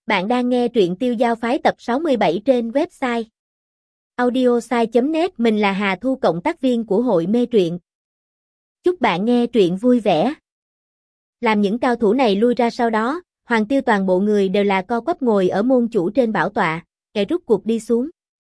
Bạn đang nghe truyện Tiêu Giao Phái tập 67 trên website audiosai.net. Mình là Hà Thu, cộng tác viên của hội mê truyện. Chúc bạn nghe truyện vui vẻ. Làm những cao thủ này lui ra sau đó, Hoàng Tiêu toàn bộ người đều là co quắp ngồi ở môn chủ trên bảo tọa, kẻ rút cuộc đi xuống.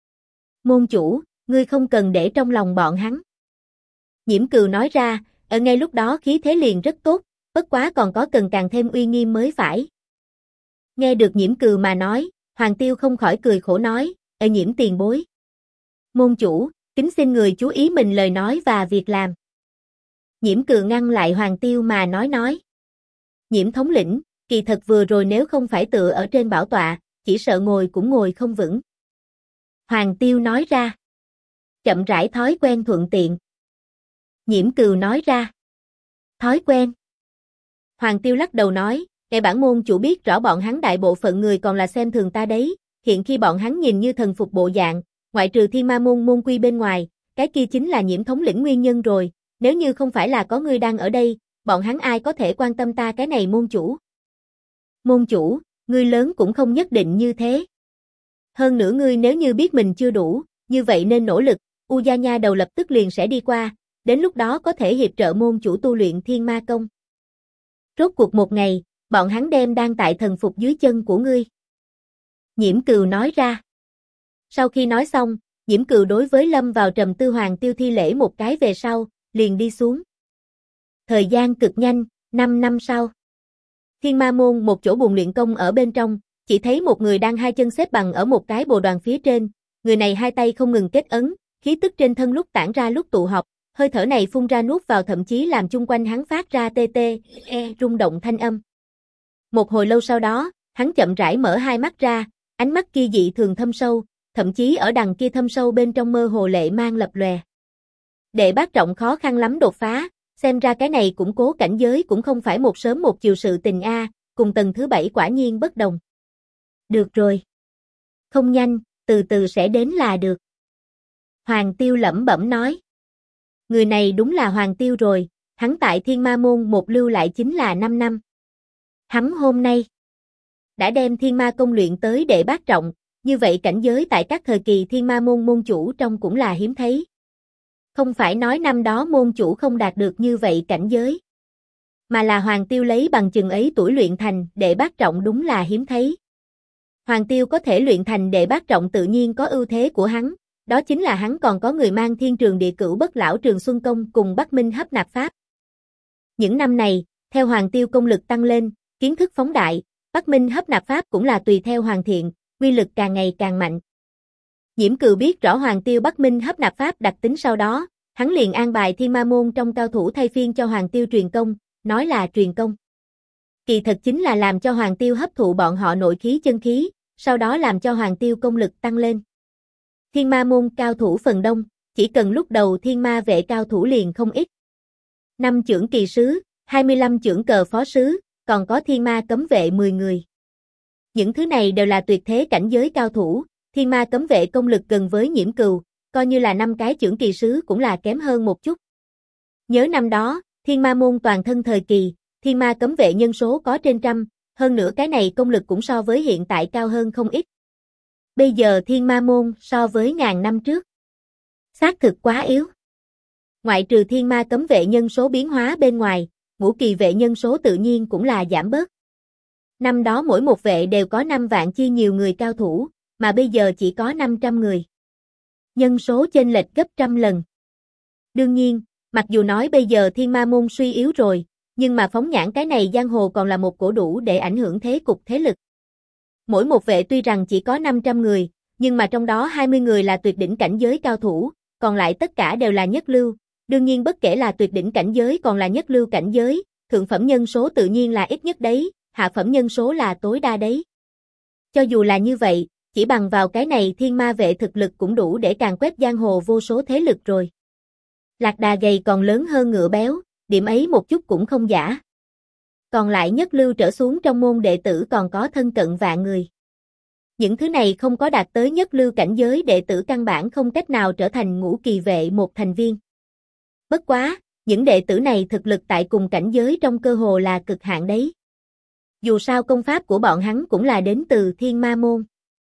Môn chủ, ngươi không cần để trong lòng bọn hắn. Nhiễm Cừu nói ra, ở ngay lúc đó khí thế liền rất tốt, bất quá còn có cần càng thêm uy nghiêm mới phải. Nghe được Nhiễm Cừu mà nói, Hoàng Tiêu không khỏi cười khổ nói, Nhiễm tiền bối. Môn chủ, kính xin người chú ý mình lời nói và việc làm. Nhiễm Cừu ngăn lại Hoàng Tiêu mà nói. Nhiễm thống lĩnh, kỳ thật vừa rồi nếu không phải tựa ở trên bảo tọa, chỉ sợ ngồi cũng ngồi không vững. Hoàng Tiêu nói ra. Chậm rãi thói quen thuận tiện. Nhiễm Cừu nói ra. Thói quen. Hoàng Tiêu lắc đầu nói, bản môn chủ biết rõ bọn hắn đại bộ phận người còn là xem thường ta đấy, hiện khi bọn hắn nhìn như thần phục bộ dạng, ngoại trừ Thiên Ma môn môn quy bên ngoài, cái kia chính là Nhiễm thống lĩnh nguyên nhân rồi, nếu như không phải là có ngươi đang ở đây, bọn hắn ai có thể quan tâm ta cái này môn chủ. Môn chủ, ngươi lớn cũng không nhất định như thế. Hơn nữa ngươi nếu như biết mình chưa đủ, như vậy nên nỗ lực, U Gia Nha đầu lập tức liền sẽ đi qua, đến lúc đó có thể hiệp trợ môn chủ tu luyện Thiên Ma công. Rốt cuộc một ngày, bọn hắn đem đang tại thần phục dưới chân của ngươi. Nhiễm Cừu nói ra. Sau khi nói xong, Nhiễm Cừu đối với lâm vào trầm tư Hoàng Tiêu thi lễ một cái về sau, liền đi xuống. Thời gian cực nhanh, 5 năm sau. Thiên Ma môn một chỗ buồng luyện công ở bên trong, chỉ thấy một người đang hai chân xếp bằng ở một cái bồ đoàn phía trên, người này hai tay không ngừng kết ấn, khí tức trên thân lúc tản ra lúc tụ họp, hơi thở này phun ra nuốt vào thậm chí làm chung quanh hắn phát ra tê tê, rung động thanh âm. Một hồi lâu sau đó, hắn chậm rãi mở hai mắt ra, ánh mắt kia dị thường thâm sâu, thậm chí ở đằng kia thâm sâu bên trong mơ hồ lệ mang lập lòe. Đệ bát trọng khó khăn lắm đột phá, xem ra cái này củng cố cảnh giới cũng không phải một sớm một chiều sự tình a, cùng tầng thứ 7 quả nhiên bất đồng. Được rồi. Không nhanh, từ từ sẽ đến là được. Hoàng Tiêu lẩm bẩm nói. Người này đúng là Hoàng Tiêu rồi, hắn tại Thiên Ma môn một lưu lại chính là 5 năm. Hắn hôm nay đã đem Thiên Ma công luyện tới đệ bát trọng, như vậy cảnh giới tại các thời kỳ Thiên Ma môn môn chủ trong cũng là hiếm thấy. Không phải nói năm đó môn chủ không đạt được như vậy cảnh giới, mà là Hoàng Tiêu lấy bằng chừng ấy tuổi luyện thành đệ bát trọng đúng là hiếm thấy. Hoàng Tiêu có thể luyện thành đệ bát trọng tự nhiên có ưu thế của hắn, đó chính là hắn còn có người mang Thiên Trường Địa Cửu Bất Lão Trường Xuân Công cùng Bắc Minh Hấp Nạp Pháp. Những năm này, theo Hoàng Tiêu công lực tăng lên, kiến thức phóng đại, Bắc Minh Hấp Nạp Pháp cũng là tùy theo hoàn thiện, uy lực càng ngày càng mạnh. Nhiễm Cừu biết rõ Hoàng Tiêu Bắc Minh Hấp Nạp Pháp đặc tính sau đó, hắn liền an bài Thiên Ma môn trong cao thủ thay phiên cho Hoàng Tiêu truyền công, nói là truyền công. Kỳ thật chính là làm cho Hoàng Tiêu hấp thụ bọn họ nội khí chân khí, sau đó làm cho Hoàng Tiêu công lực tăng lên. Thiên Ma môn cao thủ phần đông, chỉ cần lúc đầu Thiên Ma vệ cao thủ liền không ít. 5 chưởng kỳ sứ, 25 chưởng cờ phó sứ, còn có Thiên Ma cấm vệ 10 người. Những thứ này đều là tuyệt thế cảnh giới cao thủ, Thiên Ma cấm vệ công lực gần với Nhiễm Cừu, coi như là 5 cái chưởng kỳ sứ cũng là kém hơn một chút. Nhớ năm đó, Thiên Ma môn toàn thân thời kỳ, Thiên Ma cấm vệ nhân số có trên trăm, hơn nữa cái này công lực cũng so với hiện tại cao hơn không ít. Bây giờ Thiên Ma môn so với ngàn năm trước, xác thực quá yếu. Ngoại trừ Thiên Ma cấm vệ nhân số biến hóa bên ngoài, ngũ kỳ vệ nhân số tự nhiên cũng là giảm bớt. Năm đó mỗi một vệ đều có 5 vạn chi nhiều người cao thủ, mà bây giờ chỉ có 500 người. Nhân số chênh lệch gấp trăm lần. Đương nhiên, mặc dù nói bây giờ Thiên Ma môn suy yếu rồi, nhưng mà phóng nhãn cái này giang hồ còn là một cổ đủ để ảnh hưởng thế cục thế lực. Mỗi một vệ tuy rằng chỉ có 500 người, nhưng mà trong đó 20 người là tuyệt đỉnh cảnh giới cao thủ, còn lại tất cả đều là nhất lưu. Đương nhiên bất kể là tuyệt đỉnh cảnh giới còn là nhất lưu cảnh giới, thượng phẩm nhân số tự nhiên là ít nhất đấy, hạ phẩm nhân số là tối đa đấy. Cho dù là như vậy, chỉ bằng vào cái này Thiên Ma vệ thực lực cũng đủ để càn quét giang hồ vô số thế lực rồi. Lạc đà gầy còn lớn hơn ngựa béo, điểm ấy một chút cũng không giả. Còn lại nhất lưu trở xuống trong môn đệ tử còn có thân cận vạn người. Những thứ này không có đạt tới nhất lưu cảnh giới đệ tử căn bản không cách nào trở thành ngũ kỳ vệ một thành viên. Bất quá, những đệ tử này thực lực tại cùng cảnh giới trong cơ hồ là cực hạn đấy. Dù sao công pháp của bọn hắn cũng là đến từ Thiên Ma Môn.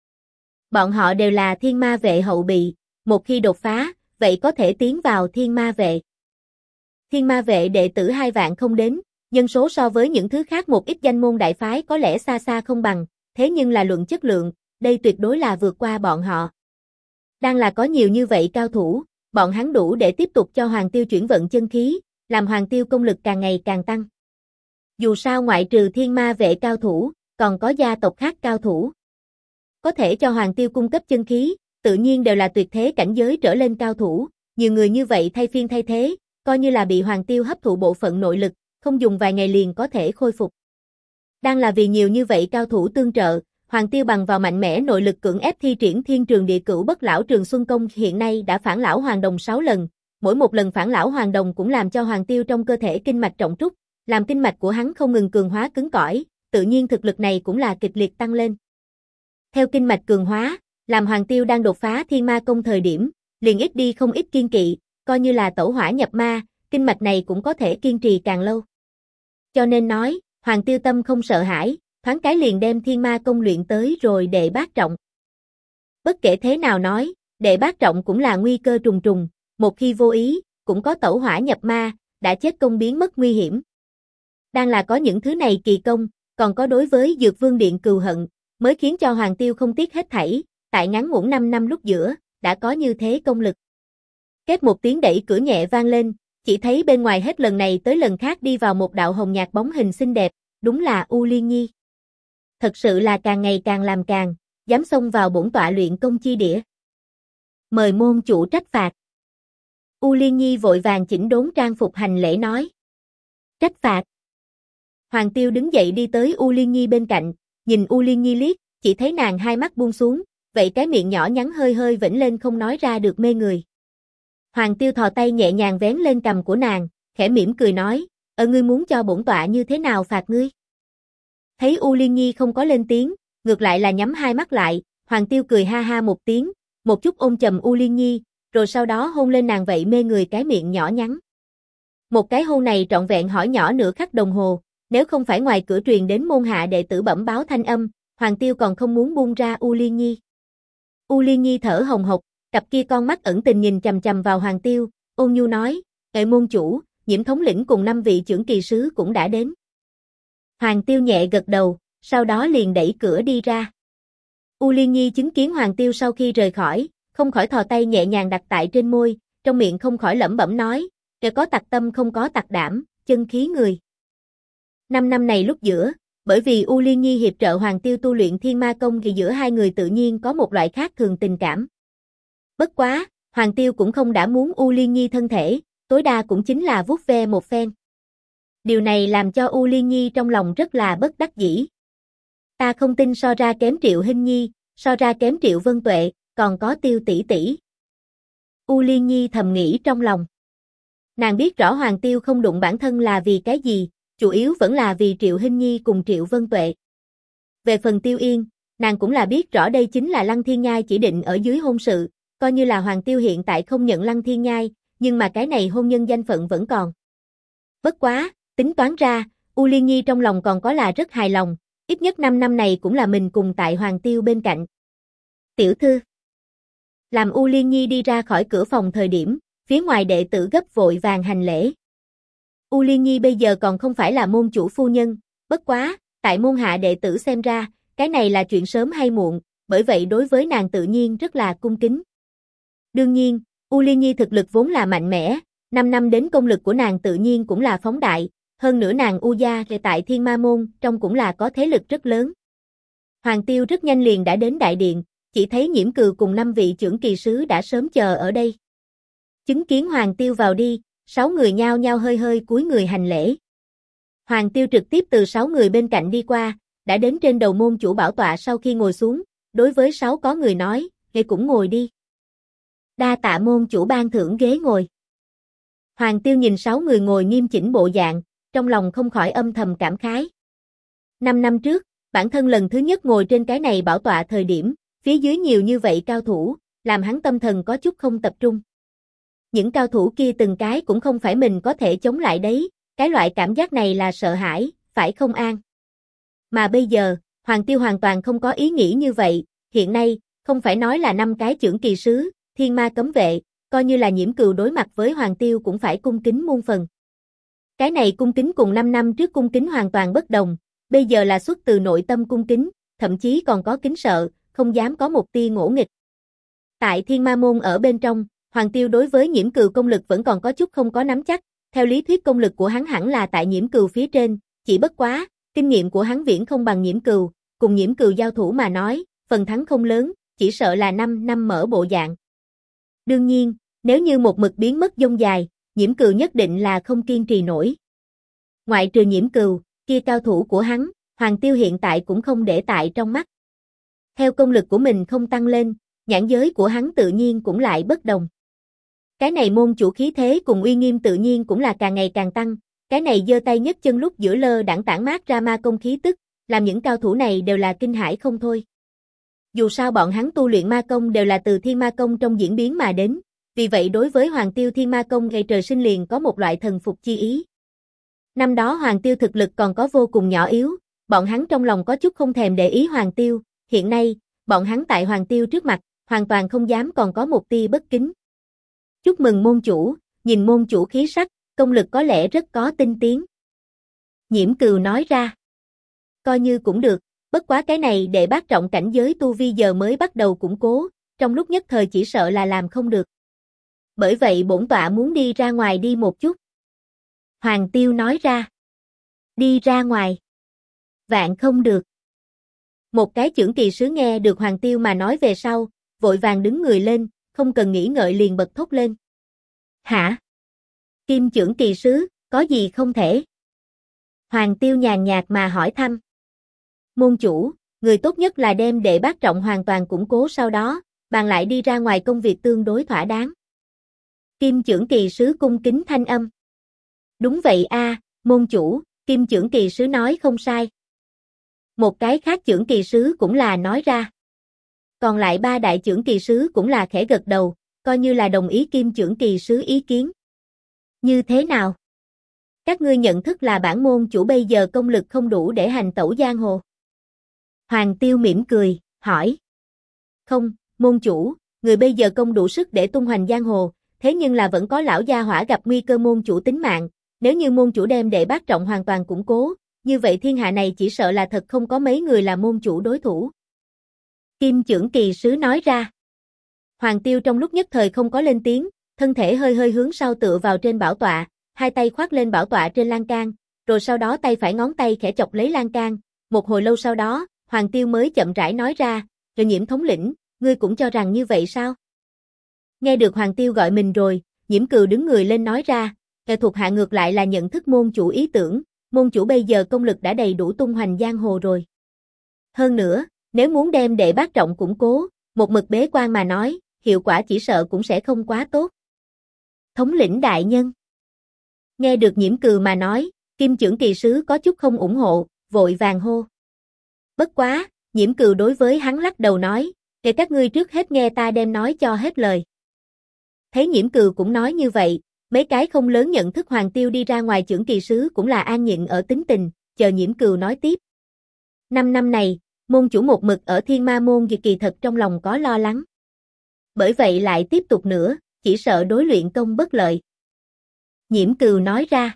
Bọn họ đều là Thiên Ma Vệ hậu bị, một khi đột phá, vậy có thể tiến vào Thiên Ma Vệ. Thiên Ma Vệ đệ tử 2 vạn không đến, nhân số so với những thứ khác một ít danh môn đại phái có lẽ xa xa không bằng, thế nhưng là luận chất lượng, đây tuyệt đối là vượt qua bọn họ. Đang là có nhiều như vậy cao thủ, bọn hắn đủ để tiếp tục cho Hoàng Tiêu chuyển vận chân khí, làm Hoàng Tiêu công lực càng ngày càng tăng. Dù sao ngoại trừ Thiên Ma Vệ cao thủ, còn có gia tộc khác cao thủ. Có thể cho Hoàng Tiêu cung cấp chân khí, tự nhiên đều là tuyệt thế cảnh giới trở lên cao thủ, nhiều người như vậy thay phiên thay thế, coi như là bị Hoàng Tiêu hấp thụ bộ phận nội lực, không dùng vài ngày liền có thể khôi phục. Đang là vì nhiều như vậy cao thủ tương trợ, Hoàng Tiêu bằng vào mạnh mẽ nội lực cưỡng ép thi triển Thiên Trường Địa Cửu Bất Lão Trường Xuân Công, hiện nay đã phản lão hoàng đồng 6 lần, mỗi một lần phản lão hoàng đồng cũng làm cho Hoàng Tiêu trong cơ thể kinh mạch trọng trúc, làm kinh mạch của hắn không ngừng cường hóa cứng cỏi, tự nhiên thực lực này cũng là kịch liệt tăng lên. Theo kinh mạch cường hóa, làm Hoàng Tiêu đang đột phá Thiên Ma Công thời điểm, liền ít đi không ít kiên kỵ, coi như là tẩu hỏa nhập ma, kinh mạch này cũng có thể kiên trì càng lâu. Cho nên nói, Hoàng Tiêu tâm không sợ hãi, thoáng cái liền đem Thiên Ma Công luyện tới rồi đệ bát trọng. Bất kể thế nào nói, đệ bát trọng cũng là nguy cơ trùng trùng, một khi vô ý, cũng có tẩu hỏa nhập ma, đã chết công biến mất nguy hiểm. Đang là có những thứ này kỳ công, còn có đối với Dược Vương Điện cừu hận, mới khiến cho Hoàng Tiêu không tiếc hết thảy, tại ngắn ngủn 5 năm lúc giữa, đã có như thế công lực. Kết một tiếng đẩy cửa nhẹ vang lên, chỉ thấy bên ngoài hết lần này tới lần khác đi vào một đạo hồng nhạt bóng hình xinh đẹp, đúng là U Liên Nhi. Thật sự là càng ngày càng làm càng, dám xông vào bổn tọa luyện công chi địa. Mời môn chủ trách phạt. U Liên Nhi vội vàng chỉnh đốn trang phục hành lễ nói. Trách phạt. Hoàng Tiêu đứng dậy đi tới U Liên Nhi bên cạnh, nhìn U Liên Nhi liếc, chỉ thấy nàng hai mắt buông xuống, vậy cái miệng nhỏ nhắn hơi hơi vểnh lên không nói ra được mê người. Hoàng Tiêu thò tay nhẹ nhàng vén lên cằm của nàng, khẽ mỉm cười nói, ngươi muốn cho bổn tọa như thế nào phạt ngươi? Thấy U Liên Nhi không có lên tiếng, ngược lại là nhắm hai mắt lại, Hoàng Tiêu cười ha ha một tiếng, một chút ôm chầm U Liên Nhi, rồi sau đó hôn lên nàng vậy mê người cái miệng nhỏ nhắn. Một cái hôn này trọn vẹn hỏi nhỏ nửa khắc đồng hồ, nếu không phải ngoài cửa truyền đến môn hạ đệ tử bẩm báo thanh âm, Hoàng Tiêu còn không muốn buông ra U Liên Nhi. U Liên Nhi thở hồng hộc, cặp kia con mắt ẩn tình nhìn chằm chằm vào Hoàng Tiêu, ôn nhu nói, môn chủ, Nhiễm thống lĩnh cùng 5 vị trưởng kỳ sứ cũng đã đến. Hoàng Tiêu nhẹ gật đầu, sau đó liền đẩy cửa đi ra. U Liên Nhi chứng kiến Hoàng Tiêu sau khi rời khỏi, không khỏi thò tay nhẹ nhàng đặt tại trên môi, trong miệng không khỏi lẩm bẩm nói, có tặc tâm không có tặc đảm, chân khí người. 5 năm này lúc giữa, bởi vì U Liên Nhi hiệp trợ Hoàng Tiêu tu luyện Thiên Ma Công thì giữa hai người tự nhiên có một loại khác thường tình cảm. Bất quá, Hoàng Tiêu cũng không đã muốn U Liên Nhi thân thể, tối đa cũng chính là vuốt ve một phen. Điều này làm cho U Liên Nhi trong lòng rất là bất đắc dĩ. Ta không tin so ra kém Triệu Hinh Nhi, so ra kém Triệu Vân Tuệ, còn có Tiêu tỷ tỷ. U Liên Nhi thầm nghĩ trong lòng. Nàng biết rõ Hoàng Tiêu không đụng bản thân là vì cái gì, chủ yếu vẫn là vì Triệu Hinh Nhi cùng Triệu Vân Tuệ. Về phần Tiêu Yên, nàng cũng là biết rõ đây chính là Lăng Thiên Nhai chỉ định ở dưới hôn sự, coi như là Hoàng Tiêu hiện tại không nhận Lăng Thiên Nhai, nhưng mà cái này hôn nhân danh phận vẫn còn. Bất quá, tính toán ra, U Liên Nhi trong lòng còn có là rất hài lòng, ít nhất 5 năm này cũng là mình cùng tại Hoàng Tiêu bên cạnh. Tiểu thư. Làm U Liên Nhi đi ra khỏi cửa phòng thời điểm, phía ngoài đệ tử gấp vội vàng hành lễ. U Liên Nhi bây giờ còn không phải là môn chủ phu nhân, bất quá, tại môn hạ đệ tử xem ra, cái này là chuyện sớm hay muộn, bởi vậy đối với nàng tự nhiên rất là cung kính. Đương nhiên, U Liên Nhi thực lực vốn là mạnh mẽ, 5 năm đến công lực của nàng tự nhiên cũng là phóng đại, hơn nữa nàng U gia tại Thiên Ma Môn trong cũng là có thế lực rất lớn. Hoàng Tiêu rất nhanh liền đã đến đại điện, chỉ thấy Nhiễm Cừu cùng 5 vị trưởng kỳ sứ đã sớm chờ ở đây. Chứng kiến Hoàng Tiêu vào đi, 6 người nhao nhao hơi hơi cúi người hành lễ. Hoàng Tiêu trực tiếp từ 6 người bên cạnh đi qua, đã đến trên đầu môn chủ bảo tọa sau khi ngồi xuống, đối với 6 có người nói, "Ngươi cũng ngồi đi." Đa tạ môn chủ ban thưởng ghế ngồi. Hoàng Tiêu nhìn 6 người ngồi nghiêm chỉnh bộ dạng, trong lòng không khỏi âm thầm cảm khái. 5 năm trước, bản thân lần thứ nhất ngồi trên cái này bảo tọa thời điểm, phía dưới nhiều như vậy cao thủ, làm hắn tâm thần có chút không tập trung. Những cao thủ kia từng cái cũng không phải mình có thể chống lại đấy, cái loại cảm giác này là sợ hãi, phải không An? Mà bây giờ, Hoàng Tiêu hoàn toàn không có ý nghĩ như vậy, hiện nay, không phải nói là 5 cái chưởng kỳ sứ, thiên ma cấm vệ, coi như là Nhiễm Cừu đối mặt với Hoàng Tiêu cũng phải cung kính muôn phần. Cái này cung kính cùng 5 năm trước cung kính hoàn toàn bất đồng, bây giờ là xuất từ nội tâm cung kính, thậm chí còn có kính sợ, không dám có một tia ngỗ nghịch. Tại Thiên Ma môn ở bên trong, Hoàng Tiêu đối với Nhiễm Cừu công lực vẫn còn có chút không có nắm chắc, theo lý thuyết công lực của hắn hẳn là tại Nhiễm Cừu phía trên, chỉ bất quá, kinh nghiệm của hắn viễn không bằng Nhiễm Cừu, cùng Nhiễm Cừu giao thủ mà nói, phần thắng không lớn, chỉ sợ là 5 năm mở bộ dạng. Đương nhiên, nếu như một mực biến mất dông dài, Nhiễm Cừu nhất định là không kiên trì nổi. Ngoại trừ Nhiễm Cừu, kia cao thủ của hắn, Hoàng Tiêu hiện tại cũng không để tại trong mắt. Theo công lực của mình không tăng lên, nhãn giới của hắn tự nhiên cũng lại bất đồng. Cái này môn chủ khí thế cùng uy nghiêm tự nhiên cũng là càng ngày càng tăng, cái này giơ tay nhấc chân lúc giữa lơ đãng tản mát ra ma công khí tức, làm những cao thủ này đều là kinh hãi không thôi. Dù sao bọn hắn tu luyện ma công đều là từ thiên ma công trong diễn biến mà đến, vì vậy đối với Hoàng Tiêu thiên ma công ngày trời sinh liền có một loại thần phục chi ý. Năm đó Hoàng Tiêu thực lực còn có vô cùng nhỏ yếu, bọn hắn trong lòng có chút không thèm để ý Hoàng Tiêu, hiện nay, bọn hắn tại Hoàng Tiêu trước mặt, hoàn toàn không dám còn có một tia bất kính. Chúc mừng môn chủ, nhìn môn chủ khí sắc, công lực có lẽ rất có tinh tiến. Nhiễm Cừu nói ra. Coi như cũng được, bất quá cái này để bác trọng cảnh giới tu vi giờ mới bắt đầu củng cố, trong lúc nhất thời chỉ sợ là làm không được. Bởi vậy bổn tọa muốn đi ra ngoài đi một chút. Hoàng Tiêu nói ra. Đi ra ngoài. Vạn không được. Một cái chưởng kỳ sứ nghe được Hoàng Tiêu mà nói về sau, vội vàng đứng người lên, không cần nghĩ ngợi liền bật thốt lên. Hả? Kim chưởng kỳ sứ, có gì không thể? Hoàng Tiêu nhàn nhạt mà hỏi thăm. Môn chủ, người tốt nhất là đem đệ bát trọng hoàn toàn củng cố sau đó, bàn lại đi ra ngoài công việc tương đối thỏa đáng. Kim chưởng kỳ sứ cung kính thanh âm. Đúng vậy a, môn chủ, Kim chưởng kỳ sứ nói không sai. Một cái khác chưởng kỳ sứ cũng là nói ra. Còn lại 3 đại chưởng kỳ sứ cũng là khẽ gật đầu, coi như là đồng ý Kim chưởng kỳ sứ ý kiến. Như thế nào? Các ngươi nhận thức là bản môn chủ bây giờ công lực không đủ để hành tẩu giang hồ. Hoàng Tiêu mỉm cười, hỏi. Không, môn chủ, người bây giờ công đủ sức để tung hoành giang hồ, thế nhưng là vẫn có lão gia hỏa gặp nguy cơ môn chủ tính mạng, nếu như môn chủ đem đệ bát trọng hoàn toàn củng cố, như vậy thiên hạ này chỉ sợ là thật không có mấy người là môn chủ đối thủ. Kim chưởng kỳ sứ nói ra. Hoàng Tiêu trong lúc nhất thời không có lên tiếng, thân thể hơi hơi hướng sau tựa vào trên bảo tọa, hai tay khoác lên bảo tọa trên lan can, rồi sau đó tay phải ngón tay khẽ chọc lấy lan can, một hồi lâu sau đó, Hoàng Tiêu mới chậm rãi nói ra, rồi Nhiễm thống lĩnh, ngươi cũng cho rằng như vậy sao? Nghe được Hoàng Tiêu gọi mình rồi, Nhiễm Cừu đứng người lên nói ra, thuộc hạ ngược lại là nhận thức môn chủ ý tưởng, môn chủ bây giờ công lực đã đầy đủ tung hoành giang hồ rồi. Hơn nữa, nếu muốn đem đệ bát trọng củng cố, một mực bế quan mà nói, hiệu quả chỉ sợ cũng sẽ không quá tốt. Thống lĩnh đại nhân. Nghe được Nhiễm Cừu mà nói, Kim chưởng kỳ sứ có chút không ủng hộ, vội vàng hô. Bất quá, Nhiễm Cừu đối với hắn lắc đầu nói, để các ngươi trước hết nghe ta đem nói cho hết lời. Thấy Nhiễm Cừu cũng nói như vậy, mấy cái không lớn nhận thức Hoàng Tiêu đi ra ngoài chưởng kỳ sứ cũng là an nhịn ở tính tình, chờ Nhiễm Cừu nói tiếp. 5 năm này, môn chủ một mực ở Thiên Ma môn kỳ thật trong lòng có lo lắng. Bởi vậy lại tiếp tục nữa, chỉ sợ đối luyện công bất lợi. Nhiễm Cừu nói ra.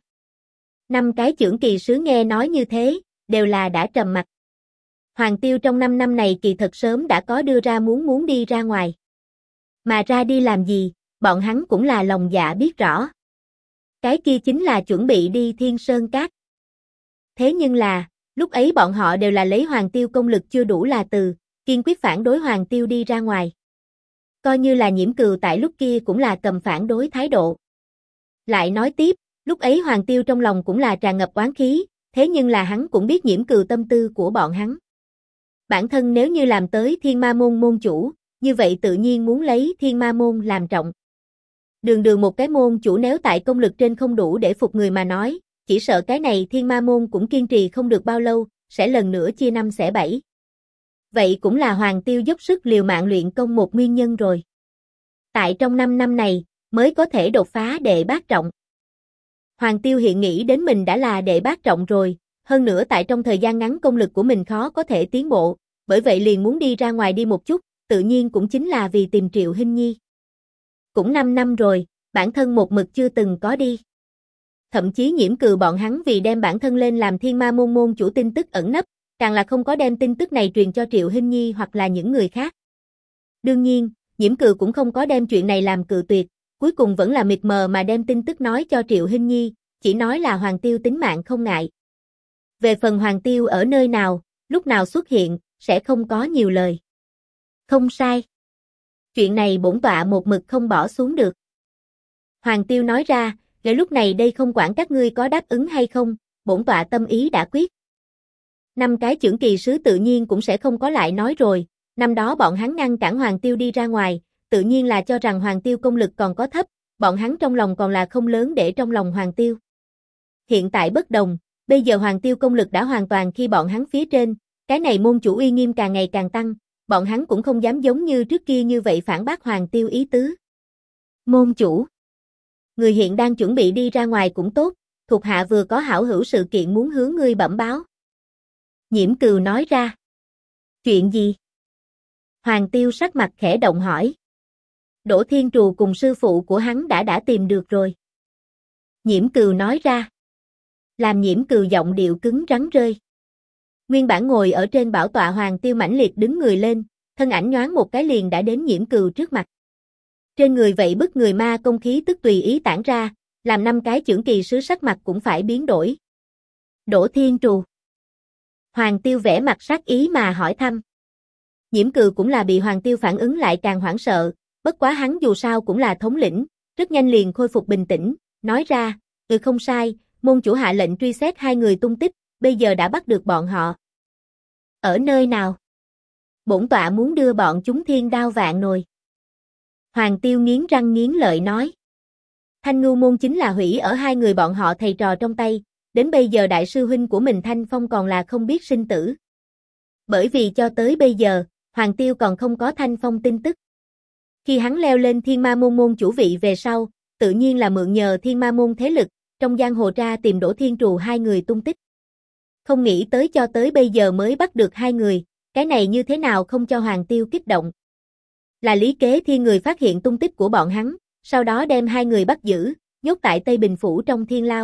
5 cái chưởng kỳ sứ nghe nói như thế, đều là đã trầm mặt. Hoàng Tiêu trong 5 năm này kỳ thật sớm đã có đưa ra muốn đi ra ngoài. Mà ra đi làm gì, bọn hắn cũng là lòng dạ biết rõ. Cái kia chính là chuẩn bị đi Thiên Sơn Cát. Thế nhưng là, lúc ấy bọn họ đều là lấy Hoàng Tiêu công lực chưa đủ là từ, kiên quyết phản đối Hoàng Tiêu đi ra ngoài. Coi như là Nhiễm Cừu tại lúc kia cũng là cầm phản đối thái độ. Lại nói tiếp, lúc ấy Hoàng Tiêu trong lòng cũng là tràn ngập oán khí, thế nhưng là hắn cũng biết Nhiễm Cừu tâm tư của bọn hắn. Bản thân nếu như làm tới Thiên Ma môn môn chủ, như vậy tự nhiên muốn lấy Thiên Ma môn làm trọng. Đường một cái môn chủ nếu tại công lực trên không đủ để phục người mà nói, chỉ sợ cái này Thiên Ma môn cũng kiên trì không được bao lâu, sẽ lần nữa chia 5 xẻ 7. Vậy cũng là Hoàng Tiêu dốc sức liều mạng luyện công một nguyên nhân rồi. Tại trong 5 năm này, mới có thể đột phá đệ bát trọng. Hoàng Tiêu hiện nghĩ đến mình đã là đệ bát trọng rồi, Hơn nữa tại trong thời gian ngắn công lực của mình khó có thể tiến bộ, bởi vậy liền muốn đi ra ngoài đi một chút, tự nhiên cũng chính là vì tìm Triệu Hinh Nhi. Cũng 5 năm rồi, bản thân một mực chưa từng có đi. Thậm chí Nhiễm Cừ bọn hắn vì đem bản thân lên làm Thiên Ma môn môn chủ tin tức ẩn nấp, càng là không có đem tin tức này truyền cho Triệu Hinh Nhi hoặc là những người khác. Đương nhiên, Nhiễm Cừ cũng không có đem chuyện này làm cự tuyệt, cuối cùng vẫn là mịt mờ mà đem tin tức nói cho Triệu Hinh Nhi, chỉ nói là Hoàng Tiêu tính mạng không ngại. Về phần Hoàng Tiêu ở nơi nào, lúc nào xuất hiện, sẽ không có nhiều lời. Không sai. Chuyện này bổn tọa một mực không bỏ xuống được. Hoàng Tiêu nói ra, để lúc này đây không quản các ngươi có đáp ứng hay không, bổn tọa tâm ý đã quyết. 5 cái chưởng kỳ sứ tự nhiên cũng sẽ không có lại nói rồi, năm đó bọn hắn ngăn cản Hoàng Tiêu đi ra ngoài, tự nhiên là cho rằng Hoàng Tiêu công lực còn có thấp, bọn hắn trong lòng còn là không lớn để trong lòng Hoàng Tiêu. Hiện tại bất đồng, bây giờ Hoàng Tiêu công lực đã hoàn toàn khi bọn hắn phía trên, cái này môn chủ uy nghiêm càng ngày càng tăng, bọn hắn cũng không dám giống như trước kia như vậy phản bác Hoàng Tiêu ý tứ. Môn chủ, người hiện đang chuẩn bị đi ra ngoài cũng tốt, thuộc hạ vừa có hảo hữu sự kiện muốn hướng ngươi bẩm báo. Nhiễm Cừu nói ra. Chuyện gì? Hoàng Tiêu sắc mặt khẽ động hỏi. Đỗ Thiên Trù cùng sư phụ của hắn đã tìm được rồi. Nhiễm Cừu nói ra. Làm Nhiễm Cừu giọng điệu cứng rắn rơi. Nguyên bản ngồi ở trên bảo tọa Hoàng Tiêu mãnh liệt đứng người lên, thân ảnh nhoáng một cái liền đã đến Nhiễm Cừu trước mặt. Trên người vậy bức người ma công khí tức tùy ý tản ra, làm 5 cái chưởng kỳ sứ sắc mặt cũng phải biến đổi. Đỗ Thiên Trù. Hoàng Tiêu vẻ mặt sát ý mà hỏi thăm. Nhiễm Cừu cũng là bị Hoàng Tiêu phản ứng lại càng hoảng sợ, bất quá hắn dù sao cũng là thống lĩnh, rất nhanh liền khôi phục bình tĩnh, nói ra, không sai, môn chủ hạ lệnh truy xét 2 người tung tích, bây giờ đã bắt được bọn họ. Ở nơi nào? Bổn tọa muốn đưa bọn chúng thiên đao vạn nồi. Hoàng Tiêu nghiến răng nghiến lợi nói. Thanh Ngưu môn chính là hủy ở 2 người bọn họ thầy trò trong tay, đến bây giờ đại sư huynh của mình Thanh Phong còn là không biết sinh tử. Bởi vì cho tới bây giờ, Hoàng Tiêu còn không có Thanh Phong tin tức. Khi hắn leo lên Thiên Ma môn môn chủ vị về sau, tự nhiên là mượn nhờ Thiên Ma môn thế lực, trong giang hồ ra tìm Đỗ Thiên Trù 2 người tung tích. Không nghĩ tới cho tới bây giờ mới bắt được 2 người, cái này như thế nào không cho Hoàng Tiêu kích động. Là Lý Kế Thiên người phát hiện tung tích của bọn hắn, sau đó đem 2 người bắt giữ, nhốt tại Tây Bình Phủ trong Thiên Lao.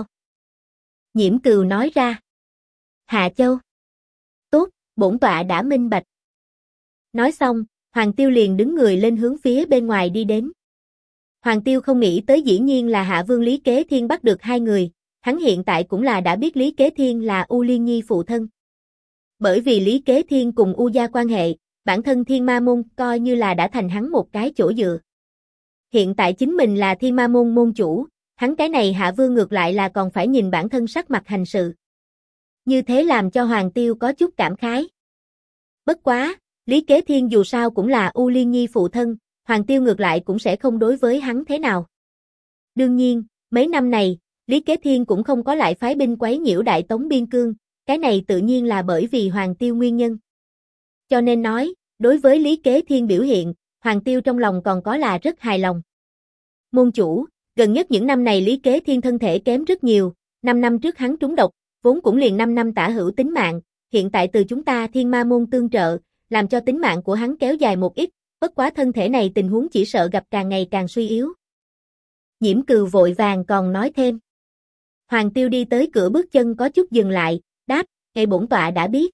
Nhiễm Cừu nói ra. Hạ Châu. Tốt, bổn tọa đã minh bạch. Nói xong, Hoàng Tiêu liền đứng người lên hướng phía bên ngoài đi đến. Hoàng Tiêu không nghĩ tới dĩ nhiên là Hạ Vương Lý Kế Thiên bắt được 2 người, hắn hiện tại cũng là đã biết Lý Kế Thiên là U Liên Nhi phụ thân. Bởi vì Lý Kế Thiên cùng U gia quan hệ, bản thân Thiên Ma môn coi như là đã thành hắn một cái chỗ dựa. Hiện tại chính mình là Thiên Ma môn môn chủ, hắn cái này Hạ Vương ngược lại là còn phải nhìn bản thân sắc mặt hành sự. Như thế làm cho Hoàng Tiêu có chút cảm khái. Bất quá, Lý Kế Thiên dù sao cũng là U Liên Nhi phụ thân, Hoàng Tiêu ngược lại cũng sẽ không đối với hắn thế nào. Đương nhiên, mấy năm này, Lý Kế Thiên cũng không có lại phái binh quấy nhiễu Đại Tống biên cương, cái này tự nhiên là bởi vì Hoàng Tiêu nguyên nhân. Cho nên nói, đối với Lý Kế Thiên biểu hiện, Hoàng Tiêu trong lòng còn có là rất hài lòng. Môn chủ, gần nhất những năm này Lý Kế Thiên thân thể kém rất nhiều, 5 năm trước hắn trúng độc, vốn cũng liền 5 năm tả hữu tính mạng, hiện tại từ chúng ta Thiên Ma môn tương trợ, làm cho tính mạng của hắn kéo dài một ít, bất quá thân thể này tình huống chỉ sợ gặp càng ngày càng suy yếu. Nhiễm Cừu vội vàng còn nói thêm. Hoàng Tiêu đi tới cửa bước chân có chút dừng lại, đáp, ngay bổn tọa đã biết.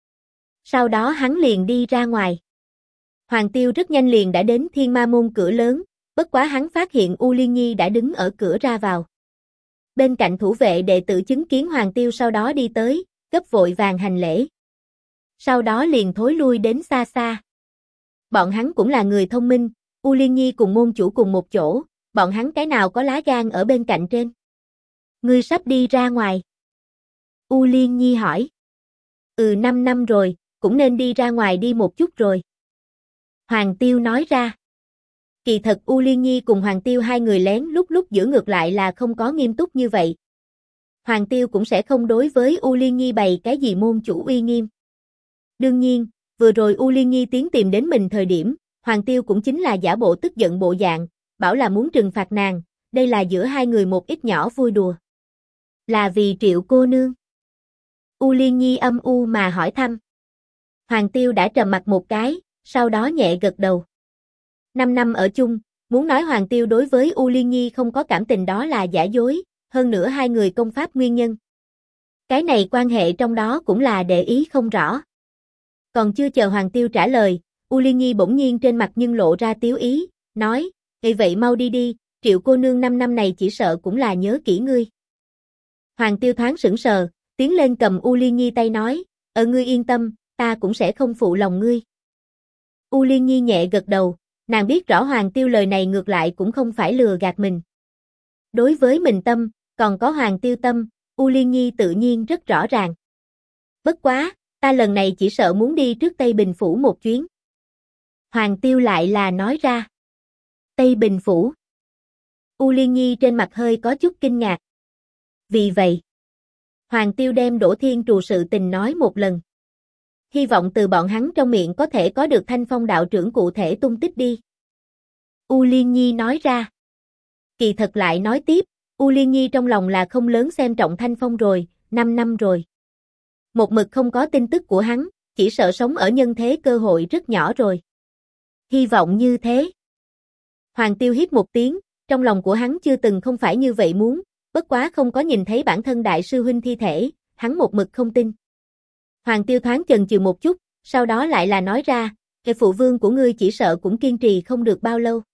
Sau đó hắn liền đi ra ngoài. Hoàng Tiêu rất nhanh liền đã đến Thiên Ma môn cửa lớn, bất quá hắn phát hiện U Liên Nhi đã đứng ở cửa ra vào. Bên cạnh thủ vệ đệ tử chứng kiến Hoàng Tiêu sau đó đi tới, gấp vội vàng hành lễ. Sau đó liền thối lui đến xa xa. Bọn hắn cũng là người thông minh, U Liên Nhi cùng môn chủ cùng một chỗ, bọn hắn cái nào có lá gan ở bên cạnh trên. Ngươi sắp đi ra ngoài. U Liên Nhi hỏi. 5 năm rồi, cũng nên đi ra ngoài đi một chút rồi. Hoàng Tiêu nói ra. Kỳ thật U Liên Nhi cùng Hoàng Tiêu 2 người lén lúc giữ ngược lại là không có nghiêm túc như vậy. Hoàng Tiêu cũng sẽ không đối với U Liên Nhi bày cái gì môn chủ uy nghiêm. Đương nhiên, vừa rồi U Liên Nhi tiến tìm đến mình thời điểm, Hoàng Tiêu cũng chính là giả bộ tức giận bộ dạng, bảo là muốn trừng phạt nàng, đây là giữa 2 người một ít nhỏ vui đùa. Là vì Triệu cô nương. U Liên Nhi âm u mà hỏi thăm. Hoàng Tiêu đã trầm mặt một cái, sau đó nhẹ gật đầu. 5 năm ở chung, muốn nói Hoàng Tiêu đối với U Liên Nhi không có cảm tình đó là giả dối, hơn nữa hai người công pháp nguyên nhân. Cái này quan hệ trong đó cũng là để ý không rõ. Còn chưa chờ Hoàng Tiêu trả lời, U Liên Nhi bỗng nhiên trên mặt nhưng lộ ra tiếu ý, nói, vậy mau đi đi, Triệu cô nương 5 năm này chỉ sợ cũng là nhớ kỹ ngươi. Hoàng Tiêu thoáng sững sờ, tiến lên cầm U Liên Nhi tay nói, ngươi yên tâm, ta cũng sẽ không phụ lòng ngươi. U Liên Nhi nhẹ gật đầu, nàng biết rõ Hoàng Tiêu lời này ngược lại cũng không phải lừa gạt mình. Đối với mình tâm, còn có Hoàng Tiêu tâm, U Liên Nhi tự nhiên rất rõ ràng. Bất quá, ta lần này chỉ sợ muốn đi trước Tây Bình Phủ một chuyến. Hoàng Tiêu lại là nói ra. Tây Bình Phủ. U Liên Nhi trên mặt hơi có chút kinh ngạc. Vì vậy, Hoàng Tiêu đem Đỗ Thiên Trù sự tình nói một lần. Hy vọng từ bọn hắn trong miệng có thể có được Thanh Phong đạo trưởng cụ thể tung tích đi. U Liên Nhi nói ra. Kỳ thật lại nói tiếp, U Liên Nhi trong lòng là không lớn xem trọng Thanh Phong rồi, 5 năm rồi. Một mực không có tin tức của hắn, chỉ sợ sống ở nhân thế cơ hội rất nhỏ rồi. Hy vọng như thế. Hoàng Tiêu hít một tiếng, trong lòng của hắn chưa từng không phải như vậy muốn, bất quá không có nhìn thấy bản thân đại sư huynh thi thể, hắn một mực không tin. Hoàng Tiêu thoáng chần chừ một chút, sau đó lại là nói ra, cái phụ vương của ngươi chỉ sợ cũng kiên trì không được bao lâu.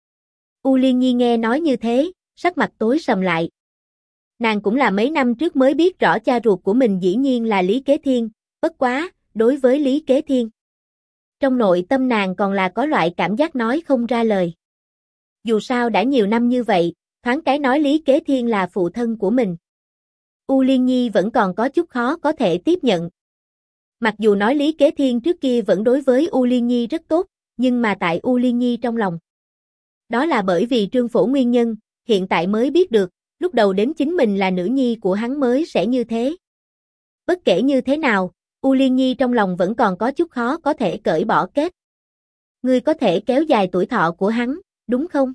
U Liên Nhi nghe nói như thế, sắc mặt tối sầm lại. Nàng cũng là mấy năm trước mới biết rõ cha ruột của mình dĩ nhiên là Lý Kế Thiên, bất quá, đối với Lý Kế Thiên. Trong nội tâm nàng còn là có loại cảm giác nói không ra lời. Dù sao đã nhiều năm như vậy, thoáng cái nói Lý Kế Thiên là phụ thân của mình. U Liên Nhi vẫn còn có chút khó có thể tiếp nhận. Mặc dù nói Lý Kế Thiên trước kia vẫn đối với U Liên Nhi rất tốt, nhưng mà tại U Liên Nhi trong lòng. Đó là bởi vì Trương Phổ nguyên nhân, hiện tại mới biết được, lúc đầu đến chính mình là nữ nhi của hắn mới sẽ như thế. Bất kể như thế nào, U Liên Nhi trong lòng vẫn còn có chút khó có thể cởi bỏ kết. Ngươi có thể kéo dài tuổi thọ của hắn, đúng không?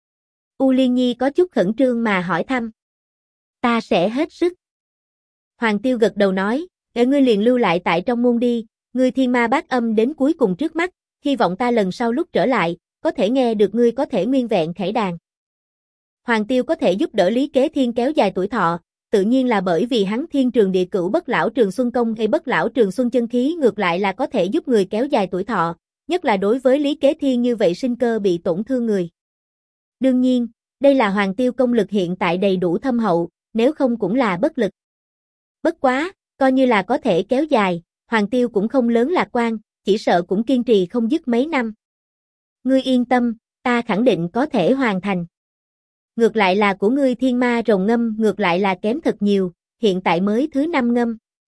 U Liên Nhi có chút khẩn trương mà hỏi thăm. Ta sẽ hết sức. Hoàng Tiêu gật đầu nói, để ngươi liền lưu lại tại trong môn đi, ngươi thiên ma bát âm đến cuối cùng trước mắt, hy vọng ta lần sau lúc trở lại, có thể nghe được ngươi có thể nguyên vẹn khải đàn. Hoàng Tiêu có thể giúp đỡ Lý Kế Thiên kéo dài tuổi thọ, tự nhiên là bởi vì hắn thiên trường địa cửu bất lão trường xuân công hay bất lão trường xuân chân khí ngược lại là có thể giúp người kéo dài tuổi thọ, nhất là đối với Lý Kế Thiên như vậy sinh cơ bị tổn thương người. Đương nhiên, đây là Hoàng Tiêu công lực hiện tại đầy đủ thâm hậu, nếu không cũng là bất lực. Bất quá, coi như là có thể kéo dài, Hoàng Tiêu cũng không lớn lạc quan, chỉ sợ cũng kiên trì không dứt mấy năm. Ngươi yên tâm, ta khẳng định có thể hoàn thành. Ngược lại là của ngươi thiên ma rồng ngâm ngược lại là kém thật nhiều, hiện tại mới thứ 5 ngâm.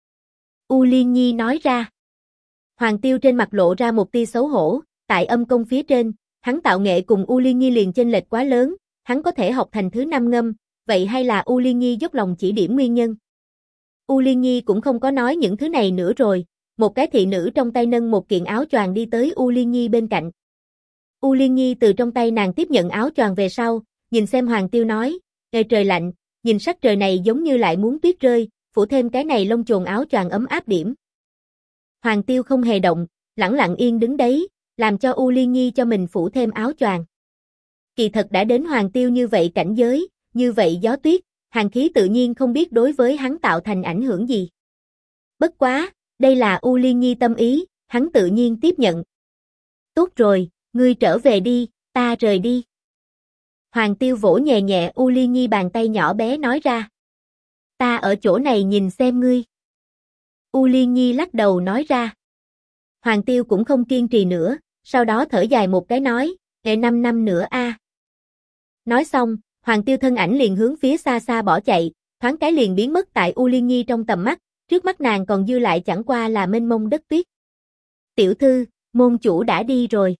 U Liên Nhi nói ra. Hoàng Tiêu trên mặt lộ ra một tia xấu hổ, tại âm công phía trên, hắn tạo nghệ cùng U Liên Nhi liền chênh lệch quá lớn, hắn có thể học thành thứ 5 ngâm, vậy hay là U Liên Nhi dốc lòng chỉ điểm nguyên nhân. U Liên Nhi cũng không có nói những thứ này nữa rồi, một cái thị nữ trong tay nâng một kiện áo choàng đi tới U Liên Nhi bên cạnh. U Liên Nhi từ trong tay nàng tiếp nhận áo choàng về sau, nhìn xem Hoàng Tiêu nói, trời lạnh, nhìn sắc trời này giống như lại muốn tuyết rơi, phủ thêm cái này lông chồn áo choàng ấm áp điểm. Hoàng Tiêu không hề động, lẳng lặng yên đứng đấy, làm cho U Liên Nhi cho mình phủ thêm áo choàng. Kỳ thật đã đến Hoàng Tiêu như vậy cảnh giới, như vậy gió tuyết, hàn khí tự nhiên không biết đối với hắn tạo thành ảnh hưởng gì. Bất quá, đây là U Liên Nhi tâm ý, hắn tự nhiên tiếp nhận. Tốt rồi, ngươi trở về đi, ta rời đi. Hoàng Tiêu vỗ nhẹ nhẹ U Liên Nhi bàn tay nhỏ bé nói ra. Ta ở chỗ này nhìn xem ngươi. U Liên Nhi lắc đầu nói ra. Hoàng Tiêu cũng không kiên trì nữa, sau đó thở dài một cái nói, 5 năm nữa a. Nói xong, Hoàng Tiêu thân ảnh liền hướng phía xa xa bỏ chạy, thoáng cái liền biến mất tại U Liên Nhi trong tầm mắt, trước mắt nàng còn dư lại chẳng qua là mênh mông đất tuyết. Tiểu thư, môn chủ đã đi rồi.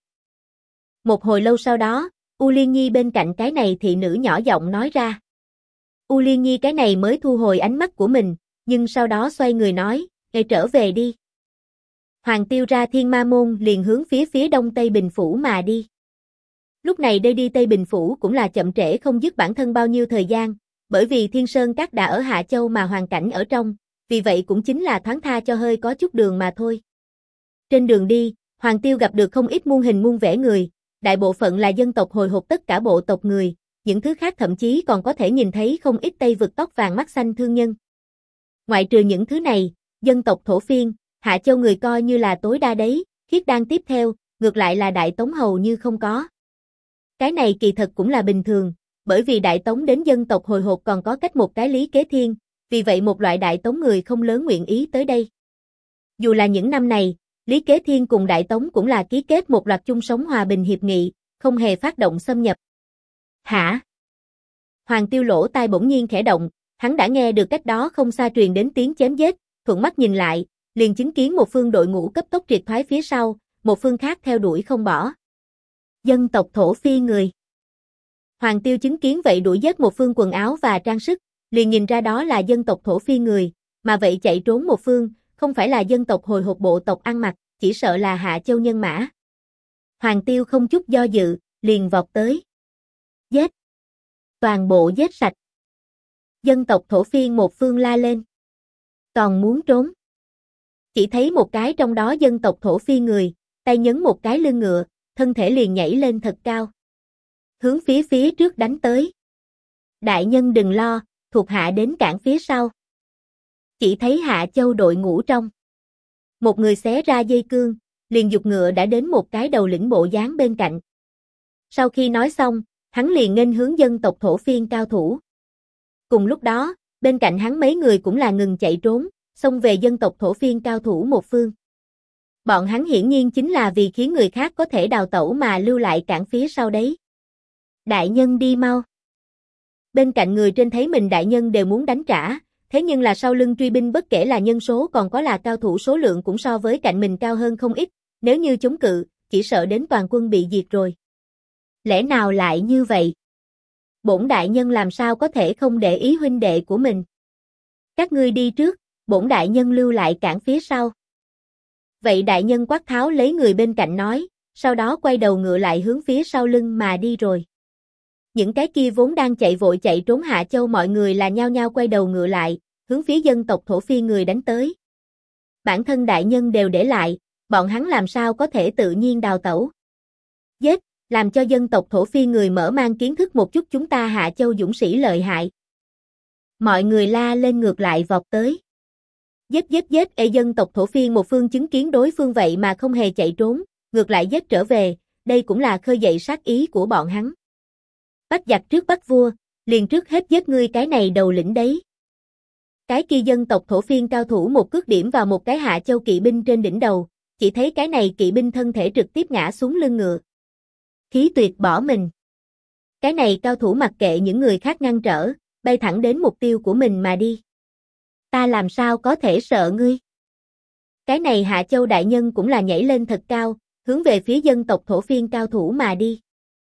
Một hồi lâu sau đó, U Liên Nhi bên cạnh cái này thị nữ nhỏ giọng nói ra. U Liên Nhi cái này mới thu hồi ánh mắt của mình, nhưng sau đó xoay người nói, trở về đi. Hoàng Tiêu ra Thiên Ma Môn liền hướng phía đông Tây Bình Phủ mà đi. Lúc này đây đi Tây Bình Phủ cũng là chậm trễ không dứt bản thân bao nhiêu thời gian, bởi vì Thiên Sơn Các đã ở Hạ Châu mà hoàn cảnh ở trong, vì vậy cũng chính là thoáng tha cho hơi có chút đường mà thôi. Trên đường đi, Hoàng Tiêu gặp được không ít muôn hình muôn vẻ người, đại bộ phận là dân tộc hồi hộp tất cả bộ tộc người, những thứ khác thậm chí còn có thể nhìn thấy không ít Tây vực tóc vàng mắt xanh thương nhân. Ngoại trừ những thứ này, dân tộc Thổ Phiên, Hạ Châu người coi như là tối đa đấy, Khiết Đan tiếp theo, ngược lại là Đại Tống hầu như không có. Cái này kỳ thật cũng là bình thường, bởi vì Đại Tống đến dân tộc hồi hộp còn có cách một cái Lý Kế Thiên, vì vậy một loại Đại Tống người không lớn nguyện ý tới đây. Dù là những năm này, Lý Kế Thiên cùng Đại Tống cũng là ký kết một loạt chung sống hòa bình hiệp nghị, không hề phát động xâm nhập. Hả? Hoàng Tiêu lỗ tai bỗng nhiên khẽ động, hắn đã nghe được cách đó không xa truyền đến tiếng chém giết, thuận mắt nhìn lại, liền chứng kiến một phương đội ngũ cấp tốc triệt thoái phía sau, một phương khác theo đuổi không bỏ. Dân tộc Thổ Phi người. Hoàng Tiêu chứng kiến vậy đuổi giết một phương quần áo và trang sức, liền nhìn ra đó là dân tộc Thổ Phi người, mà vậy chạy trốn một phương, không phải là dân tộc hồi hộp bộ tộc ăn mặc, chỉ sợ là Hạ Châu nhân mã. Hoàng Tiêu không chút do dự, liền vọt tới. Giết! Toàn bộ giết sạch. Dân tộc Thổ Phiên một phương la lên. Còn muốn trốn. Chỉ thấy một cái trong đó dân tộc Thổ Phi người, tay nhấn một cái lưng ngựa, thân thể liền nhảy lên thật cao. Hướng phía trước đánh tới. Đại nhân đừng lo, thuộc hạ đến cản phía sau. Chỉ thấy Hạ Châu đội ngũ trong. Một người xé ra dây cương, liền giục ngựa đã đến một cái đầu lĩnh bộ dáng bên cạnh. Sau khi nói xong, hắn liền nghênh hướng dân tộc Thổ Phiên cao thủ. Cùng lúc đó, bên cạnh hắn mấy người cũng là ngừng chạy trốn, xông về dân tộc Thổ Phiên cao thủ một phương. Bọn hắn hiển nhiên chính là vì khiến người khác có thể đào tẩu mà lưu lại cản phía sau đấy. Đại nhân đi mau. Bên cạnh người trên thấy mình đại nhân đều muốn đánh trả, thế nhưng là sau lưng truy binh bất kể là nhân số còn có là cao thủ số lượng cũng so với cạnh mình cao hơn không ít, nếu như chống cự, chỉ sợ đến toàn quân bị diệt rồi. Lẽ nào lại như vậy? Bổn đại nhân làm sao có thể không để ý huynh đệ của mình? Các ngươi đi trước, bổn đại nhân lưu lại cản phía sau. Vậy đại nhân quát tháo lấy người bên cạnh nói, sau đó quay đầu ngựa lại hướng phía sau lưng mà đi rồi. Những cái kia vốn đang chạy vội chạy trốn Hạ Châu mọi người là nhao nhao quay đầu ngựa lại, hướng phía dân tộc Thổ Phi người đánh tới. Bản thân đại nhân đều để lại, bọn hắn làm sao có thể tự nhiên đào tẩu. Giết, làm cho dân tộc Thổ Phi người mở mang kiến thức một chút chúng ta Hạ Châu dũng sĩ lợi hại. Mọi người la lên ngược lại vọt tới. Giết giết giết, dân tộc Thổ Phiên một phương chứng kiến đối phương vậy mà không hề chạy trốn, ngược lại giết trở về, đây cũng là khơi dậy sát ý của bọn hắn. Bắt giặc trước bắt vua, liền trước hết giết ngươi cái này đầu lĩnh đấy. Cái kia dân tộc Thổ Phiên cao thủ một cước điểm vào một cái Hạ Châu kỵ binh trên đỉnh đầu, chỉ thấy cái này kỵ binh thân thể trực tiếp ngã xuống lưng ngựa. Khí tuyệt bỏ mình. Cái này cao thủ mặc kệ những người khác ngăn trở, bay thẳng đến mục tiêu của mình mà đi. Ta làm sao có thể sợ ngươi? Cái này Hạ Châu đại nhân cũng là nhảy lên thật cao, hướng về phía dân tộc Thổ Phiên cao thủ mà đi.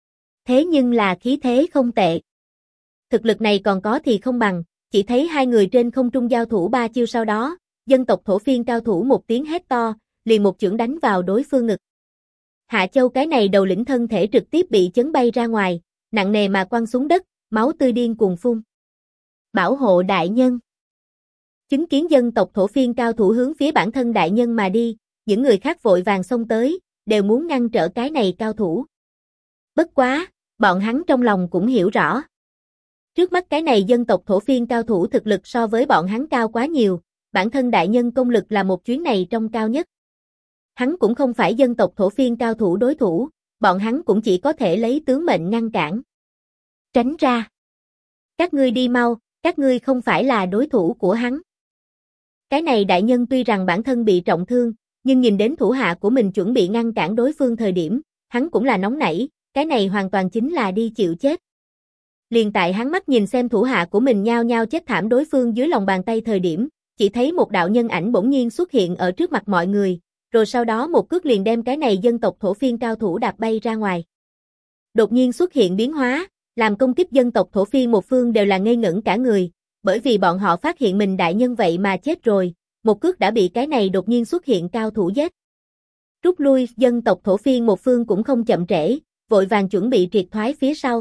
Thế nhưng là khí thế không tệ. Thực lực này còn có thì không bằng, chỉ thấy hai người trên không trung giao thủ ba chiêu sau đó, dân tộc Thổ Phiên cao thủ một tiếng hét to, liền một chưởng đánh vào đối phương ngực. Hạ Châu cái này đầu lĩnh thân thể trực tiếp bị chấn bay ra ngoài, nặng nề mà quăng xuống đất, máu tươi điên cuồng phun. Bảo hộ đại nhân. Chứng kiến dân tộc Thổ Phiên cao thủ hướng phía bản thân đại nhân mà đi, những người khác vội vàng xông tới, đều muốn ngăn trở cái này cao thủ. Bất quá, bọn hắn trong lòng cũng hiểu rõ. Trước mắt cái này dân tộc Thổ Phiên cao thủ thực lực so với bọn hắn cao quá nhiều, bản thân đại nhân công lực là một chuyến này trong cao nhất. Hắn cũng không phải dân tộc Thổ Phiên cao thủ đối thủ, bọn hắn cũng chỉ có thể lấy tướng mệnh ngăn cản. Tránh ra. Các ngươi đi mau, các ngươi không phải là đối thủ của hắn. Cái này đại nhân tuy rằng bản thân bị trọng thương, nhưng nhìn đến thủ hạ của mình chuẩn bị ngăn cản đối phương thời điểm, hắn cũng là nóng nảy, cái này hoàn toàn chính là đi chịu chết. Liền tại hắn mắt nhìn xem thủ hạ của mình nhao nhao chết thảm đối phương dưới lòng bàn tay thời điểm, chỉ thấy một đạo nhân ảnh bỗng nhiên xuất hiện ở trước mặt mọi người, rồi sau đó một cước liền đem cái này dân tộc Thổ Phiên cao thủ đạp bay ra ngoài. Đột nhiên xuất hiện biến hóa, làm công kích dân tộc Thổ Phiên một phương đều là ngây ngẩn cả người, bởi vì bọn họ phát hiện mình đại nhân vậy mà chết rồi, một cước đã bị cái này đột nhiên xuất hiện cao thủ giết. Rút lui, dân tộc Thổ Phiên một phương cũng không chậm trễ, vội vàng chuẩn bị triệt thoái phía sau.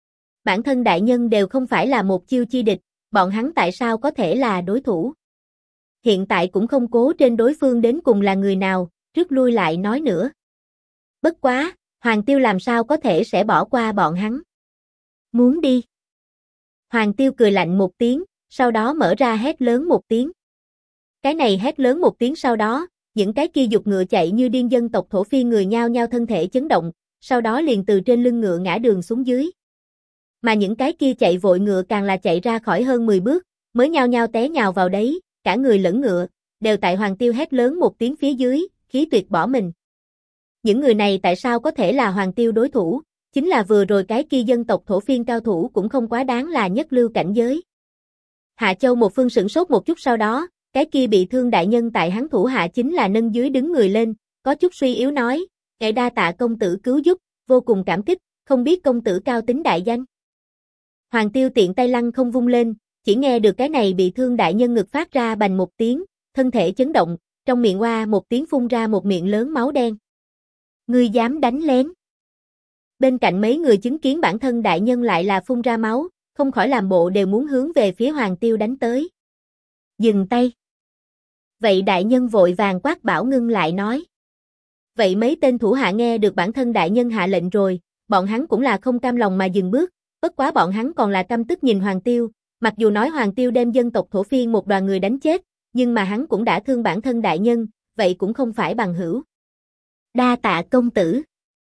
Bản thân đại nhân đều không phải là một chiêu chi địch, bọn hắn tại sao có thể là đối thủ? hiện tại cũng không cố trên đối phương đến cùng là người nào, rút lui lại nói nữa. Bất quá, Hoàng Tiêu làm sao có thể sẽ bỏ qua bọn hắn. Muốn đi. Hoàng Tiêu cười lạnh một tiếng, sau đó mở ra hét lớn một tiếng. Cái này hét lớn một tiếng sau đó, những cái kia giục ngựa chạy như điên dân tộc thổ phiên người nhao nhao thân thể chấn động, sau đó liền từ trên lưng ngựa ngã đường xuống dưới. Mà những cái kia chạy vội ngựa càng là chạy ra khỏi hơn 10 bước, mới nhao nhao té nhào vào đấy, cả người lẫn ngựa, đều tại Hoàng Tiêu hét lớn một tiếng phía dưới, khí tuyệt bỏ mình. Những người này tại sao có thể là Hoàng Tiêu đối thủ, chính là vừa rồi cái kia dân tộc thổ phiên cao thủ cũng không quá đáng là nhất lưu cảnh giới. Hạ Châu một phương sửng sốt một chút sau đó, cái kia bị thương đại nhân tại hắn thủ hạ chính là nâng dưới đứng người lên, có chút suy yếu nói, ngài đa tạ công tử cứu giúp, vô cùng cảm kích, không biết công tử cao tính đại danh. Hoàng Tiêu tiện tay lăng không vung lên, chỉ nghe được cái này bị thương đại nhân ngực phát ra bành một tiếng, thân thể chấn động, trong miệng oa một tiếng phun ra một miệng lớn máu đen. Ngươi dám đánh lén. Bên cạnh mấy người chứng kiến bản thân đại nhân lại là phun ra máu, không khỏi làm bộ đều muốn hướng về phía Hoàng Tiêu đánh tới. Dừng tay. Vậy đại nhân vội vàng quát bảo ngưng lại nói. Vậy mấy tên thủ hạ nghe được bản thân đại nhân hạ lệnh rồi, bọn hắn cũng là không cam lòng mà dừng bước, bất quá bọn hắn còn là căm tức nhìn Hoàng Tiêu, mặc dù nói Hoàng Tiêu đem dân tộc thổ phiên một đoàn người đánh chết, nhưng mà hắn cũng đã thương bản thân đại nhân, vậy cũng không phải bằng hữu. Đa tạ công tử.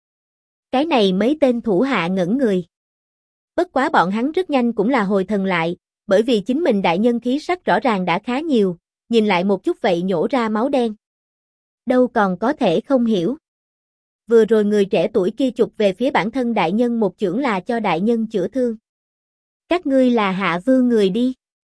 Cái này mấy tên thủ hạ ngẩn người. Bất quá bọn hắn rất nhanh cũng là hồi thần lại, bởi vì chính mình đại nhân khí sắc rõ ràng đã khá nhiều, nhìn lại một chút vậy nhổ ra máu đen. Đâu còn có thể không hiểu. Vừa rồi người trẻ tuổi kia chụp về phía bản thân đại nhân một chưởng là cho đại nhân chữa thương. Các ngươi là Hạ Vương người đi.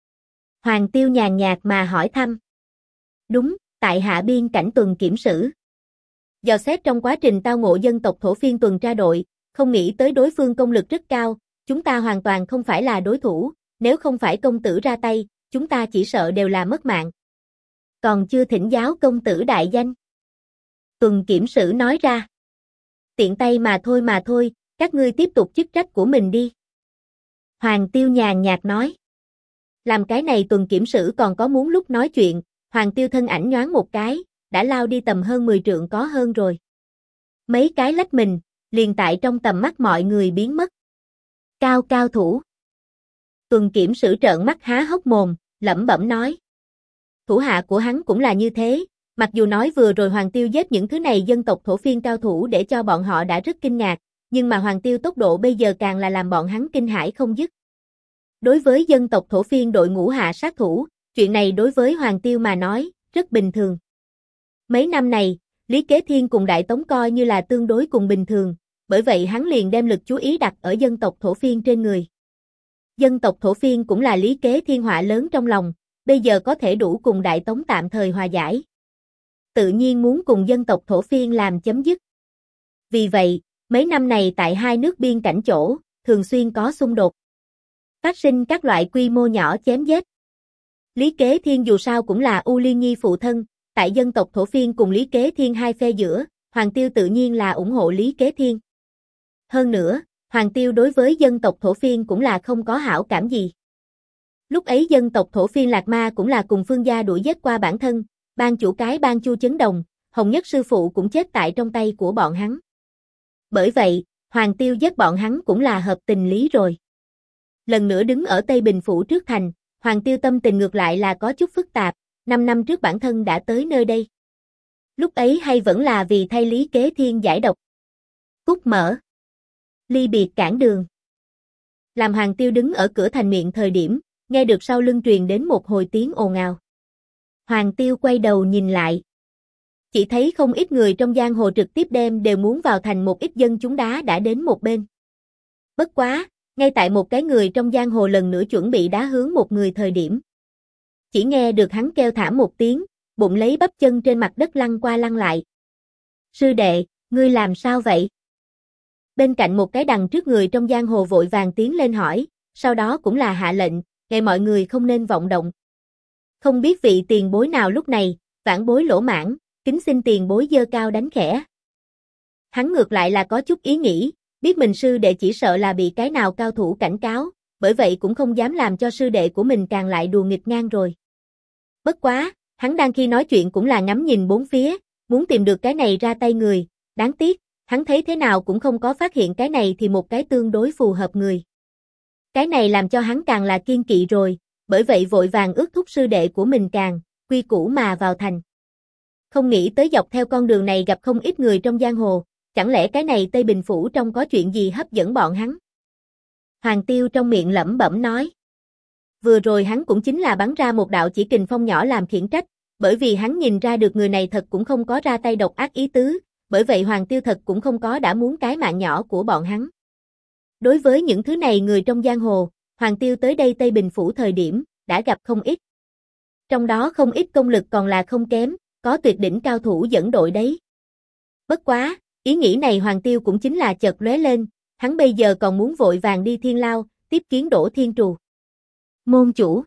Hoàng Tiêu nhàn nhạt mà hỏi thăm. Đúng, tại Hạ biên cảnh tuần kiểm sử. Dò xét trong quá trình tao ngộ dân tộc thổ phiên tuần tra đội, không nghĩ tới đối phương công lực rất cao, chúng ta hoàn toàn không phải là đối thủ, nếu không phải công tử ra tay, chúng ta chỉ sợ đều là mất mạng. Còn chưa thỉnh giáo công tử đại danh. Tuần kiểm sử nói ra. Tiện tay mà thôi, các ngươi tiếp tục chức trách của mình đi. Hoàng Tiêu nhàn nhạt nói. Làm cái này tuần kiểm sử còn có muốn lúc nói chuyện, Hoàng Tiêu thân ảnh nhoáng một cái, đã lao đi tầm hơn 10 trượng có hơn rồi. Mấy cái lách mình, liền tại trong tầm mắt mọi người biến mất. Cao thủ. Tuần kiểm sử trợn mắt há hốc mồm, lẩm bẩm nói. Thủ hạ của hắn cũng là như thế, mặc dù nói vừa rồi Hoàng Tiêu giết những thứ này dân tộc thổ phiên cao thủ để cho bọn họ đã rất kinh ngạc, nhưng mà Hoàng Tiêu tốc độ bây giờ càng là làm bọn hắn kinh hãi không dứt. Đối với dân tộc thổ phiên đội ngũ hạ sát thủ, chuyện này đối với Hoàng Tiêu mà nói, rất bình thường. Mấy năm này, Lý Kế Thiên cùng Đại Tống coi như là tương đối cùng bình thường, bởi vậy hắn liền đem lực chú ý đặt ở dân tộc thổ phiên trên người. Dân tộc thổ phiên cũng là Lý Kế Thiên họa lớn trong lòng, bây giờ có thể đủ cùng Đại Tống tạm thời hòa giải. Tự nhiên muốn cùng dân tộc thổ phiên làm chấm dứt. Vì vậy, mấy năm này tại hai nước biên cảnh chỗ, thường xuyên có xung đột. Phát sinh các loại quy mô nhỏ chém giết. Lý Kế Thiên dù sao cũng là U Liên Nhi phụ thân, tại dân tộc thổ phiên cùng Lý Kế Thiên hai phe giữa, Hoàng Tiêu tự nhiên là ủng hộ Lý Kế Thiên. Hơn nữa, Hoàng Tiêu đối với dân tộc thổ phiên cũng là không có hảo cảm gì. Lúc ấy dân tộc thổ phiên Lạc Ma cũng là cùng Phương gia đuổi giết qua bản thân, ban chủ cái ban Chu Chấn Đồng, Hồng Nhất sư phụ cũng chết tại trong tay của bọn hắn. Bởi vậy, Hoàng Tiêu giết bọn hắn cũng là hợp tình lý rồi. Lần nữa đứng ở Tây Bình Phủ trước thành, Hoàng Tiêu tâm tình ngược lại là có chút phức tạp, 5 năm trước bản thân đã tới nơi đây. Lúc ấy hay vẫn là vì thay Lý Kế Thiên giải độc. Cút mở. Ly biệt cản đường. Làm Hoàng Tiêu đứng ở cửa thành miệng thời điểm, nghe được sau lưng truyền đến một hồi tiếng ồn ào. Hoàng Tiêu quay đầu nhìn lại. Chỉ thấy không ít người trong giang hồ trực tiếp đem đều muốn vào thành một ít dân chúng đá đã đến một bên. Bất quá, ngay tại một cái người trong giang hồ lần nữa chuẩn bị đá hướng một người thời điểm. Chỉ nghe được hắn kêu thảm một tiếng, bụng lấy bắp chân trên mặt đất lăn qua lăn lại. Sư đệ, ngươi làm sao vậy? Bên cạnh một cái đằng trước người trong giang hồ vội vàng tiến lên hỏi, sau đó cũng là hạ lệnh, ngày mọi người không nên vọng động. Không biết vị tiền bối nào lúc này, vãn bối lỗ mãn, kính xin tiền bối giơ cao đánh khẽ. Hắn ngược lại là có chút ý nghĩ, biết mình sư đệ chỉ sợ là bị cái nào cao thủ cảnh cáo, bởi vậy cũng không dám làm cho sư đệ của mình càng lại đùa nghịch ngang rồi. Bất quá, Hắn đang khi nói chuyện cũng là ngắm nhìn bốn phía, muốn tìm được cái này ra tay người, đáng tiếc, hắn thấy thế nào cũng không có phát hiện cái này thì một cái tương đối phù hợp người. Cái này làm cho hắn càng là kiên kỵ rồi, bởi vậy vội vàng ước thúc sư đệ của mình càng, quy củ mà vào thành. Không nghĩ tới dọc theo con đường này gặp không ít người trong giang hồ, chẳng lẽ cái này Tây Bình Phủ trong có chuyện gì hấp dẫn bọn hắn? Hoàng Tiêu trong miệng lẩm bẩm nói. Vừa rồi hắn cũng chính là bắn ra một đạo chỉ kình phong nhỏ làm khiển trách, bởi vì hắn nhìn ra được người này thật cũng không có ra tay độc ác ý tứ, bởi vậy Hoàng Tiêu thật cũng không có đã muốn cái mạng nhỏ của bọn hắn. Đối với những thứ này người trong giang hồ, Hoàng Tiêu tới đây Tây Bình Phủ thời điểm, đã gặp không ít. Trong đó không ít công lực còn là không kém, có tuyệt đỉnh cao thủ dẫn đội đấy. Bất quá, ý nghĩ này Hoàng Tiêu cũng chính là chợt lóe lên, hắn bây giờ còn muốn vội vàng đi Thiên Lao, tiếp kiến Đỗ Thiên Trù. Môn chủ.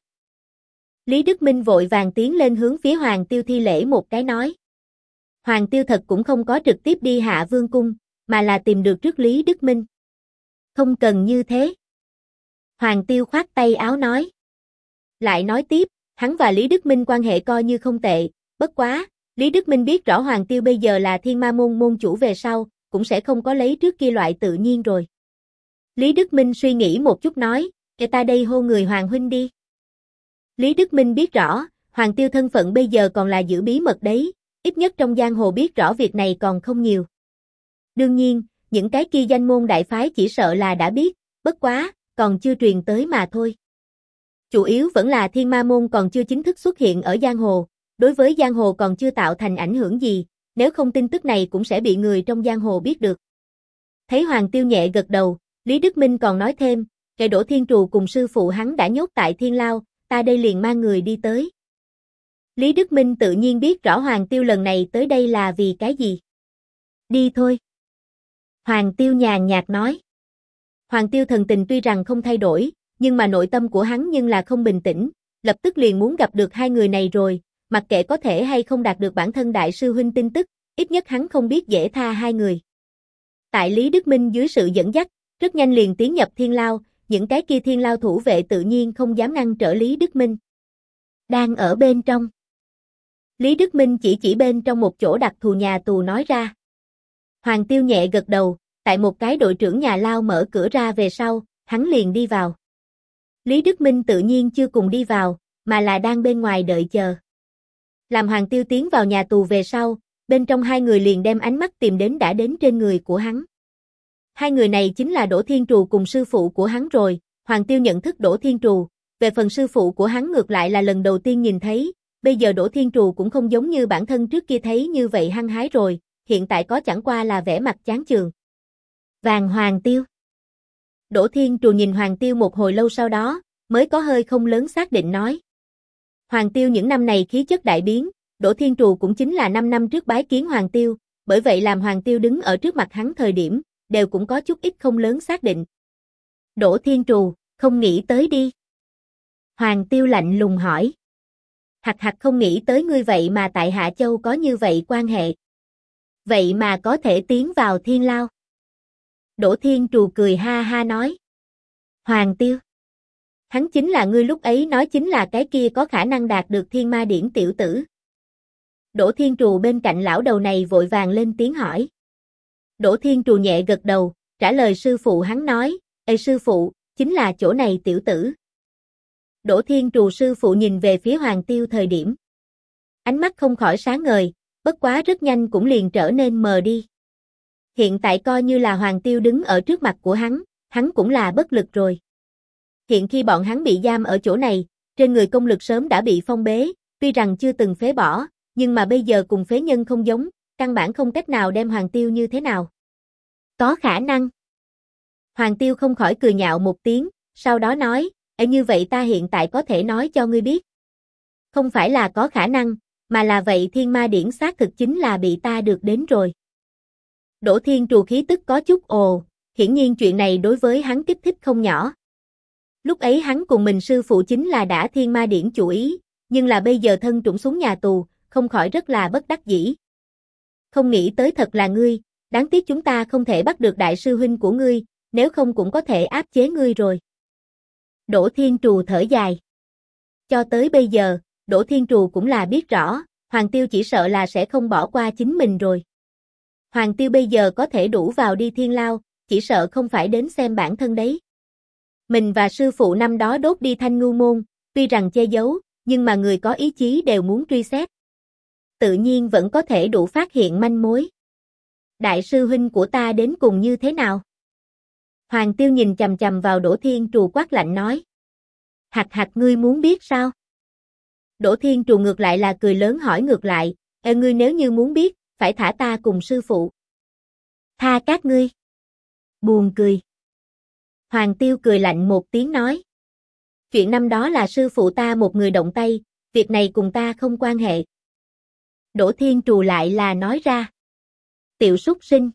Lý Đức Minh vội vàng tiến lên hướng phía Hoàng Tiêu thi lễ một cái nói. Hoàng Tiêu thật cũng không có trực tiếp đi Hạ Vương Cung, mà là tìm được trước Lý Đức Minh. Không cần như thế. Hoàng Tiêu khoát tay áo nói. Lại nói tiếp, hắn và Lý Đức Minh quan hệ coi như không tệ, bất quá, Lý Đức Minh biết rõ Hoàng Tiêu bây giờ là Thiên Ma môn môn chủ về sau, cũng sẽ không có lấy trước kia loại tự nhiên rồi. Lý Đức Minh suy nghĩ một chút nói, "Kể ta đây hô người Hoàng huynh đi." Lý Đức Minh biết rõ, Hoàng Tiêu thân phận bây giờ còn là giữ bí mật đấy, ít nhất trong giang hồ biết rõ việc này còn không nhiều. Đương nhiên, những cái kia danh môn đại phái chỉ sợ là đã biết, bất quá, còn chưa truyền tới mà thôi. Chủ yếu vẫn là Thiên Ma môn còn chưa chính thức xuất hiện ở giang hồ, đối với giang hồ còn chưa tạo thành ảnh hưởng gì, nếu không tin tức này cũng sẽ bị người trong giang hồ biết được. Thấy Hoàng Tiêu nhẹ gật đầu, Lý Đức Minh còn nói thêm, kẻ Đỗ Thiên Trù cùng sư phụ hắn đã nhốt tại Thiên Lao, ta đây liền mang người đi tới. Lý Đức Minh tự nhiên biết rõ Hoàng Tiêu lần này tới đây là vì cái gì. Đi thôi. Hoàng Tiêu nhàn nhạt nói. Hoàng Tiêu thần tình tuy rằng không thay đổi, nhưng mà nội tâm của hắn nhưng là không bình tĩnh, lập tức liền muốn gặp được hai người này rồi, mặc kệ có thể hay không đạt được bản thân đại sư huynh tin tức, ít nhất hắn không biết dễ tha hai người. Tại Lý Đức Minh dưới sự dẫn dắt, rất nhanh liền tiến nhập Thiên Lao, những cái kia Thiên Lao thủ vệ tự nhiên không dám ngăn trở Lý Đức Minh. Đang ở bên trong. Lý Đức Minh chỉ bên trong một chỗ đặc thù nhà tù nói ra. Hoàng Tiêu nhẹ gật đầu, tại một cái đội trưởng nhà lao mở cửa ra về sau, hắn liền đi vào. Lý Đức Minh tự nhiên chưa cùng đi vào, mà là đang bên ngoài đợi chờ. Làm Hoàng Tiêu tiến vào nhà tù về sau, bên trong hai người liền đem ánh mắt tìm đến đã đến trên người của hắn. Hai người này chính là Đỗ Thiên Trù cùng sư phụ của hắn rồi, Hoàng Tiêu nhận thức Đỗ Thiên Trù, về phần sư phụ của hắn ngược lại là lần đầu tiên nhìn thấy, bây giờ Đỗ Thiên Trù cũng không giống như bản thân trước kia thấy như vậy hăng hái rồi, hiện tại có chẳng qua là vẻ mặt chán chường. Vàng Hoàng Tiêu. Đỗ Thiên Trù nhìn Hoàng Tiêu một hồi lâu sau đó, mới có hơi không lớn xác định nói. Hoàng Tiêu những năm này khí chất đại biến, Đỗ Thiên Trù cũng chính là 5 năm trước bái kiến Hoàng Tiêu, bởi vậy làm Hoàng Tiêu đứng ở trước mặt hắn thời điểm, đều cũng có chút ít không lớn xác định. Đỗ Thiên Trù, không nghĩ tới đi. Hoàng Tiêu lạnh lùng hỏi. Hặc không nghĩ tới ngươi vậy mà tại Hạ Châu có như vậy quan hệ. Vậy mà có thể tiến vào Thiên Lao. Đỗ Thiên Trù cười ha ha nói. Hoàng Tiêu. Hắn chính là ngươi lúc ấy nói chính là cái kia có khả năng đạt được Thiên Ma Điển tiểu tử. Đỗ Thiên Trù bên cạnh lão đầu này vội vàng lên tiếng hỏi. Đỗ Thiên Trù nhẹ gật đầu, trả lời sư phụ hắn nói, Ê sư phụ, chính là chỗ này tiểu tử. Đỗ Thiên Trù sư phụ nhìn về phía Hoàng Tiêu thời điểm. Ánh mắt không khỏi sáng ngời, bất quá rất nhanh cũng liền trở nên mờ đi. Hiện tại coi như là Hoàng Tiêu đứng ở trước mặt của hắn cũng là bất lực rồi. Hiện khi bọn hắn bị giam ở chỗ này, trên người công lực sớm đã bị phong bế, tuy rằng chưa từng phế bỏ, nhưng mà bây giờ cùng phế nhân không giống, căn bản không cách nào đem Hoàng Tiêu như thế nào. Có khả năng. Hoàng Tiêu không khỏi cười nhạo một tiếng, sau đó nói, như vậy ta hiện tại có thể nói cho ngươi biết. Không phải là có khả năng, mà là vậy Thiên Ma Điển xác thực chính là bị ta được đến rồi. Đỗ Thiên Trù khí tức có chút ồ, hiển nhiên chuyện này đối với hắn kích thích không nhỏ. Lúc ấy hắn cùng mình sư phụ chính là đã Thiên Ma Điển chủ ý, nhưng là bây giờ thân trũng xuống nhà tù, không khỏi rất là bất đắc dĩ. Không nghĩ tới thật là ngươi, đáng tiếc chúng ta không thể bắt được đại sư huynh của ngươi, nếu không cũng có thể áp chế ngươi rồi. Đỗ Thiên Trù thở dài. Cho tới bây giờ, Đỗ Thiên Trù cũng là biết rõ, Hoàng Tiêu chỉ sợ là sẽ không bỏ qua chính mình rồi. Hoàng Tiêu bây giờ có thể đủ vào đi thiên lao, chỉ sợ không phải đến xem bản thân đấy. Mình và sư phụ năm đó đốt đi Thanh Ngưu Môn, tuy rằng che giấu, nhưng mà người có ý chí đều muốn truy xét. Tự nhiên vẫn có thể đủ phát hiện manh mối. Đại sư huynh của ta đến cùng như thế nào? Hoàng Tiêu nhìn chằm chằm vào Đỗ Thiên Trù quát lạnh nói. Hạch hạch ngươi muốn biết sao? Đỗ Thiên Trù ngược lại là cười lớn hỏi ngược lại, ngươi nếu như muốn biết, phải thả ta cùng sư phụ. Tha các ngươi. Buồn cười. Hoàng Tiêu cười lạnh một tiếng nói. Chuyện năm đó là sư phụ ta một người động tay, việc này cùng ta không quan hệ. Đỗ Thiên Trù lại là nói ra. Tiểu súc sinh.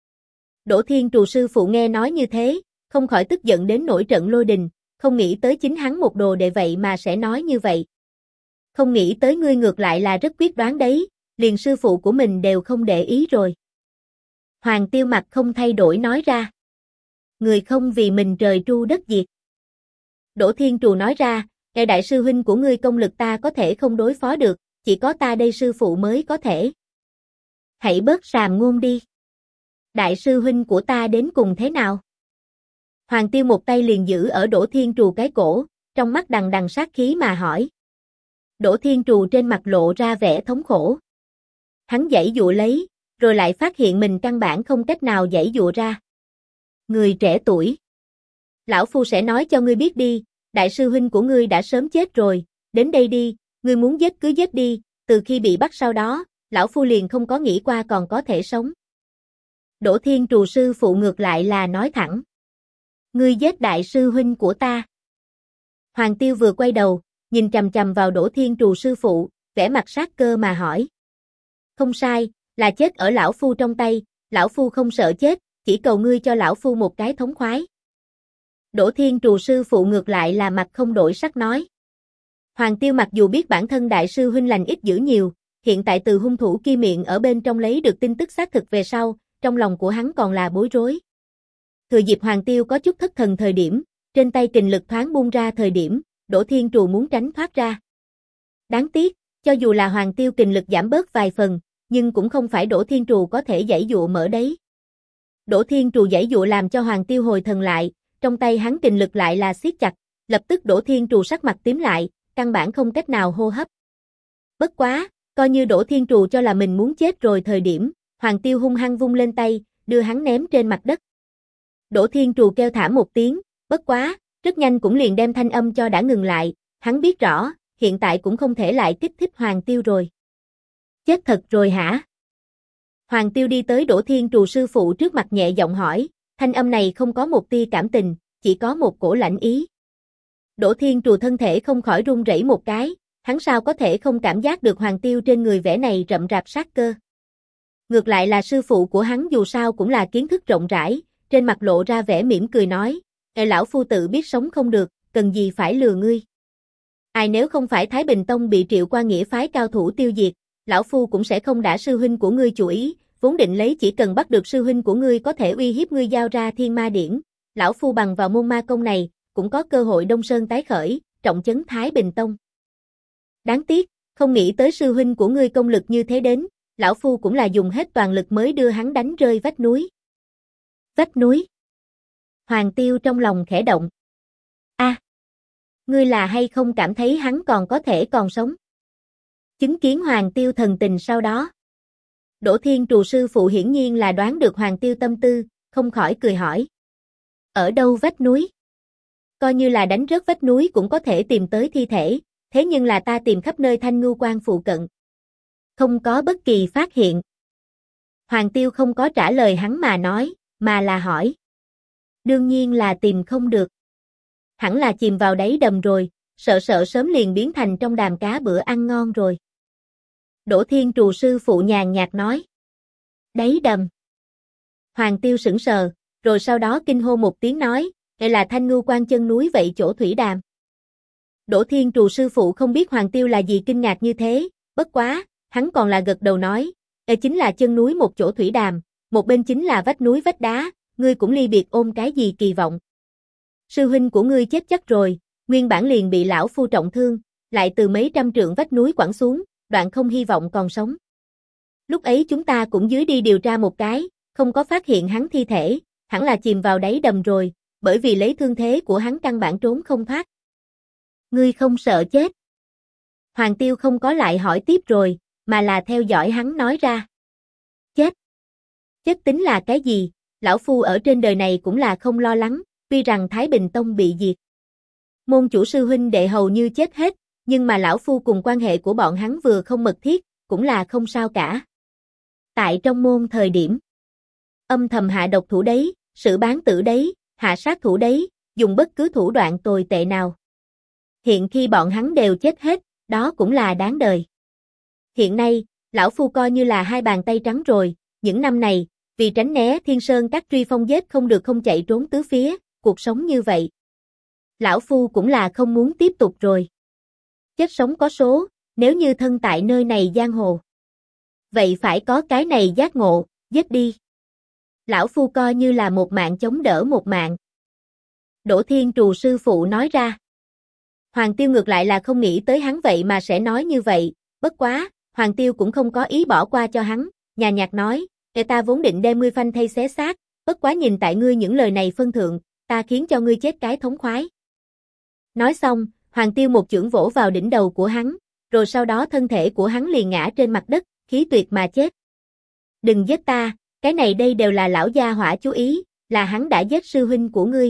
Đỗ Thiên Trù sư phụ nghe nói như thế, không khỏi tức giận đến nổi trận lôi đình, không nghĩ tới chính hắn một đồ đệ vậy mà sẽ nói như vậy. Không nghĩ tới ngươi ngược lại là rất quyết đoán đấy, liền sư phụ của mình đều không để ý rồi. Hoàng Tiêu mặt không thay đổi nói ra. Người không vì mình trời tru đất diệt. Đỗ Thiên Trù nói ra, đại sư huynh của ngươi công lực ta có thể không đối phó được, chỉ có ta đây sư phụ mới có thể. Hãy bớt sàm ngôn đi. Đại sư huynh của ta đến cùng thế nào? Hoàng Tiêu một tay liền giữ ở Đỗ Thiên Trù cái cổ, trong mắt đằng đằng sát khí mà hỏi. Đỗ Thiên Trù trên mặt lộ ra vẻ thống khổ. Hắn giãy dụa lấy, rồi lại phát hiện mình căn bản không cách nào giãy dụa ra. Người trẻ tuổi. Lão Phu sẽ nói cho ngươi biết đi, đại sư huynh của ngươi đã sớm chết rồi, đến đây đi, ngươi muốn giết cứ giết đi, từ khi bị bắt sau đó, Lão Phu liền không có nghĩ qua còn có thể sống. Đỗ Thiên Trù sư phụ ngược lại là nói thẳng. Ngươi giết đại sư huynh của ta. Hoàng Tiêu vừa quay đầu, nhìn chằm chằm vào Đỗ Thiên Trù sư phụ, vẻ mặt sát cơ mà hỏi. Không sai, là chết ở Lão Phu trong tay, Lão Phu không sợ chết, chỉ cầu ngươi cho Lão Phu một cái thống khoái. Đỗ Thiên Trù sư phụ ngược lại là mặt không đổi sắc nói. Hoàng Tiêu mặc dù biết bản thân đại sư huynh lành ít dữ nhiều, hiện tại từ hung thủ kia miệng ở bên trong lấy được tin tức xác thực về sau, trong lòng của hắn còn là bối rối. Thừa dịp Hoàng Tiêu có chút thất thần thời điểm, trên tay kình lực thoáng buông ra thời điểm, Đỗ Thiên Trù muốn tránh thoát ra. Đáng tiếc, cho dù là Hoàng Tiêu kình lực giảm bớt vài phần, nhưng cũng không phải Đỗ Thiên Trù có thể giãy dụa mở đấy. Đỗ Thiên Trù giãy dụa làm cho Hoàng Tiêu hồi thần lại, trong tay hắn kình lực lại là siết chặt, lập tức Đỗ Thiên Trù sắc mặt tím lại, căn bản không cách nào hô hấp. Bất quá, coi như Đỗ Thiên Trù cho là mình muốn chết rồi thời điểm, Hoàng Tiêu hung hăng vung lên tay, đưa hắn ném trên mặt đất. Đỗ Thiên Trù kêu thảm một tiếng, bất quá, rất nhanh cũng liền đem thanh âm cho đã ngừng lại, hắn biết rõ, hiện tại cũng không thể lại kích thích Hoàng Tiêu rồi. Chết thật rồi hả? Hoàng Tiêu đi tới Đỗ Thiên Trù sư phụ trước mặt nhẹ giọng hỏi, thanh âm này không có một tia cảm tình, chỉ có một cổ lãnh ý. Đỗ Thiên Trù thân thể không khỏi run rẩy một cái, hắn sao có thể không cảm giác được Hoàng Tiêu trên người vẻ này rậm rạp sát cơ. Ngược lại là sư phụ của hắn dù sao cũng là kiến thức rộng rãi, trên mặt lộ ra vẻ mỉm cười nói, lão Phu tự biết sống không được, cần gì phải lừa ngươi. Ai nếu không phải Thái Bình Tông bị Triệu Qua Nghĩa phái cao thủ tiêu diệt, lão Phu cũng sẽ không đả sư huynh của ngươi chủ ý, vốn định lấy chỉ cần bắt được sư huynh của ngươi có thể uy hiếp ngươi giao ra Thiên Ma Điển, lão Phu bằng vào môn ma công này, cũng có cơ hội Đông Sơn tái khởi, trọng trấn Thái Bình Tông. Đáng tiếc, không nghĩ tới sư huynh của ngươi công lực như thế đến, lão Phu cũng là dùng hết toàn lực mới đưa hắn đánh rơi vách núi. Vách núi? Hoàng Tiêu trong lòng khẽ động. Ngươi là hay không cảm thấy hắn còn có thể còn sống? Chứng kiến Hoàng Tiêu thần tình sau đó. Đỗ Thiên Trù sư phụ hiển nhiên là đoán được Hoàng Tiêu tâm tư, không khỏi cười hỏi. Ở đâu vách núi? Coi như là đánh rớt vách núi cũng có thể tìm tới thi thể, thế nhưng là ta tìm khắp nơi Thanh Ngưu Quan phụ cận. Không có bất kỳ phát hiện. Hoàng Tiêu không có trả lời hắn mà nói, mà là hỏi. Đương nhiên là tìm không được. Hẳn là chìm vào đáy đầm rồi, sợ sớm liền biến thành trong đàm cá bữa ăn ngon rồi. Đỗ Thiên Trù sư phụ nhàn nhạt nói. Đáy đầm. Hoàng Tiêu sững sờ, rồi sau đó kinh hô một tiếng nói, đây là Thanh Ngưu Quan chân núi vậy chỗ thủy đàm. Đỗ Thiên Trù sư phụ không biết Hoàng Tiêu là gì kinh ngạc như thế, bất quá, hắn còn là gật đầu nói, chính là chân núi một chỗ thủy đàm, một bên chính là vách núi vách đá, ngươi cũng ly biệt ôm cái gì kỳ vọng. Sư huynh của ngươi chết chắc rồi, nguyên bản liền bị lão Phu trọng thương, lại từ mấy trăm trượng vách núi quẳng xuống, đoạn không hy vọng còn sống. Lúc ấy chúng ta cũng dưới đi điều tra một cái, không có phát hiện hắn thi thể, hẳn là chìm vào đáy đầm rồi, bởi vì lấy thương thế của hắn căn bản trốn không thoát. Ngươi không sợ chết? Hoàng Tiêu không có lại hỏi tiếp rồi, mà là theo dõi hắn nói ra. Chết? Chết tính là cái gì? Lão Phu ở trên đời này cũng là không lo lắng, tuy rằng Thái Bình Tông bị diệt. Môn chủ sư huynh đệ hầu như chết hết, nhưng mà Lão Phu cùng quan hệ của bọn hắn vừa không mật thiết, cũng là không sao cả. Tại trong môn thời điểm, âm thầm hạ độc thủ đấy, xử bán tử đấy, hạ sát thủ đấy, dùng bất cứ thủ đoạn tồi tệ nào. Hiện khi bọn hắn đều chết hết, đó cũng là đáng đời. Hiện nay, Lão Phu coi như là hai bàn tay trắng rồi, những năm này, vì tránh né Thiên Sơn các truy phong giết không được không chạy trốn tứ phía, cuộc sống như vậy. Lão Phu cũng là không muốn tiếp tục rồi. Chết sống có số, nếu như thân tại nơi này giang hồ. Vậy phải có cái này giác ngộ, giết đi. Lão Phu coi như là một mạng chống đỡ một mạng. Đỗ Thiên Trù sư phụ nói ra. Hoàng Tiêu ngược lại là không nghĩ tới hắn vậy mà sẽ nói như vậy, bất quá, Hoàng Tiêu cũng không có ý bỏ qua cho hắn, nhàn nhạt nói, ta vốn định đem ngươi phanh thây xé xác, bất quá nhìn tại ngươi những lời này phân thượng, ta khiến cho ngươi chết cái thống khoái. Nói xong, Hoàng Tiêu một chưởng vỗ vào đỉnh đầu của hắn, rồi sau đó thân thể của hắn liền ngã trên mặt đất, khí tuyệt mà chết. Đừng giết ta, cái này đây đều là lão gia hỏa chú ý, là hắn đã giết sư huynh của ngươi.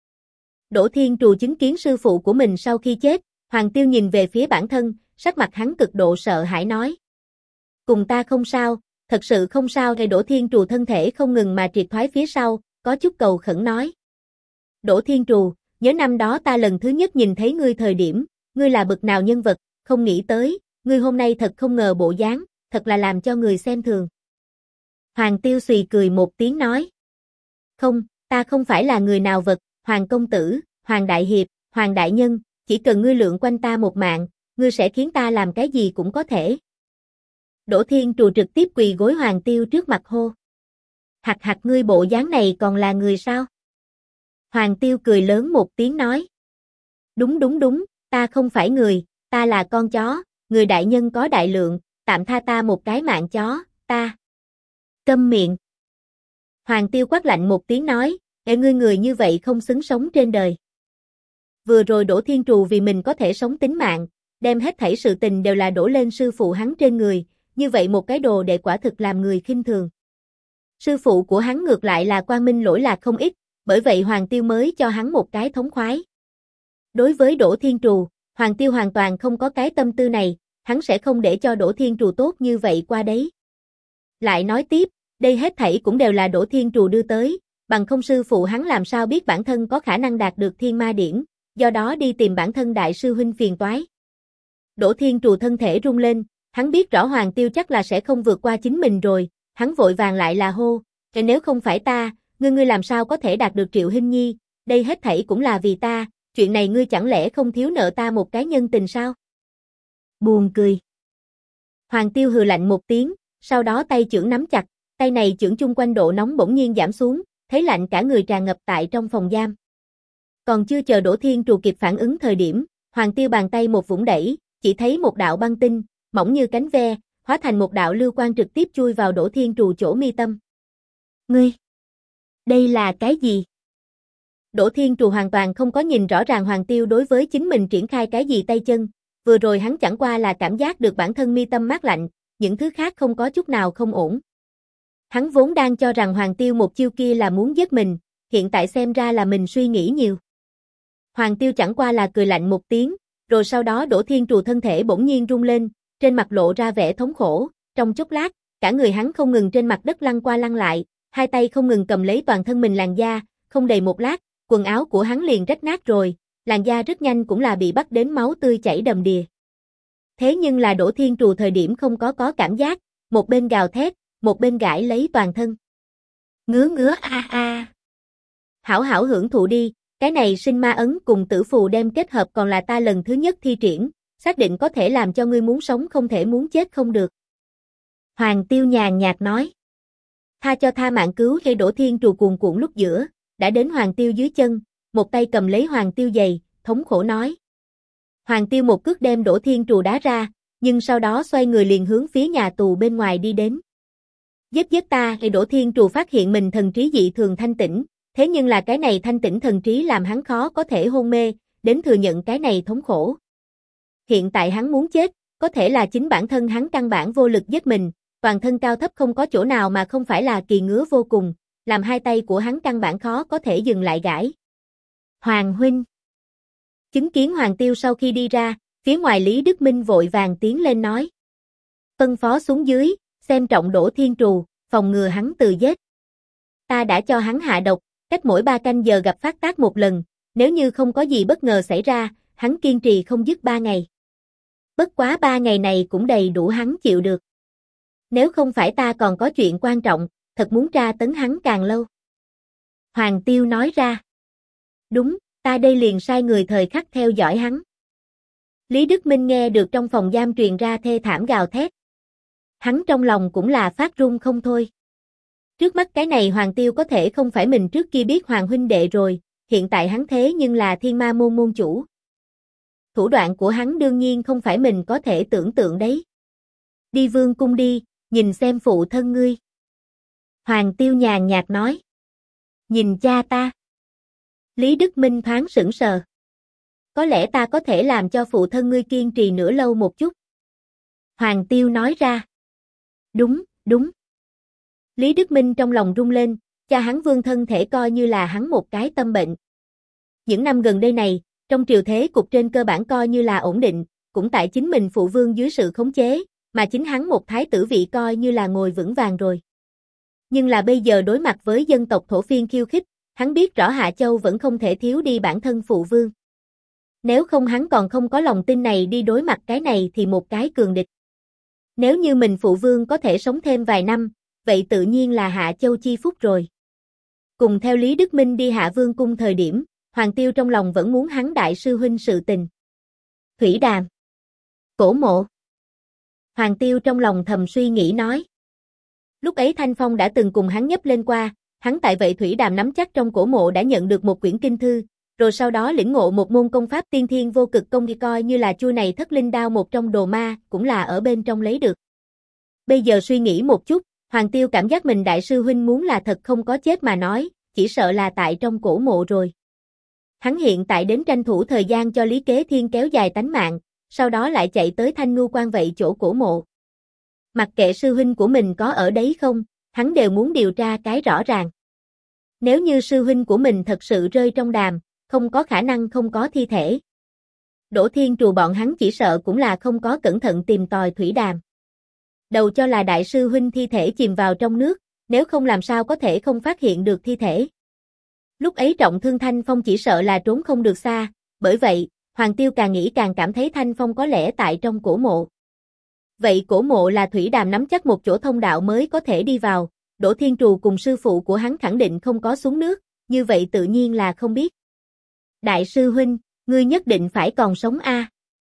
Đỗ Thiên Trù chứng kiến sư phụ của mình sau khi chết, Hoàng Tiêu nhìn về phía bản thân, sắc mặt hắn cực độ sợ hãi nói. Cùng ta không sao, thật sự không sao. Rồi Đỗ Thiên Trù thân thể không ngừng mà triệt thoái phía sau, có chút cầu khẩn nói. Đỗ Thiên Trù, nhớ năm đó ta lần thứ nhất nhìn thấy ngươi thời điểm, ngươi là bậc nào nhân vật, không nghĩ tới, ngươi hôm nay thật không ngờ bộ dáng, thật là làm cho người xem thường. Hoàng Tiêu xùy cười một tiếng nói. Không, ta không phải là người nào vật, Hoàng công tử, Hoàng đại hiệp, Hoàng đại nhân, chỉ cần ngươi lượng quanh ta một mạng, ngươi sẽ khiến ta làm cái gì cũng có thể. Đỗ Thiên Trù trực tiếp quỳ gối Hoàng Tiêu trước mặt hô. Hặc hặc, ngươi bộ dáng này còn là người sao? Hoàng Tiêu cười lớn một tiếng nói. Đúng, ta không phải người, ta là con chó, người đại nhân có đại lượng, tạm tha ta một cái mạng chó, ta. Câm miệng. Hoàng Tiêu quát lạnh một tiếng nói, ngươi người như vậy không xứng sống trên đời. Vừa rồi Đỗ Thiên Trù vì mình có thể sống tính mạng, đem hết thảy sự tình đều là đổ lên sư phụ hắn trên người, như vậy một cái đồ đệ quả thực làm người khinh thường. Sư phụ của hắn ngược lại là quang minh lỗi lạc không ít, bởi vậy Hoàng Tiêu mới cho hắn một cái thống khoái. Đối với Đỗ Thiên Trù, Hoàng Tiêu hoàn toàn không có cái tâm tư này, hắn sẽ không để cho Đỗ Thiên Trù tốt như vậy qua đấy. Lại nói tiếp, đây hết thảy cũng đều là Đỗ Thiên Trù đưa tới, bằng không sư phụ hắn làm sao biết bản thân có khả năng đạt được Thiên Ma Điển, do đó đi tìm bản thân đại sư huynh phiền toái. Đỗ Thiên Trù thân thể rung lên, hắn biết rõ Hoàng Tiêu chắc là sẽ không vượt qua chính mình rồi, hắn vội vàng lại là hô, nếu không phải ta, ngươi làm sao có thể đạt được Triệu Hinh Nhi, đây hết thảy cũng là vì ta, chuyện này ngươi chẳng lẽ không thiếu nợ ta một cái nhân tình sao? Buồn cười. Hoàng Tiêu hừ lạnh một tiếng, sau đó tay chưởng nắm chặt, tay này chưởng chung quanh độ nóng bỗng nhiên giảm xuống, thấy lạnh cả người tràn ngập tại trong phòng giam. Còn chưa chờ Đỗ Thiên Trù kịp phản ứng thời điểm, Hoàng Tiêu bàn tay một vũng đẩy, chỉ thấy một đạo băng tinh, mỏng như cánh ve, hóa thành một đạo lưu quang trực tiếp chui vào Đỗ Thiên Trù chỗ mi tâm. Ngươi! Đây là cái gì? Đỗ Thiên Trù hoàn toàn không có nhìn rõ ràng Hoàng Tiêu đối với chính mình triển khai cái gì tay chân, vừa rồi hắn chẳng qua là cảm giác được bản thân mi tâm mát lạnh, những thứ khác không có chút nào không ổn. Hắn vốn đang cho rằng Hoàng Tiêu một chiêu kia là muốn giết mình, hiện tại xem ra là mình suy nghĩ nhiều. Hoàng Tiêu chẳng qua là cười lạnh một tiếng, rồi sau đó Đỗ Thiên Trù thân thể bỗng nhiên rung lên, trên mặt lộ ra vẻ thống khổ, trong chốc lát, cả người hắn không ngừng trên mặt đất lăn qua lăn lại, hai tay không ngừng cầm lấy toàn thân mình làn da, không đầy một lát, quần áo của hắn liền rách nát rồi, làn da rất nhanh cũng là bị bắt đến máu tươi chảy đầm đìa. Thế nhưng là Đỗ Thiên Trù thời điểm không có cảm giác, một bên gào thét, một bên gãi lấy toàn thân. Ngứa a a. Hảo hảo hưởng thụ đi, cái này sinh ma ấn cùng tử phù đem kết hợp còn là ta lần thứ nhất thi triển, xác định có thể làm cho ngươi muốn sống không thể muốn chết không được. Hoàng Tiêu nhàn nhạt nói. Tha cho tha mạng cứu hay Đỗ Thiên Trù cuồn cuộn lúc giữa, đã đến Hoàng Tiêu dưới chân, một tay cầm lấy Hoàng Tiêu giày, thống khổ nói. Hoàng Tiêu một cước đem Đỗ Thiên Trù đá ra, nhưng sau đó xoay người liền hướng phía nhà tù bên ngoài đi đến. Giết ta, Đỗ Thiên Trù phát hiện mình thần trí dị thường thanh tĩnh, thế nhưng là cái này thanh tĩnh thần trí làm hắn khó có thể hôn mê, đến thừa nhận cái này thống khổ. Hiện tại hắn muốn chết, có thể là chính bản thân hắn căn bản vô lực giết mình, toàn thân cao thấp không có chỗ nào mà không phải là kỳ ngứa vô cùng, làm hai tay của hắn căn bản khó có thể dừng lại gãi. Hoàng huynh. Chứng kiến Hoàng Tiêu sau khi đi ra, phía ngoài Lý Đức Minh vội vàng tiến lên nói. Phân phó xuống dưới, xem trọng Đỗ Thiên Trù, phòng ngừa hắn tự giết. Ta đã cho hắn hạ độc, cách mỗi 3 canh giờ gặp phát tác một lần, nếu như không có gì bất ngờ xảy ra, hắn kiên trì không dứt 3 ngày. Bất quá 3 ngày này cũng đầy đủ hắn chịu được. Nếu không phải ta còn có chuyện quan trọng, thật muốn tra tấn hắn càng lâu. Hoàng Tiêu nói ra. Đúng, ta đây liền sai người thời khắc theo dõi hắn. Lý Đức Minh nghe được trong phòng giam truyền ra thê thảm gào thét. Hắn trong lòng cũng là phát run không thôi. Trước mắt cái này Hoàng Tiêu có thể không phải mình trước kia biết Hoàng huynh đệ rồi, hiện tại hắn thế nhưng là Thiên Ma môn môn chủ. Thủ đoạn của hắn đương nhiên không phải mình có thể tưởng tượng đấy. Đi vương cung đi, nhìn xem phụ thân ngươi. Hoàng Tiêu nhàn nhạt nói. Nhìn cha ta. Lý Đức Minh thoáng sững sờ. Có lẽ ta có thể làm cho phụ thân ngươi kiên trì nữa lâu một chút. Hoàng Tiêu nói ra. Đúng, đúng. Lý Đức Minh trong lòng rung lên, cha hắn Vương thân thể coi như là hắn một cái tâm bệnh. Những năm gần đây này, trong triều thế cục trên cơ bản coi như là ổn định, cũng tại chính mình phụ vương dưới sự khống chế, mà chính hắn một thái tử vị coi như là ngồi vững vàng rồi. Nhưng là bây giờ đối mặt với dân tộc thổ phiên khiêu khích, hắn biết rõ Hạ Châu vẫn không thể thiếu đi bản thân phụ vương. Nếu không hắn còn không có lòng tin này đi đối mặt cái này thì một cái cường địch. Nếu như mình phụ vương có thể sống thêm vài năm, vậy tự nhiên là Hạ Châu chi phúc rồi. Cùng theo Lý Đức Minh đi Hạ Vương cung thời điểm, Hoàng Tiêu trong lòng vẫn muốn hắn đại sư huynh sự tình. Thủy Đàm. Cổ mộ. Hoàng Tiêu trong lòng thầm suy nghĩ nói. Lúc ấy Thanh Phong đã từng cùng hắn nhấp lên qua, hắn tại vậy Thủy Đàm nắm chắc trong cổ mộ đã nhận được một quyển kinh thư, rồi sau đó lĩnh ngộ một môn công pháp tiên thiên vô cực công, coi như là chuôi này thất linh đao một trong đồ ma, cũng là ở bên trong lấy được. Bây giờ suy nghĩ một chút, Hoàng Tiêu cảm giác mình đại sư huynh muốn là thật không có chết mà nói, chỉ sợ là tại trong cổ mộ rồi. Hắn hiện tại đến tranh thủ thời gian cho Lý Kế Thiên kéo dài tánh mạng, sau đó lại chạy tới Thanh Ngưu Quan vậy chỗ cổ mộ. Mặc kệ sư huynh của mình có ở đấy không, hắn đều muốn điều tra cái rõ ràng. Nếu như sư huynh của mình thật sự rơi trong đàm, không có khả năng không có thi thể. Đỗ Thiên Trù bọn hắn chỉ sợ cũng là không có cẩn thận tìm tòi Thủy Đàm. Đầu cho là đại sư huynh thi thể chìm vào trong nước, nếu không làm sao có thể không phát hiện được thi thể. Lúc ấy trọng thương Thanh Phong chỉ sợ là trốn không được xa, bởi vậy, Hoàng Tiêu càng nghĩ càng cảm thấy Thanh Phong có lẽ tại trong cổ mộ. Vậy cổ mộ là Thủy Đàm nắm chắc một chỗ thông đạo mới có thể đi vào, Đỗ Thiên Trù cùng sư phụ của hắn khẳng định không có xuống nước, như vậy tự nhiên là không biết. Đại sư huynh, ngươi nhất định phải còn sống a.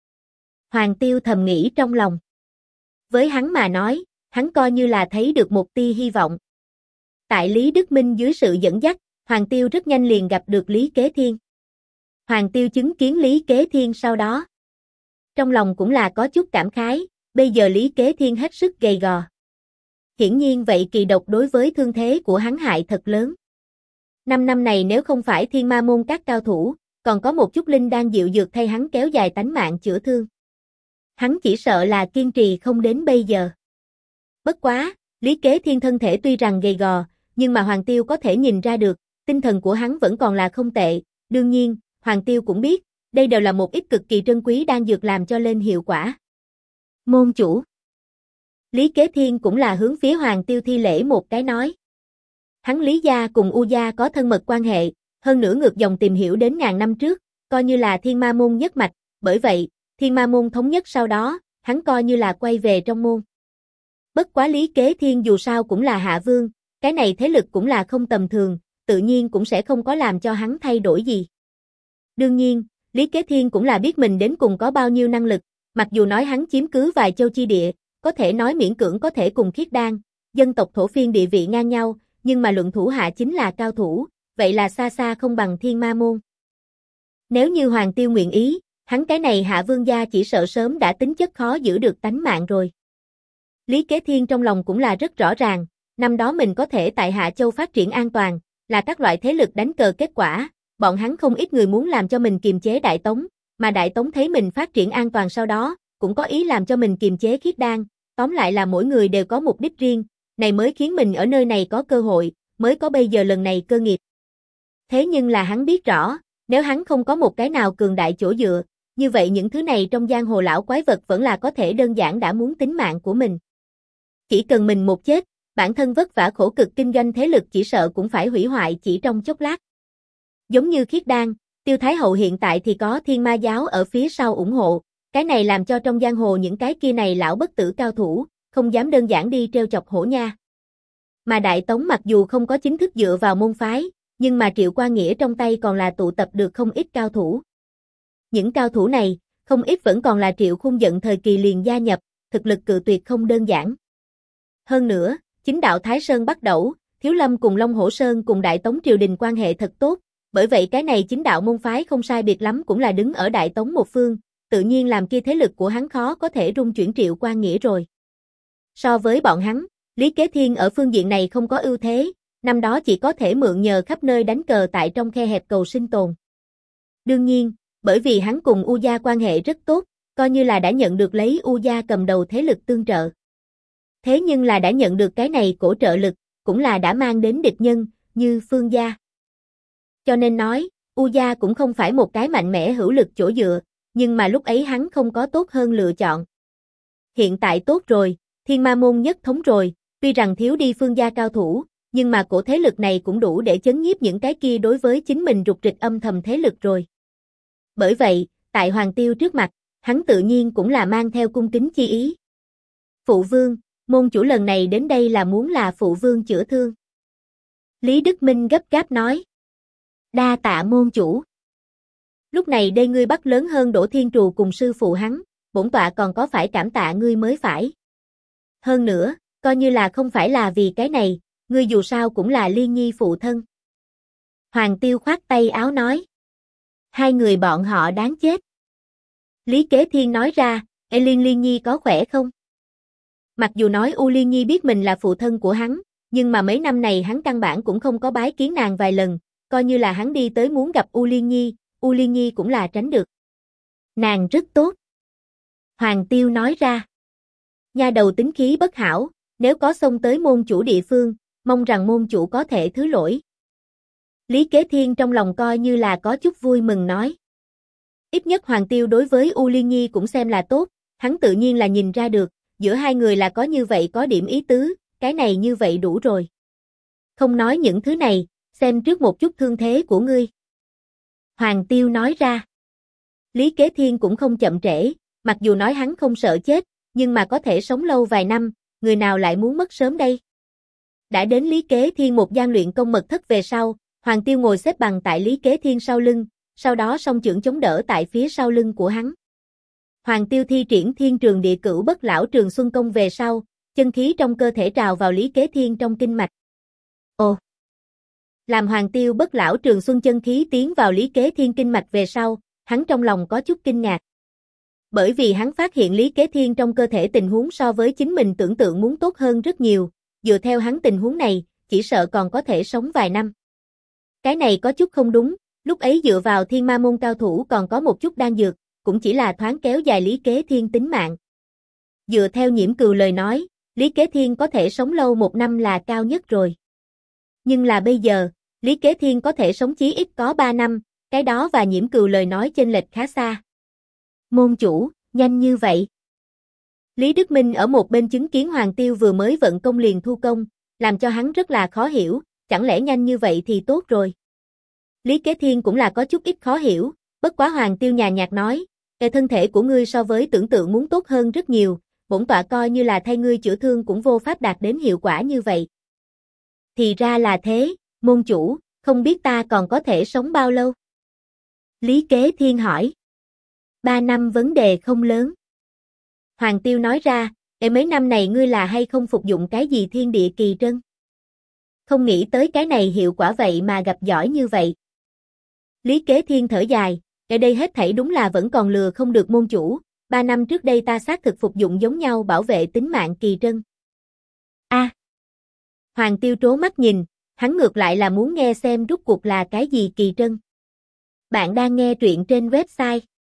Hoàng Tiêu thầm nghĩ trong lòng. Với hắn mà nói, hắn coi như là thấy được một tia hy vọng. Tại Lý Đức Minh dưới sự dẫn dắt, Hoàng Tiêu rất nhanh liền gặp được Lý Kế Thiên. Hoàng Tiêu chứng kiến Lý Kế Thiên sau đó. Trong lòng cũng là có chút cảm khái, bây giờ Lý Kế Thiên hết sức gầy gò. Hiển nhiên vậy kỳ độc đối với thương thế của hắn hại thật lớn. 5 năm này nếu không phải Thiên Ma môn các cao thủ, còn có một chút linh đan dịu dược thay hắn kéo dài tánh mạng chữa thương. Hắn chỉ sợ là kiên trì không đến bây giờ. Bất quá, Lý Kế Thiên thân thể tuy rằng gầy gò, nhưng mà Hoàng Tiêu có thể nhìn ra được, tinh thần của hắn vẫn còn là không tệ. Đương nhiên, Hoàng Tiêu cũng biết, đây đều là một ít cực kỳ trân quý đan dược làm cho lên hiệu quả. Môn chủ. Lý Kế Thiên cũng là hướng phía Hoàng Tiêu thi lễ một cái nói. Hắn Lý gia cùng U gia có thân mật quan hệ, hơn nữa ngược dòng tìm hiểu đến ngàn năm trước, coi như là Thiên Ma môn nhất mạch, bởi vậy, Thiên Ma môn thống nhất sau đó, hắn coi như là quay về trong môn. Bất quá Lý Kế Thiên dù sao cũng là hạ vương, cái này thế lực cũng là không tầm thường, tự nhiên cũng sẽ không có làm cho hắn thay đổi gì. Đương nhiên, Lý Kế Thiên cũng là biết mình đến cùng có bao nhiêu năng lực, mặc dù nói hắn chiếm cứ vài châu chi địa, có thể nói miễn cưỡng có thể cùng Khiết Đan, dân tộc thổ phiên địa vị ngang nhau, nhưng mà luận thủ hạ chính là cao thủ, vậy là xa xa không bằng Thiên Ma môn. Nếu như Hoàng Tiêu nguyện ý, Hắn cái này Hạ Vương gia chỉ sợ sớm đã tính chất khó giữ được tánh mạng rồi. Lý Kế Thiên trong lòng cũng là rất rõ ràng, năm đó mình có thể tại Hạ Châu phát triển an toàn, là các loại thế lực đánh cờ kết quả, bọn hắn không ít người muốn làm cho mình kiềm chế Đại Tống, mà Đại Tống thấy mình phát triển an toàn sau đó, cũng có ý làm cho mình kiềm chế Khiết Đan, tóm lại là mỗi người đều có mục đích riêng, này mới khiến mình ở nơi này có cơ hội, mới có bây giờ lần này cơ nghiệp. Thế nhưng là hắn biết rõ, nếu hắn không có một cái nào cường đại chỗ dựa, như vậy những thứ này trong giang hồ lão quái vật vẫn là có thể đơn giản đã muốn tính mạng của mình. Chỉ cần mình một chết, bản thân vất vả khổ cực kinh doanh thế lực chỉ sợ cũng phải hủy hoại chỉ trong chốc lát. Giống như Khiết Đan, Tiêu Thái Hậu hiện tại thì có Thiên Ma giáo ở phía sau ủng hộ, cái này làm cho trong giang hồ những cái kia này lão bất tử cao thủ, không dám đơn giản đi trêu chọc Hổ Nha. Mà Đại Tống mặc dù không có chính thức dựa vào môn phái, nhưng mà Triệu Qua Nghĩa trong tay còn là tụ tập được không ít cao thủ. Những cao thủ này, không ít vẫn còn là Triệu Khung Giận thời kỳ liền gia nhập, thực lực cự tuyệt không đơn giản. Hơn nữa, chính đạo Thái Sơn bắt đầu, Thiếu Lâm cùng Long Hổ Sơn cùng Đại Tống triều đình quan hệ thật tốt, bởi vậy cái này chính đạo môn phái không sai biệt lắm cũng là đứng ở Đại Tống một phương, tự nhiên làm kia thế lực của hắn khó có thể rung chuyển Triệu Qua Nghĩa rồi. So với bọn hắn, Lý Kế Thiên ở phương diện này không có ưu thế, năm đó chỉ có thể mượn nhờ khắp nơi đánh cờ tại trong khe hẹp cầu sinh tồn. Đương nhiên, bởi vì hắn cùng U Gia quan hệ rất tốt, coi như là đã nhận được lấy U Gia cầm đầu thế lực tương trợ. Thế nhưng là đã nhận được cái này cổ trợ lực, cũng là đã mang đến địch nhân, như Phương Gia. Cho nên nói, U Gia cũng không phải một cái mạnh mẽ hữu lực chỗ dựa, nhưng mà lúc ấy hắn không có tốt hơn lựa chọn. Hiện tại tốt rồi, Thiên Ma môn nhất thống rồi, tuy rằng thiếu đi Phương Gia cao thủ, nhưng mà cổ thế lực này cũng đủ để chấn nhiếp những cái kia đối với chính mình rục rịch âm thầm thế lực rồi. Bởi vậy, tại Hoàng Tiêu trước mặt, hắn tự nhiên cũng là mang theo cung kính chi ý. Phụ vương, môn chủ lần này đến đây là muốn là phụ vương chữa thương. Lý Đức Minh gấp gáp nói. Đa tạ môn chủ. Lúc này đây ngươi bắt lớn hơn Đỗ Thiên Trù cùng sư phụ hắn, bổn tọa còn có phải cảm tạ ngươi mới phải. Hơn nữa, coi như là không phải là vì cái này, ngươi dù sao cũng là Liên Nhi phụ thân. Hoàng Tiêu khoát tay áo nói. Hai người bọn họ đáng chết. Lý Kế Thiên nói ra, Liên Nhi có khỏe không? Mặc dù nói U Liên Nhi biết mình là phụ thân của hắn, nhưng mà mấy năm này hắn căn bản cũng không có bái kiến nàng vài lần, coi như là hắn đi tới muốn gặp U Liên Nhi cũng là tránh được. Nàng rất tốt. Hoàng Tiêu nói ra. Nha đầu tính khí bất hảo, nếu có xông tới môn chủ địa phương, mong rằng môn chủ có thể thứ lỗi. Lý Kế Thiên trong lòng coi như là có chút vui mừng nói. Ít nhất Hoàng Tiêu đối với U Liên Nhi cũng xem là tốt, hắn tự nhiên là nhìn ra được, giữa hai người là có như vậy có điểm ý tứ, cái này như vậy đủ rồi. Không nói những thứ này, xem trước một chút thương thế của ngươi. Hoàng Tiêu nói ra. Lý Kế Thiên cũng không chậm trễ, mặc dù nói hắn không sợ chết, nhưng mà có thể sống lâu vài năm, người nào lại muốn mất sớm đây? Đã đến Lý Kế Thiên một gian luyện công mật thất về sau, Hoàng Tiêu ngồi xếp bằng tại Lý Kế Thiên sau lưng, sau đó song chưởng chống đỡ tại phía sau lưng của hắn. Hoàng Tiêu thi triển Thiên Trường Địa Cửu Bất Lão Trường Xuân Công về sau, chân khí trong cơ thể trào vào Lý Kế Thiên trong kinh mạch. Ồ! Làm Hoàng Tiêu Bất Lão Trường Xuân chân khí tiến vào Lý Kế Thiên kinh mạch về sau, hắn trong lòng có chút kinh ngạc. Bởi vì hắn phát hiện Lý Kế Thiên trong cơ thể tình huống so với chính mình tưởng tượng muốn tốt hơn rất nhiều, dựa theo hắn tình huống này, chỉ sợ còn có thể sống vài năm. Cái này có chút không đúng, lúc ấy dựa vào Thiên Ma môn cao thủ còn có một chút đan dược, cũng chỉ là thoáng kéo dài Lý Kế Thiên tính mạng. Dựa theo Nhiễm Cừu lời nói, Lý Kế Thiên có thể sống lâu 1 năm là cao nhất rồi. Nhưng là bây giờ, Lý Kế Thiên có thể sống chí ít có 3 năm, cái đó và Nhiễm Cừu lời nói chênh lệch khá xa. Môn chủ, nhanh như vậy. Lý Đức Minh ở một bên chứng kiến Hoàng Tiêu vừa mới vận công liền thu công, làm cho hắn rất là khó hiểu, chẳng lẽ nhanh như vậy thì tốt rồi. Lý Kế Thiên cũng là có chút ít khó hiểu, bất quá Hoàng Tiêu nhàn nhạt nói, thân thể của ngươi so với tưởng tượng muốn tốt hơn rất nhiều, bổn tọa coi như là thay ngươi chữa thương cũng vô pháp đạt đến hiệu quả như vậy. Thì ra là thế, môn chủ, không biết ta còn có thể sống bao lâu? Lý Kế Thiên hỏi. 3 năm vấn đề không lớn. Hoàng Tiêu nói ra, mấy năm này ngươi là hay không phục dụng cái gì thiên địa kỳ trân? Không nghĩ tới cái này hiệu quả vậy mà gặp giỏi như vậy. Lý Kế Thiên thở dài, Ở đây hết thảy đúng là vẫn còn lừa không được môn chủ, 3 năm trước đây ta xác thực phục dụng giống nhau bảo vệ tính mạng Kỳ Trân. A. Hoàng Tiêu trố mắt nhìn, hắn ngược lại là muốn nghe xem rốt cuộc là cái gì Kỳ Trân. Bạn đang nghe truyện trên website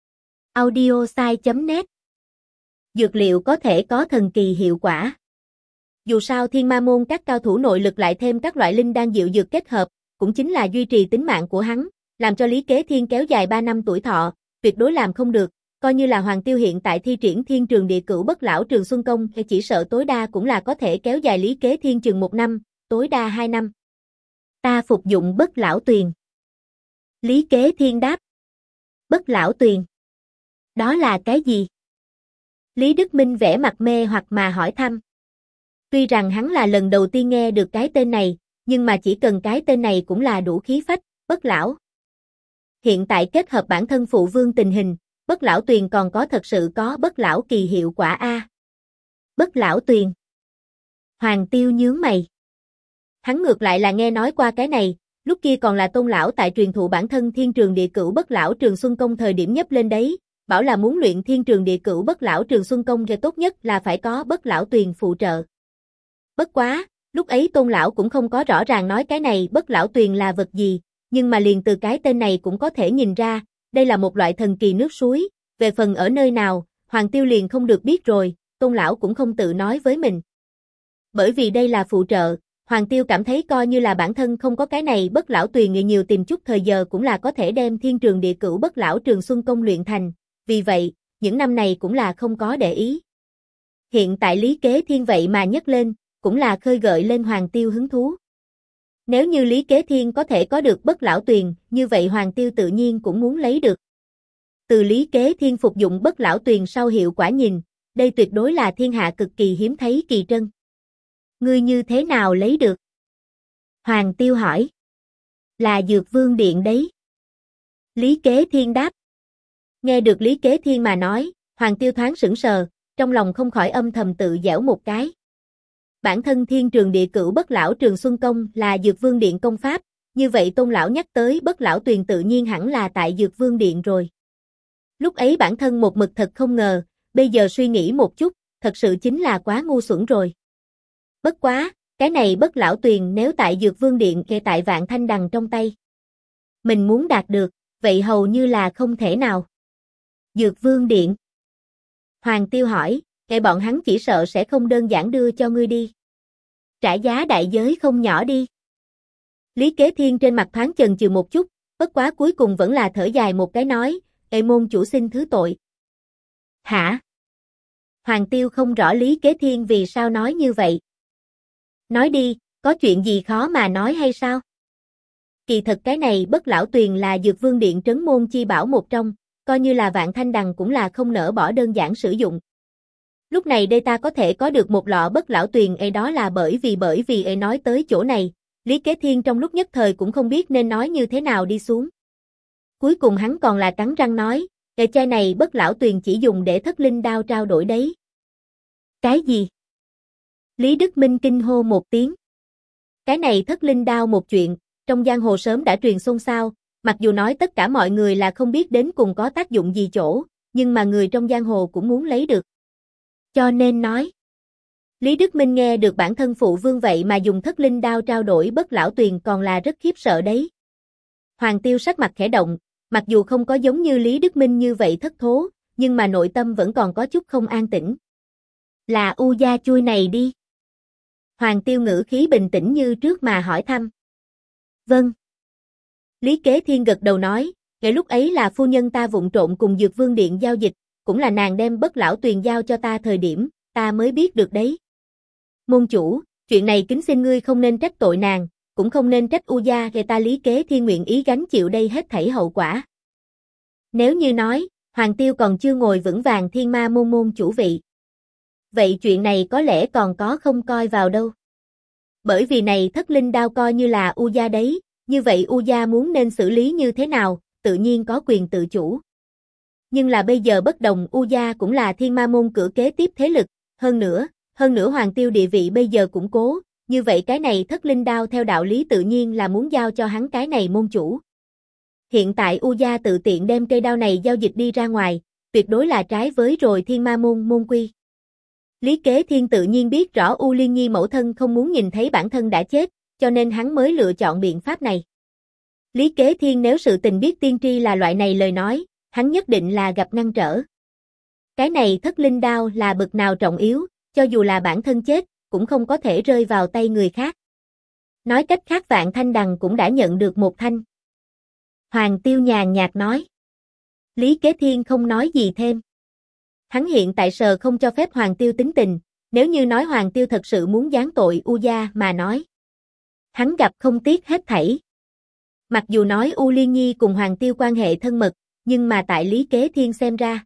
audiosai.net. Dược liệu có thể có thần kỳ hiệu quả. Dù sao Thiên Ma môn các cao thủ nội lực lại thêm các loại linh đan diệu dược kết hợp, cũng chính là duy trì tính mạng của hắn, làm cho Lý Kế Thiên kéo dài 3 năm tuổi thọ, tuyệt đối làm không được, coi như là Hoàng Tiêu hiện tại thi triển Thiên Trường Địa Cửu Bất Lão Trường Xuân Công, thì chỉ sợ tối đa cũng là có thể kéo dài Lý Kế Thiên chừng 1 năm, tối đa 2 năm. Ta phục dụng Bất Lão Tuyền. Lý Kế Thiên đáp. Bất Lão Tuyền. Đó là cái gì? Lý Đức Minh vẻ mặt mê hoặc mà hỏi thăm. Tuy rằng hắn là lần đầu tiên nghe được cái tên này, nhưng mà chỉ cần cái tên này cũng là đủ khí phách, Bất Lão. Hiện tại kết hợp bản thân phụ vương tình hình, Bất Lão Tuyền còn có thật sự có Bất Lão kỳ hiệu quả a. Bất Lão Tuyền. Hoàng Tiêu nhướng mày. Hắn ngược lại là nghe nói qua cái này, lúc kia còn là Tôn lão tại truyền thụ bản thân Thiên Trường Địa Cửu Bất Lão Trường Xuân Công thời điểm nhấp lên đấy, bảo là muốn luyện Thiên Trường Địa Cửu Bất Lão Trường Xuân Công thì tốt nhất là phải có Bất Lão Tuyền phụ trợ. Bất quá, lúc ấy Tôn lão cũng không có rõ ràng nói cái này Bất Lão Tuyền là vật gì, nhưng mà liền từ cái tên này cũng có thể nhìn ra, đây là một loại thần kỳ nước suối, về phần ở nơi nào, Hoàng Tiêu liền không được biết rồi, Tôn lão cũng không tự nói với mình. Bởi vì đây là phụ trợ, Hoàng Tiêu cảm thấy coi như là bản thân không có cái này Bất Lão Tuyền nhiều tìm chút thời giờ cũng là có thể đem Thiên Trường Địa Cửu Bất Lão Trường Xuân Công luyện thành, vì vậy, những năm này cũng là không có để ý. Hiện tại Lý Kế Thiên vậy mà nhấc lên, cũng là khơi gợi lên Hoàng Tiêu hứng thú. Nếu như Lý Kế Thiên có thể có được Bất Lão Tuyền, như vậy Hoàng Tiêu tự nhiên cũng muốn lấy được. Từ Lý Kế Thiên phục dụng Bất Lão Tuyền sau hiệu quả nhìn, đây tuyệt đối là thiên hạ cực kỳ hiếm thấy kỳ trân. Ngươi như thế nào lấy được? Hoàng Tiêu hỏi. Là Dược Vương Điện đấy. Lý Kế Thiên đáp. Nghe được Lý Kế Thiên mà nói, Hoàng Tiêu thoáng sững sờ, trong lòng không khỏi âm thầm tự giễu một cái. Bản thân Thiên Trường Địa Cửu Bất Lão Trường Xuân Công là Dược Vương Điện công pháp, như vậy Tôn lão nhắc tới Bất Lão Tuyền tự nhiên hẳn là tại Dược Vương Điện rồi. Lúc ấy bản thân một mực thật không ngờ, bây giờ suy nghĩ một chút, thật sự chính là quá ngu xuẩn rồi. Bất quá, cái này Bất Lão Tuyền nếu tại Dược Vương Điện kề tại Vạn Thanh Đằng trong tay. Mình muốn đạt được, vậy hầu như là không thể nào. Dược Vương Điện. Hoàng Tiêu hỏi, kệ bọn hắn chỉ sợ sẽ không đơn giản đưa cho ngươi đi. Trả giá đại giới không nhỏ đi. Lý Kế Thiên trên mặt thoáng chần chừ một chút, bất quá cuối cùng vẫn là thở dài một cái nói, môn chủ xin thứ tội. Hả? Hoàng Tiêu không rõ Lý Kế Thiên vì sao nói như vậy. Nói đi, có chuyện gì khó mà nói hay sao? Kỳ thật cái này Bất Lão Tuyền là Dược Vương Điện trấn môn chi bảo một trong, coi như là Vạn Thanh Đằng cũng là không nỡ bỏ đơn giản sử dụng. Lúc này đây ta có thể có được một lọ Bất Lão Tuyền đó là bởi vì nói tới chỗ này, Lý Kế Thiên trong lúc nhất thời cũng không biết nên nói như thế nào đi xuống. Cuối cùng hắn còn là cắn răng nói, chai này Bất Lão Tuyền chỉ dùng để Thất Linh Đao trao đổi đấy. Cái gì? Lý Đức Minh kinh hô một tiếng. Cái này Thất Linh Đao một chuyện, trong giang hồ sớm đã truyền xôn xao, mặc dù nói tất cả mọi người là không biết đến cùng có tác dụng gì chỗ, nhưng mà người trong giang hồ cũng muốn lấy được. Cho nên nói. Lý Đức Minh nghe được bản thân phụ vương vậy mà dùng Thất Linh Đao trao đổi Bất Lão Tuyền còn là rất khiếp sợ đấy. Hoàng Tiêu sắc mặt khẽ động, mặc dù không có giống như Lý Đức Minh như vậy thất thố, nhưng mà nội tâm vẫn còn có chút không an tĩnh. Là U Gia Chui này đi. Hoàng Tiêu ngữ khí bình tĩnh như trước mà hỏi thăm. Vâng. Lý Kế Thiên gật đầu nói, ngày lúc ấy là phu nhân ta vụng trộn cùng Dược Vương Điện giao dịch, cũng là nàng đem Bất Lão Tuyền giao cho ta thời điểm, ta mới biết được đấy. Môn chủ, chuyện này kính xin ngươi không nên trách tội nàng, cũng không nên trách U Gia, thì ta Lý Kế Thiên nguyện ý gánh chịu đây hết thảy hậu quả. Nếu như nói, Hoàng Tiêu còn chưa ngồi vững vàng Thiên Ma môn môn chủ vị. Vậy chuyện này có lẽ còn có không coi vào đâu. Bởi vì này Thất Linh Đao coi như là U Gia đấy, như vậy U Gia muốn nên xử lý như thế nào, tự nhiên có quyền tự chủ. Nhưng là bây giờ bất đồng, U Gia cũng là Thiên Ma môn cửa kế tiếp thế lực, hơn nữa Hoàng Tiêu địa vị bây giờ củng cố, như vậy cái này Thất Linh Đao theo đạo lý tự nhiên là muốn giao cho hắn cái này môn chủ. Hiện tại U gia tự tiện đem cây đao này giao dịch đi ra ngoài, tuyệt đối là trái với rồi Thiên Ma môn môn quy. Lý Kế Thiên tự nhiên biết rõ U Liên Nhi mẫu thân không muốn nhìn thấy bản thân đã chết, cho nên hắn mới lựa chọn biện pháp này. Lý Kế Thiên nếu sự tình biết tiên tri là loại này lời nói, hắn nhất định là gặp ngăn trở. Cái này thất linh đao là bực nào trọng yếu, cho dù là bản thân chết, cũng không có thể rơi vào tay người khác. Nói cách khác Vạn Thanh Đằng cũng đã nhận được một thanh. Hoàng Tiêu nhàn nhạt nói. Lý Kế Thiên không nói gì thêm. Hắn hiện tại sờ không cho phép Hoàng Tiêu tính tình, nếu như nói Hoàng Tiêu thật sự muốn giáng tội U gia mà nói. Hắn gặp không tiếc hết thảy. Mặc dù nói U Liên Nhi cùng Hoàng Tiêu quan hệ thân mật, nhưng mà tại Lý Kế Thiên xem ra.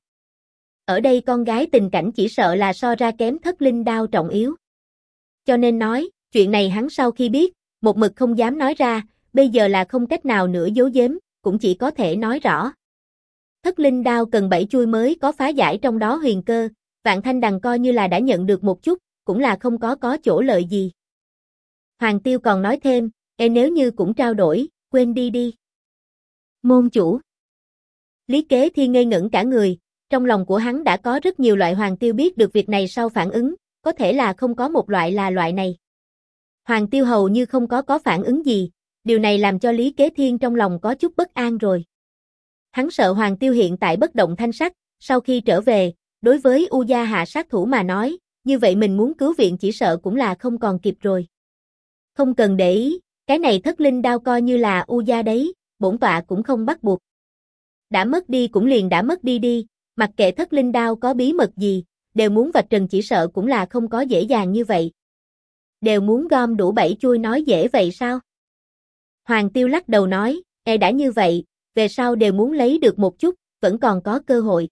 Ở đây con gái tình cảnh chỉ sợ là so ra kém thất linh đao trọng yếu. Cho nên nói, chuyện này hắn sau khi biết, một mực không dám nói ra, bây giờ là không cách nào nữa giấu giếm, cũng chỉ có thể nói rõ. Thất linh đao cần 7 chuôi mới có phá giải trong đó huyền cơ, Vạn Thanh Đằng coi như là đã nhận được một chút, cũng là không có chỗ lợi gì. Hoàng Tiêu còn nói thêm, nếu như cũng trao đổi, quên đi đi. Môn chủ. Lý Kế Thiên ngây ngẩn cả người, trong lòng của hắn đã có rất nhiều loại Hoàng Tiêu biết được việc này sau phản ứng, có thể là không có một loại là loại này. Hoàng Tiêu hầu như không có phản ứng gì, điều này làm cho Lý Kế Thiên trong lòng có chút bất an rồi. Hắn sợ Hoàng Tiêu hiện tại bất động thanh sắc, sau khi trở về, đối với U gia hạ sát thủ mà nói, như vậy mình muốn cứu viện chỉ sợ cũng là không còn kịp rồi. Không cần để ý, cái này thất linh đao coi như là U gia đấy, bổn tọa cũng không bắt buộc. Đã mất đi cũng liền đã mất đi đi, mặc kệ thất linh đao có bí mật gì, đều muốn vạch trần chỉ sợ cũng là không có dễ dàng như vậy. Đều muốn gom đủ 7 chuôi nói dễ vậy sao? Hoàng Tiêu lắc đầu nói, đã như vậy, về sau đều muốn lấy được một chút, vẫn còn có cơ hội.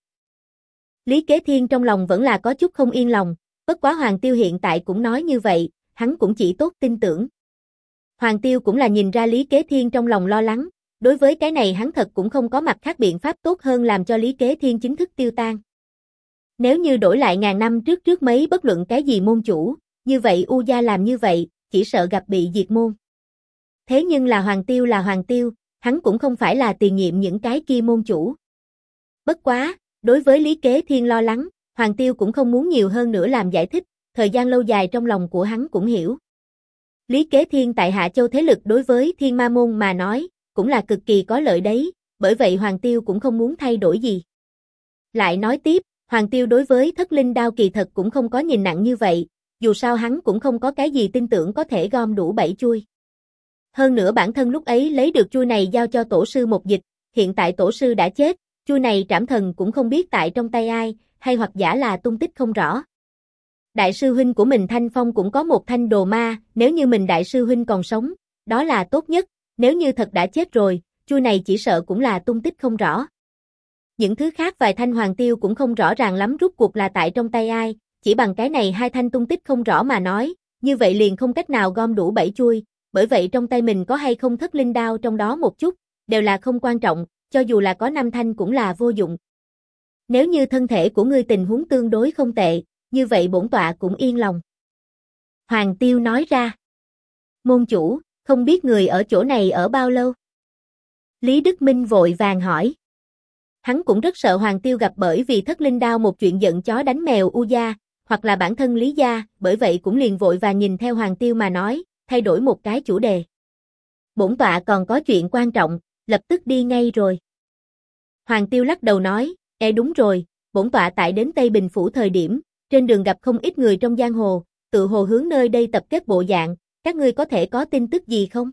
Lý Kế Thiên trong lòng vẫn là có chút không yên lòng, bất quá Hoàng Tiêu hiện tại cũng nói như vậy, hắn cũng chỉ tốt tin tưởng. Hoàng Tiêu cũng là nhìn ra Lý Kế Thiên trong lòng lo lắng, đối với cái này hắn thật cũng không có mặt khác biện pháp tốt hơn làm cho Lý Kế Thiên chính thức tiêu tan. Nếu như đổi lại ngàn năm trước mấy bất luận cái gì môn chủ, như vậy U gia làm như vậy, chỉ sợ gặp bị diệt môn. Thế nhưng là Hoàng Tiêu, hắn cũng không phải là tiền nhiệm những cái kia môn chủ. Bất quá, đối với Lý Kế Thiên lo lắng, Hoàng Tiêu cũng không muốn nhiều hơn nữa làm giải thích, thời gian lâu dài trong lòng của hắn cũng hiểu. Lý Kế Thiên tại Hạ Châu thế lực đối với Thiên Ma môn mà nói, cũng là cực kỳ có lợi đấy, bởi vậy Hoàng Tiêu cũng không muốn thay đổi gì. Lại nói tiếp, Hoàng Tiêu đối với thất linh đao kỳ thật cũng không có nhìn nặng như vậy, dù sao hắn cũng không có cái gì tin tưởng có thể gom đủ 7 chuôi. Hơn nữa bản thân lúc ấy lấy được chuôi này giao cho tổ sư một dịch, hiện tại tổ sư đã chết, chuôi này trảm thần cũng không biết tại trong tay ai, hay hoặc giả là tung tích không rõ. Đại sư huynh của mình Thanh Phong cũng có một thanh đồ ma, nếu như mình đại sư huynh còn sống, đó là tốt nhất, nếu như thật đã chết rồi, chuôi này chỉ sợ cũng là tung tích không rõ. Những thứ khác vài thanh Hoàng Tiêu cũng không rõ ràng lắm rút cuộc là tại trong tay ai, chỉ bằng cái này 2 thanh tung tích không rõ mà nói, như vậy liền không cách nào gom đủ 7 chuôi, bởi vậy trong tay mình có hay không thất linh đao trong đó một chút, đều là không quan trọng, cho dù là có 5 thanh cũng là vô dụng. Nếu như thân thể của ngươi tình huống tương đối không tệ, như vậy bổn tọa cũng yên lòng. Hoàng Tiêu nói ra. Môn chủ, không biết người ở chỗ này ở bao lâu? Lý Đức Minh vội vàng hỏi. Hắn cũng rất sợ Hoàng Tiêu gặp bởi vì thất linh đao một chuyện giận chó đánh mèo U gia, hoặc là bản thân Lý gia, bởi vậy cũng liền vội vàng nhìn theo Hoàng Tiêu mà nói, thay đổi một cái chủ đề. Bổn tọa còn có chuyện quan trọng, lập tức đi ngay rồi. Hoàng Tiêu lắc đầu nói, đúng rồi, bổn tọa tại đến Tây Bình Phủ thời điểm, trên đường gặp không ít người trong giang hồ, tự hồ hướng nơi đây tập kết bộ dạng, các ngươi có thể có tin tức gì không?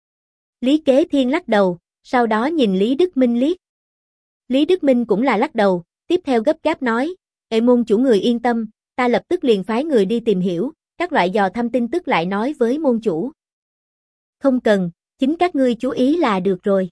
Lý Kế Thiên lắc đầu, sau đó nhìn Lý Đức Minh liếc. Lý Đức Minh cũng là lắc đầu, tiếp theo gấp gáp nói, môn chủ người yên tâm, ta lập tức liền phái người đi tìm hiểu, các loại dò thăm tin tức lại nói với môn chủ. Không cần, chính các ngươi chú ý là được rồi.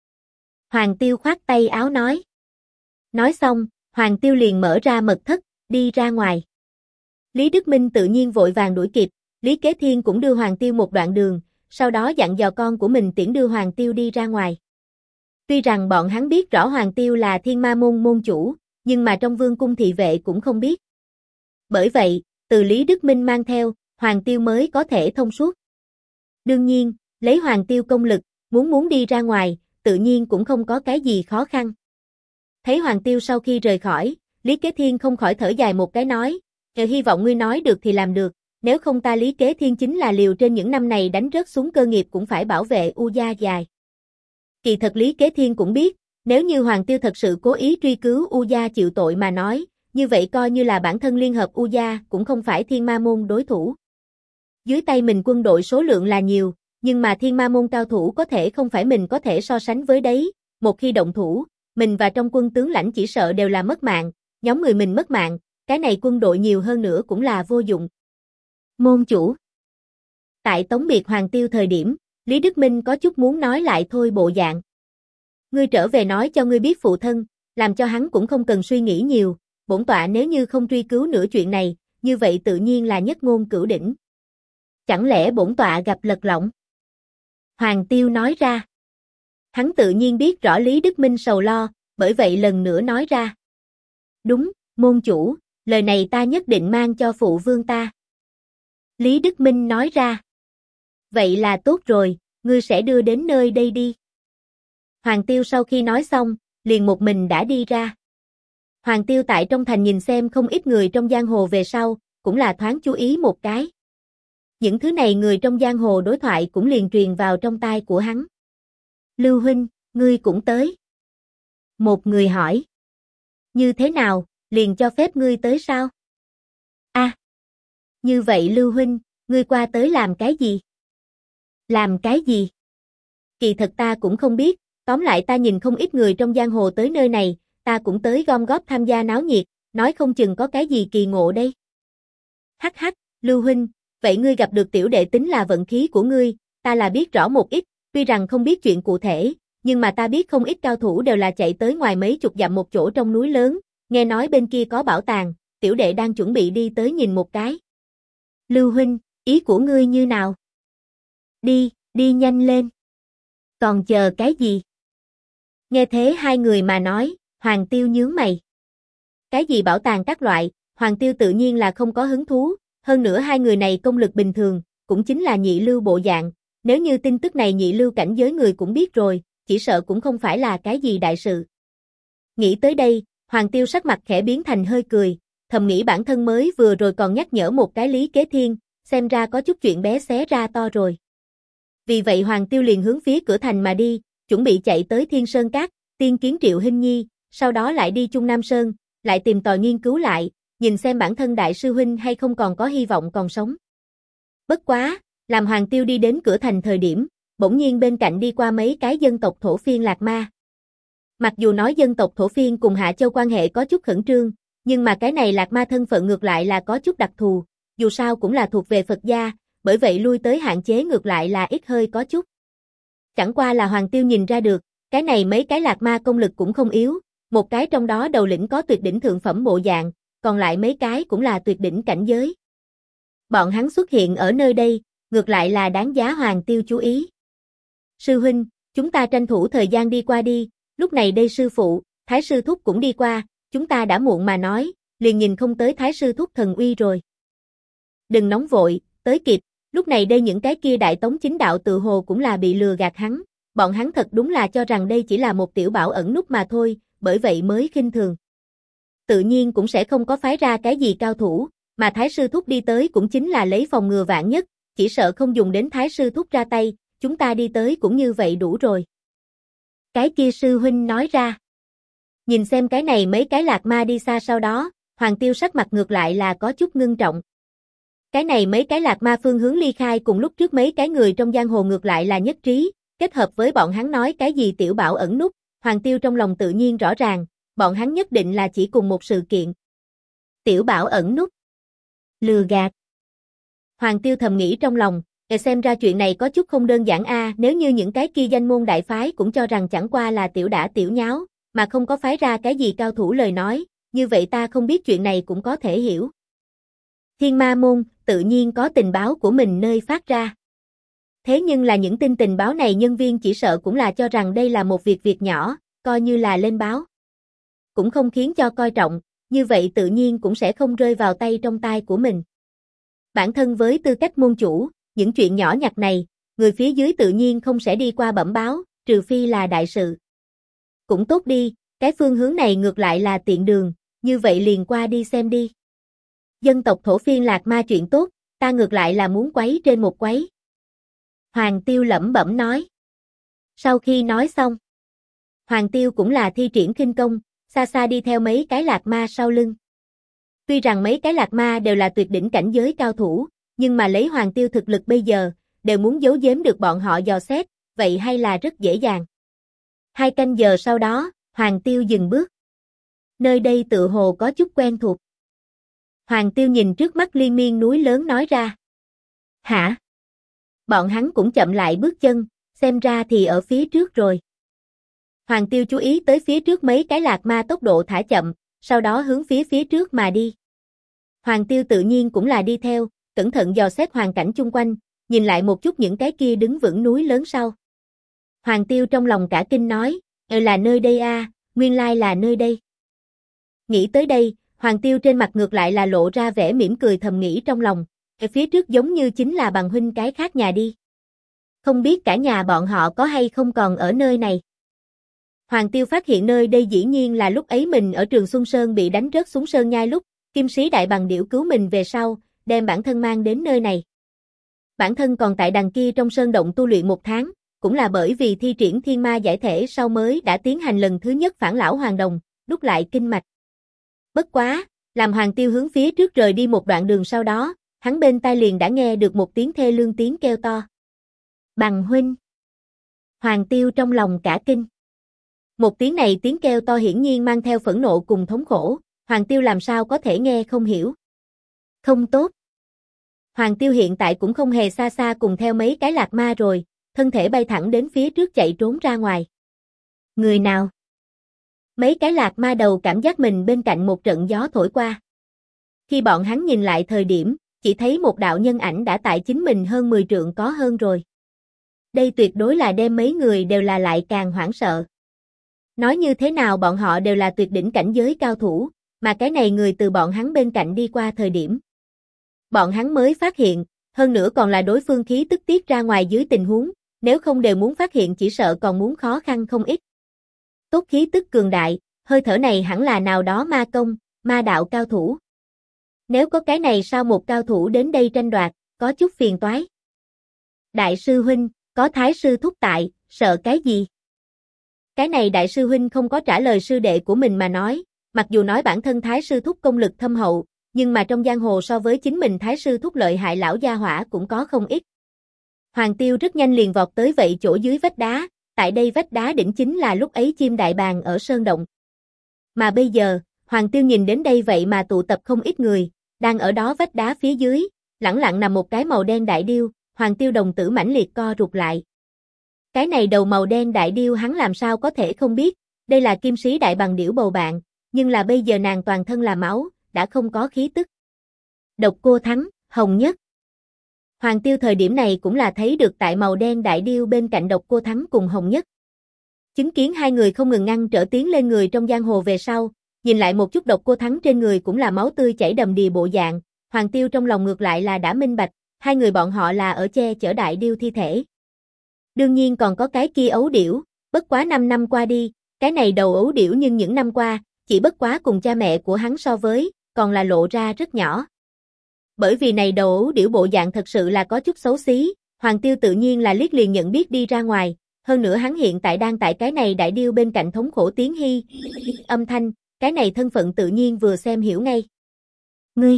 Hoàng Tiêu khoát tay áo nói. Nói xong, Hoàng Tiêu liền mở ra mật thất, đi ra ngoài. Lý Đức Minh tự nhiên vội vàng đuổi kịp, Lý Kế Thiên cũng đưa Hoàng Tiêu một đoạn đường, sau đó dặn dò con của mình tiễn đưa Hoàng Tiêu đi ra ngoài. Tuy rằng bọn hắn biết rõ Hoàng Tiêu là Thiên Ma môn môn chủ, nhưng mà trong vương cung thị vệ cũng không biết. Bởi vậy, từ Lý Đức Minh mang theo, Hoàng Tiêu mới có thể thông suốt. Đương nhiên, lấy Hoàng Tiêu công lực, muốn đi ra ngoài, tự nhiên cũng không có cái gì khó khăn. Thấy Hoàng Tiêu sau khi rời khỏi, Lý Kế Thiên không khỏi thở dài một cái nói, hy vọng ngươi nói được thì làm được, nếu không ta Lý Kế Thiên chính là liều trên những năm này đánh rớt xuống cơ nghiệp cũng phải bảo vệ U gia dài. Kỳ thật Lý Kế Thiên cũng biết, nếu như Hoàng Tiêu thật sự cố ý truy cứu U gia chịu tội mà nói, như vậy coi như là bản thân liên hợp U gia cũng không phải Thiên Ma môn đối thủ. Dưới tay mình quân đội số lượng là nhiều, nhưng mà Thiên Ma môn cao thủ có thể không phải mình có thể so sánh với đấy, một khi động thủ, mình và trong quân tướng lãnh chỉ sợ đều là mất mạng, nhóm người mình mất mạng, cái này quân đội nhiều hơn nữa cũng là vô dụng. Môn chủ. Tại tống biệt Hoàng Tiêu thời điểm, Lý Đức Minh có chút muốn nói lại thôi bộ dạng. Ngươi trở về nói cho ngươi biết phụ thân, làm cho hắn cũng không cần suy nghĩ nhiều, bổn tọa nếu như không truy cứu nửa chuyện này, như vậy tự nhiên là nhất ngôn cửu đỉnh. Chẳng lẽ bổn tọa gặp lật lọng? Hoàng Tiêu nói ra. Hắn tự nhiên biết rõ Lý Đức Minh sầu lo, bởi vậy lần nữa nói ra. Đúng, môn chủ, lời này ta nhất định mang cho phụ vương ta. Lý Đức Minh nói ra. Vậy là tốt rồi, ngươi sẽ đưa đến nơi đây đi. Hoàng Tiêu sau khi nói xong, liền một mình đã đi ra. Hoàng Tiêu tại trong thành nhìn xem không ít người trong giang hồ về sau, cũng là thoáng chú ý một cái. Những thứ này người trong giang hồ đối thoại cũng liền truyền vào trong tai của hắn. Lưu huynh, ngươi cũng tới. Một người hỏi. Như thế nào, liền cho phép ngươi tới sao? Như vậy Lưu huynh, ngươi qua tới làm cái gì? Làm cái gì? Kỳ thật ta cũng không biết, tóm lại ta nhìn không ít người trong giang hồ tới nơi này, ta cũng tới gom góp tham gia náo nhiệt, nói không chừng có cái gì kỳ ngộ đây. Hắc hắc, Lưu huynh, vậy ngươi gặp được tiểu đệ tính là vận khí của ngươi, ta là biết rõ một ít, tuy rằng không biết chuyện cụ thể, nhưng mà ta biết không ít cao thủ đều là chạy tới ngoài mấy chục dặm một chỗ trong núi lớn, nghe nói bên kia có bảo tàng, tiểu đệ đang chuẩn bị đi tới nhìn một cái. Lưu huynh, ý của ngươi như nào? Đi nhanh lên. Còn chờ cái gì? Nghe thế hai người mà nói, Hoàng Tiêu nhướng mày. Cái gì bảo tàng các loại, Hoàng Tiêu tự nhiên là không có hứng thú, hơn nữa hai người này công lực bình thường, cũng chính là nhị lưu bộ dạng, nếu như tin tức này nhị lưu cảnh giới người cũng biết rồi, chỉ sợ cũng không phải là cái gì đại sự. Nghĩ tới đây, Hoàng Tiêu sắc mặt khẽ biến thành hơi cười, thầm nghĩ bản thân mới vừa rồi còn nhắc nhở một cái Lý Kế Thiên, xem ra có chút chuyện bé xé ra to rồi. Vì vậy Hoàng Tiêu liền hướng phía cửa thành mà đi, chuẩn bị chạy tới Thiên Sơn Các, tiên kiến Triệu Hinh Nhi, sau đó lại đi Trung Nam Sơn, lại tìm tòi nghiên cứu lại, nhìn xem bản thân đại sư huynh hay không còn có hy vọng còn sống. Bất quá, làm Hoàng Tiêu đi đến cửa thành thời điểm, bỗng nhiên bên cạnh đi qua mấy cái dân tộc thổ phiên Lạc Ma. Mặc dù nói dân tộc thổ phiên cùng Hạ Châu quan hệ có chút khẩn trương, nhưng mà cái này Lạc Ma thân phận ngược lại là có chút đặc thù, dù sao cũng là thuộc về Phật gia, bởi vậy lui tới hạn chế ngược lại là ít hơi có chút. Chẳng qua là Hoàng Tiêu nhìn ra được, cái này mấy cái Lạc Ma công lực cũng không yếu, một cái trong đó đầu lĩnh có tuyệt đỉnh thượng phẩm bộ dạng, còn lại mấy cái cũng là tuyệt đỉnh cảnh giới. Bọn hắn xuất hiện ở nơi đây, ngược lại là đáng giá Hoàng Tiêu chú ý. Sư huynh, chúng ta tranh thủ thời gian đi qua đi, lúc này đây sư phụ, Thái sư thúc cũng đi qua, chúng ta đã muộn mà nói, liền nhìn không tới Thái sư thúc thần uy rồi. Đừng nóng vội, tới kịp, lúc này đây những cái kia đại tống chính đạo tự hồ cũng là bị lừa gạt hắn, bọn hắn thật đúng là cho rằng đây chỉ là một tiểu bảo ẩn núp mà thôi, bởi vậy mới khinh thường. Tự nhiên cũng sẽ không có phái ra cái gì cao thủ, mà Thái sư thúc đi tới cũng chính là lấy phòng ngừa vạn nhất, chỉ sợ không dùng đến Thái sư thúc ra tay, chúng ta đi tới cũng như vậy đủ rồi. Cái kia sư huynh nói ra. Nhìn xem cái này mấy cái Lạc Ma đi xa sau đó, Hoàng Tiêu sắc mặt ngược lại là có chút ngưng trọng. Cái này mấy cái Lạc Ma phương hướng ly khai cùng lúc trước mấy cái người trong giang hồ ngược lại là nhất trí, kết hợp với bọn hắn nói cái gì tiểu bảo ẩn núp, Hoàng Tiêu trong lòng tự nhiên rõ ràng, bọn hắn nhất định là chỉ cùng một sự kiện. Tiểu bảo ẩn núp. Lừa gạt. Hoàng Tiêu thầm nghĩ trong lòng, xem ra chuyện này có chút không đơn giản nếu như những cái kia danh môn đại phái cũng cho rằng chẳng qua là tiểu đả tiểu nháo, mà không có phái ra cái gì cao thủ lời nói, như vậy ta không biết chuyện này cũng có thể hiểu. Thiên Ma môn, tự nhiên có tình báo của mình nơi phát ra. Thế nhưng là những tình báo này nhân viên chỉ sợ cũng là cho rằng đây là một việc nhỏ, coi như là lên báo. Cũng không khiến cho coi trọng, như vậy tự nhiên cũng sẽ không rơi vào tay trong tay của mình. Bản thân với tư cách môn chủ, những chuyện nhỏ nhặt này, người phía dưới tự nhiên không sẽ đi qua bẩm báo, trừ phi là đại sự. Cũng tốt đi, cái phương hướng này ngược lại là tiện đường, như vậy liền qua đi xem đi. Dân tộc thổ phiên lạc ma chuyện tốt, ta ngược lại là muốn quấy trên một quấy. Hoàng Tiêu lẩm bẩm nói. Sau khi nói xong, Hoàng Tiêu cũng là thi triển khinh công, xa xa đi theo mấy cái lạc ma sau lưng. Tuy rằng mấy cái lạc ma đều là tuyệt đỉnh cảnh giới cao thủ, nhưng mà lấy Hoàng Tiêu thực lực bây giờ, đều muốn giấu giếm được bọn họ dò xét, vậy hay là rất dễ dàng. 2 canh giờ sau đó, Hoàng Tiêu dừng bước. Nơi đây tự hồ có chút quen thuộc. Hoàng Tiêu nhìn trước mắt liên miên núi lớn nói ra. Hả? Bọn hắn cũng chậm lại bước chân, xem ra thì ở phía trước rồi. Hoàng Tiêu chú ý tới phía trước mấy cái lạc ma tốc độ thả chậm, sau đó hướng phía trước mà đi. Hoàng Tiêu tự nhiên cũng là đi theo, cẩn thận dò xét hoàn cảnh chung quanh, nhìn lại một chút những cái kia đứng vững núi lớn sau. Hoàng Tiêu trong lòng cả kinh nói, là nơi đây a, nguyên lai là nơi đây. Nghĩ tới đây, Hoàng Tiêu trên mặt ngược lại là lộ ra vẻ mỉm cười thầm nghĩ trong lòng, phía trước giống như chính là bằng huynh cái khác nhà đi. Không biết cả nhà bọn họ có hay không còn ở nơi này. Hoàng Tiêu phát hiện nơi đây dĩ nhiên là lúc ấy mình ở Trường Xuân Sơn bị đánh rớt xuống sơn nhai lúc, Kim Sĩ Đại Bằng Điểu cứu mình về sau, đem bản thân mang đến nơi này. Bản thân còn tại đằng kia trong sơn động tu luyện 1 tháng, cũng là bởi vì thi triển thiên ma giải thể sau mới đã tiến hành lần thứ nhất phản lão hoàng đồng, đúc lại kinh mạch. Bất quá, làm Hoàng Tiêu hướng phía trước rời đi một đoạn đường sau đó, hắn bên tai liền đã nghe được một tiếng thê lương tiếng kêu to. Bằng huynh. Hoàng Tiêu trong lòng cả kinh. Một tiếng này tiếng kêu to hiển nhiên mang theo phẫn nộ cùng thống khổ, Hoàng Tiêu làm sao có thể nghe không hiểu. Không tốt. Hoàng Tiêu hiện tại cũng không hề xa xa cùng theo mấy cái lạc ma rồi, thân thể bay thẳng đến phía trước chạy trốn ra ngoài. Người nào? Mấy cái lạc ma đầu cảm giác mình bên cạnh một trận gió thổi qua. Khi bọn hắn nhìn lại thời điểm, chỉ thấy một đạo nhân ảnh đã tại chính mình hơn 10 trượng có hơn rồi. Đây tuyệt đối là đem mấy người đều là lại càng hoảng sợ. Nói như thế nào bọn họ đều là tuyệt đỉnh cảnh giới cao thủ, mà cái này người từ bọn hắn bên cạnh đi qua thời điểm. Bọn hắn mới phát hiện, hơn nữa còn là đối phương khí tức tiết ra ngoài dưới tình huống, nếu không đều muốn phát hiện chỉ sợ còn muốn khó khăn không ít. Tốt khí tức cường đại, hơi thở này hẳn là nào đó ma công, ma đạo cao thủ. Nếu có cái này sao một cao thủ đến đây tranh đoạt, có chút phiền toái. Đại sư huynh, có thái sư thúc tại, sợ cái gì? Cái này đại sư huynh không có trả lời sư đệ của mình mà nói, mặc dù nói bản thân thái sư thúc công lực thâm hậu, nhưng mà trong giang hồ so với chính mình thái sư thúc lợi hại lão gia hỏa cũng có không ít. Hoàng Tiêu rất nhanh liền vọt tới vậy chỗ dưới vách đá, tại đây vách đá đỉnh chính là lúc ấy chim đại bàng ở sơn động. Mà bây giờ, Hoàng Tiêu nhìn đến đây vậy mà tụ tập không ít người, đang ở đó vách đá phía dưới, lẳng lặng nằm một cái màu đen đại điêu, Hoàng Tiêu đồng tử mãnh liệt co rụt lại. Cái này đầu màu đen đại điêu hắn làm sao có thể không biết, đây là Kim Sĩ Đại Bằng Điểu bầu bạn, nhưng là bây giờ nàng toàn thân là máu, đã không có khí tức. Độc Cô Thắng, Hồng Nhất. Hoàng Tiêu thời điểm này cũng là thấy được tại màu đen đại điêu bên cạnh Độc Cô Thắng cùng Hồng Nhất. Chứng kiến hai người không ngừng ngăn trở tiến lên người trong giang hồ về sau, nhìn lại một chút Độc Cô Thắng trên người cũng là máu tươi chảy đầm đìa bộ dạng, Hoàng Tiêu trong lòng ngược lại là đã minh bạch, hai người bọn họ là ở che chở đại điêu thi thể. Đương nhiên còn có cái kia ấu điểu, bất quá 5 năm qua đi, cái này đầu ấu điểu nhưng những năm qua, chỉ bất quá cùng cha mẹ của hắn so với, còn là lộ ra rất nhỏ. Bởi vì này đầu ấu điểu bộ dạng thật sự là có chút xấu xí, Hoàng Tiêu tự nhiên là liếc liền nhận biết đi ra ngoài, hơn nữa hắn hiện tại đang tại cái này đại điêu bên cạnh thống khổ tiếng hi âm thanh, cái này thân phận tự nhiên vừa xem hiểu ngay. Ngươi!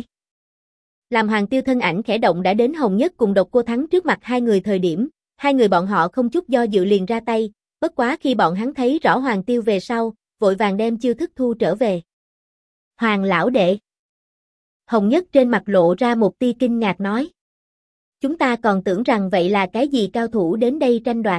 Làm Hoàng Tiêu thân ảnh khẽ động đã đến Hồng Nhất cùng Độc Cô Thắng trước mặt hai người thời điểm, hai người bọn họ không chút do dự liền ra tay, bất quá khi bọn hắn thấy rõ Hoàng Tiêu về sau, vội vàng đem chiêu thức thu trở về. Hoàng lão đệ. Hồng Nhất trên mặt lộ ra một tia kinh ngạc nói. Chúng ta còn tưởng rằng vậy là cái gì cao thủ đến đây tranh đoạt.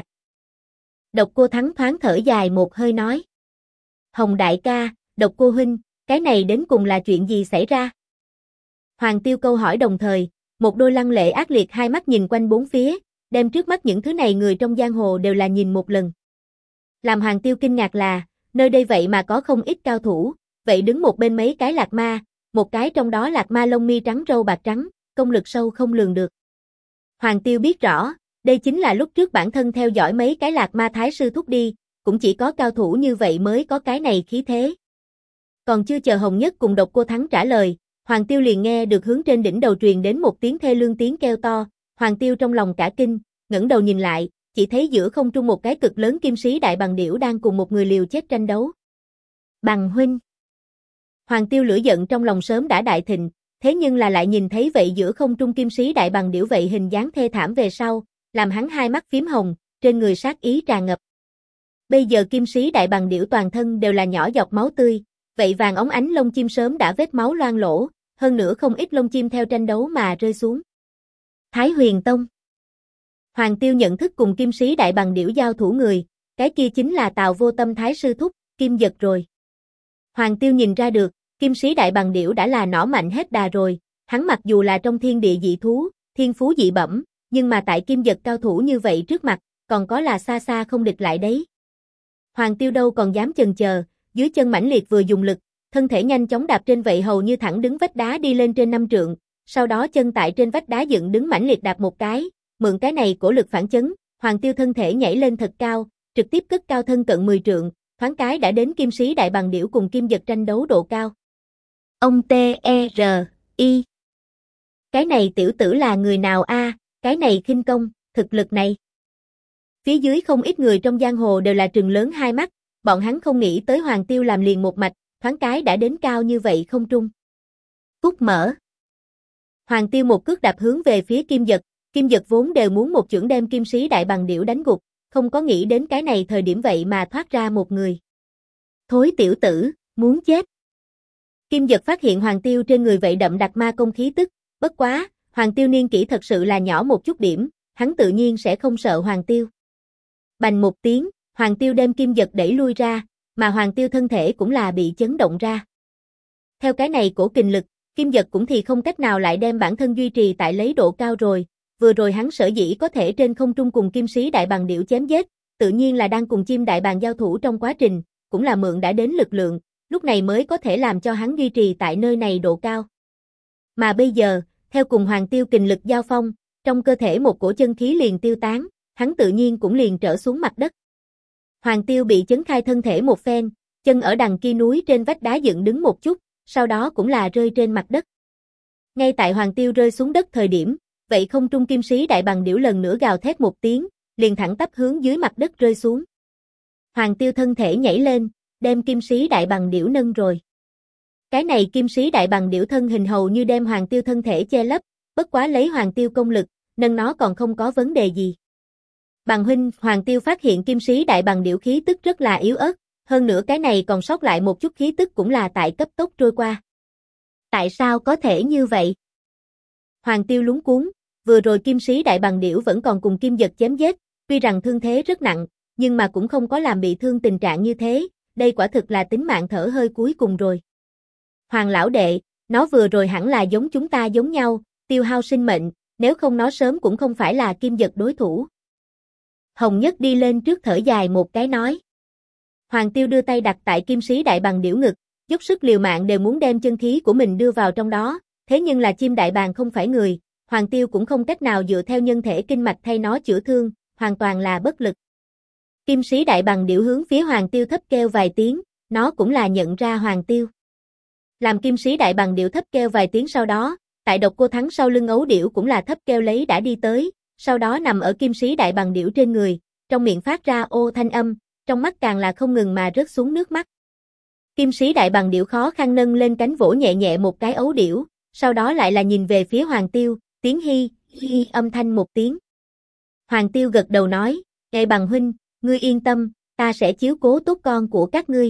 Độc Cô Thắng thoáng thở dài một hơi nói. Hồng đại ca, Độc Cô huynh, cái này đến cùng là chuyện gì xảy ra? Hoàng Tiêu câu hỏi đồng thời, một đôi lăng lệ ác liệt hai mắt nhìn quanh bốn phía, đem trước mắt những thứ này người trong giang hồ đều là nhìn một lần. Làm Hoàng Tiêu kinh ngạc là, nơi đây vậy mà có không ít cao thủ, vậy đứng một bên mấy cái lạc ma, một cái trong đó lạc ma lông mi trắng râu bạc trắng, công lực sâu không lường được. Hoàng Tiêu biết rõ, Đây chính là lúc trước bản thân theo dõi mấy cái Lạc Ma Thái sư thúc đi, cũng chỉ có cao thủ như vậy mới có cái này khí thế. Còn chưa chờ Hồng Nhất cùng Độc Cô Thắng trả lời, Hoàng Tiêu liền nghe được hướng trên đỉnh đầu truyền đến một tiếng thê lương tiếng kêu to, Hoàng Tiêu trong lòng cả kinh, ngẩng đầu nhìn lại, chỉ thấy giữa không trung một cái cực lớn kim sĩ đại bằng điểu đang cùng một người liều chết tranh đấu. Bằng huynh. Hoàng Tiêu lửa giận trong lòng sớm đã đại thịnh, thế nhưng là lại nhìn thấy vậy giữa không trung kim sĩ đại bằng điểu vậy hình dáng thê thảm về sau, làm hắn hai mắt phím hồng, trên người sát ý tràn ngập. Bây giờ kim sĩ đại bằng điểu toàn thân đều là nhỏ giọt máu tươi, vậy vàng óng ánh lông chim sớm đã vết máu loang lỗ, hơn nữa không ít lông chim theo tranh đấu mà rơi xuống. Thái Huyền Tông. Hoàng Tiêu nhận thức cùng kim sĩ đại bằng điểu giao thủ người, cái kia chính là Tào Vô Tâm Thái sư thúc, Kim Dật rồi. Hoàng Tiêu nhìn ra được, kim sĩ đại bằng điểu đã là nỏ mạnh hết đà rồi, hắn mặc dù là trong thiên địa dị thú, thiên phú dị bẩm, nhưng mà tại Kim Dật cao thủ như vậy trước mặt, còn có là xa xa không địch lại đấy. Hoàng Tiêu đâu còn dám chần chờ, dưới chân mãnh liệt vừa dùng lực, thân thể nhanh chóng đạp trên vậy hầu như thẳng đứng vách đá đi lên trên 5 trượng, sau đó chân tại trên vách đá dựng đứng mãnh liệt đạp một cái, mượn cái này cổ lực phản chấn, Hoàng Tiêu thân thể nhảy lên thật cao, trực tiếp cất cao thân cận 10 trượng, thoáng cái đã đến kim sĩ đại bằng điểu cùng Kim Dật tranh đấu độ cao. Ông T.E.R.I. Cái này tiểu tử là người nào a? Cái này khinh công, thực lực này. Phía dưới không ít người trong giang hồ đều là trừng lớn hai mắt, bọn hắn không nghĩ tới Hoàng Tiêu làm liền một mạch, thoáng cái đã đến cao như vậy không trung. Cút mở. Hoàng Tiêu một cước đạp hướng về phía Kim Dật vốn đều muốn một chưởng đem kim sĩ đại bằng điểu đánh gục, không có nghĩ đến cái này thời điểm vậy mà thoát ra một người. Thối tiểu tử, muốn chết. Kim Dật phát hiện Hoàng Tiêu trên người vậy đậm đặc ma công khí tức, bất quá, Hoàng Tiêu niên kỷ thật sự là nhỏ một chút điểm, hắn tự nhiên sẽ không sợ Hoàng Tiêu. Bành một tiếng, Hoàng Tiêu đem Kim Dật đẩy lui ra, mà Hoàng Tiêu thân thể cũng là bị chấn động ra. Theo cái này cổ kình lực, Kim Dật cũng thì không cách nào lại đem bản thân duy trì tại lấy độ cao rồi, vừa rồi hắn sở dĩ có thể trên không trung cùng kim sĩ đại bàng điểu chém giết, tự nhiên là đang cùng chim đại bàng giao thủ trong quá trình, cũng là mượn đã đến lực lượng, lúc này mới có thể làm cho hắn duy trì tại nơi này độ cao. Mà bây giờ, theo cùng Hoàng Tiêu kình lực giao phong, trong cơ thể một cổ chân khí liền tiêu tán, hắn tự nhiên cũng liền trở xuống mặt đất. Hoàng Tiêu bị chấn khai thân thể một phen, chân ở đằng kia núi trên vách đá dựng đứng một chút, sau đó cũng là rơi trên mặt đất. Ngay tại Hoàng Tiêu rơi xuống đất thời điểm, vậy không trung kim sĩ đại bàng điểu lần nữa gào thét một tiếng, liền thẳng tắp hướng dưới mặt đất rơi xuống. Hoàng Tiêu thân thể nhảy lên, đem kim sĩ đại bàng điểu nâng rồi. Cái này kim sĩ đại bàng điểu thân hình hầu như đem Hoàng Tiêu thân thể che lấp, bất quá lấy Hoàng Tiêu công lực, nâng nó còn không có vấn đề gì. Bằng huynh, Hoàng Tiêu phát hiện kim sĩ đại bàng điểu khí tức rất là yếu ớt, hơn nữa cái này còn sót lại một chút khí tức cũng là tại cấp tốc trôi qua. Tại sao có thể như vậy? Hoàng Tiêu lúng cuống, vừa rồi kim sĩ đại bàng điểu vẫn còn cùng Kim Dật chém giết, tuy rằng thương thế rất nặng, nhưng mà cũng không có làm bị thương tình trạng như thế, đây quả thực là tính mạng thở hơi cuối cùng rồi. Hoàng lão đệ, nó vừa rồi hẳn là giống chúng ta giống nhau, tiêu hao sinh mệnh, nếu không nó sớm cũng không phải là Kim Dật đối thủ. Hồng Nhất đi lên trước thở dài một cái nói. Hoàng Tiêu đưa tay đặt tại kim sĩ đại bàng điểu ngực, dốc sức liều mạng đều muốn đem chân khí của mình đưa vào trong đó, thế nhưng là chim đại bàng không phải người, Hoàng Tiêu cũng không cách nào dựa theo nhân thể kinh mạch thay nó chữa thương, hoàn toàn là bất lực. Kim sĩ đại bàng điểu hướng phía Hoàng Tiêu thấp kêu vài tiếng, nó cũng là nhận ra Hoàng Tiêu. Làm kim sĩ đại bàng điểu thấp kêu vài tiếng sau đó, tại Độc Cô Thắng sau lưng ấu điểu cũng là thấp kêu lấy đã đi tới, sau đó nằm ở kim sĩ đại bàng điểu trên người, trong miệng phát ra ô thanh âm, trong mắt càng là không ngừng mà rớt xuống nước mắt. Kim sĩ đại bàng điểu khó khăn nâng lên cánh vỗ nhẹ nhẹ một cái ấu điểu, sau đó lại là nhìn về phía Hoàng Tiêu, tiếng hi, hi âm thanh một tiếng. Hoàng Tiêu gật đầu nói, "Ngài bằng huynh, ngươi yên tâm, ta sẽ chiếu cố tốt con của các ngươi."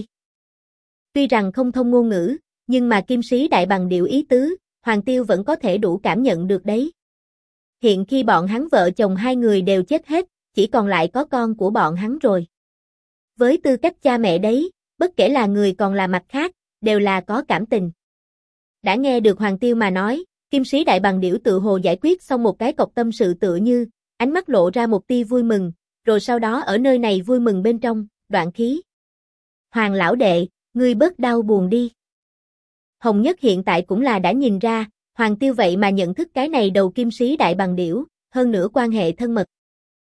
Tuy rằng không thông ngôn ngữ, nhưng mà kim sĩ đại bàng điểu ý tứ, Hoàng Tiêu vẫn có thể đủ cảm nhận được đấy. Hiện khi bọn hắn vợ chồng hai người đều chết hết, chỉ còn lại có con của bọn hắn rồi. Với tư cách cha mẹ đấy, bất kể là người còn là mặt khác, đều là có cảm tình. Đã nghe được Hoàng Tiêu mà nói, kim sĩ đại bàng điểu tự hồ giải quyết xong một cái cọc tâm sự tựa như, ánh mắt lộ ra một tia vui mừng, rồi sau đó ở nơi này vui mừng bên trong, đoạn khí. Hoàng lão đệ, ngươi bớt đau buồn đi. Hồng Nhất hiện tại cũng là đã nhìn ra, Hoàng Tiêu vậy mà nhận thức cái này đầu kim sĩ đại bàng điểu, hơn nữa quan hệ thân mật.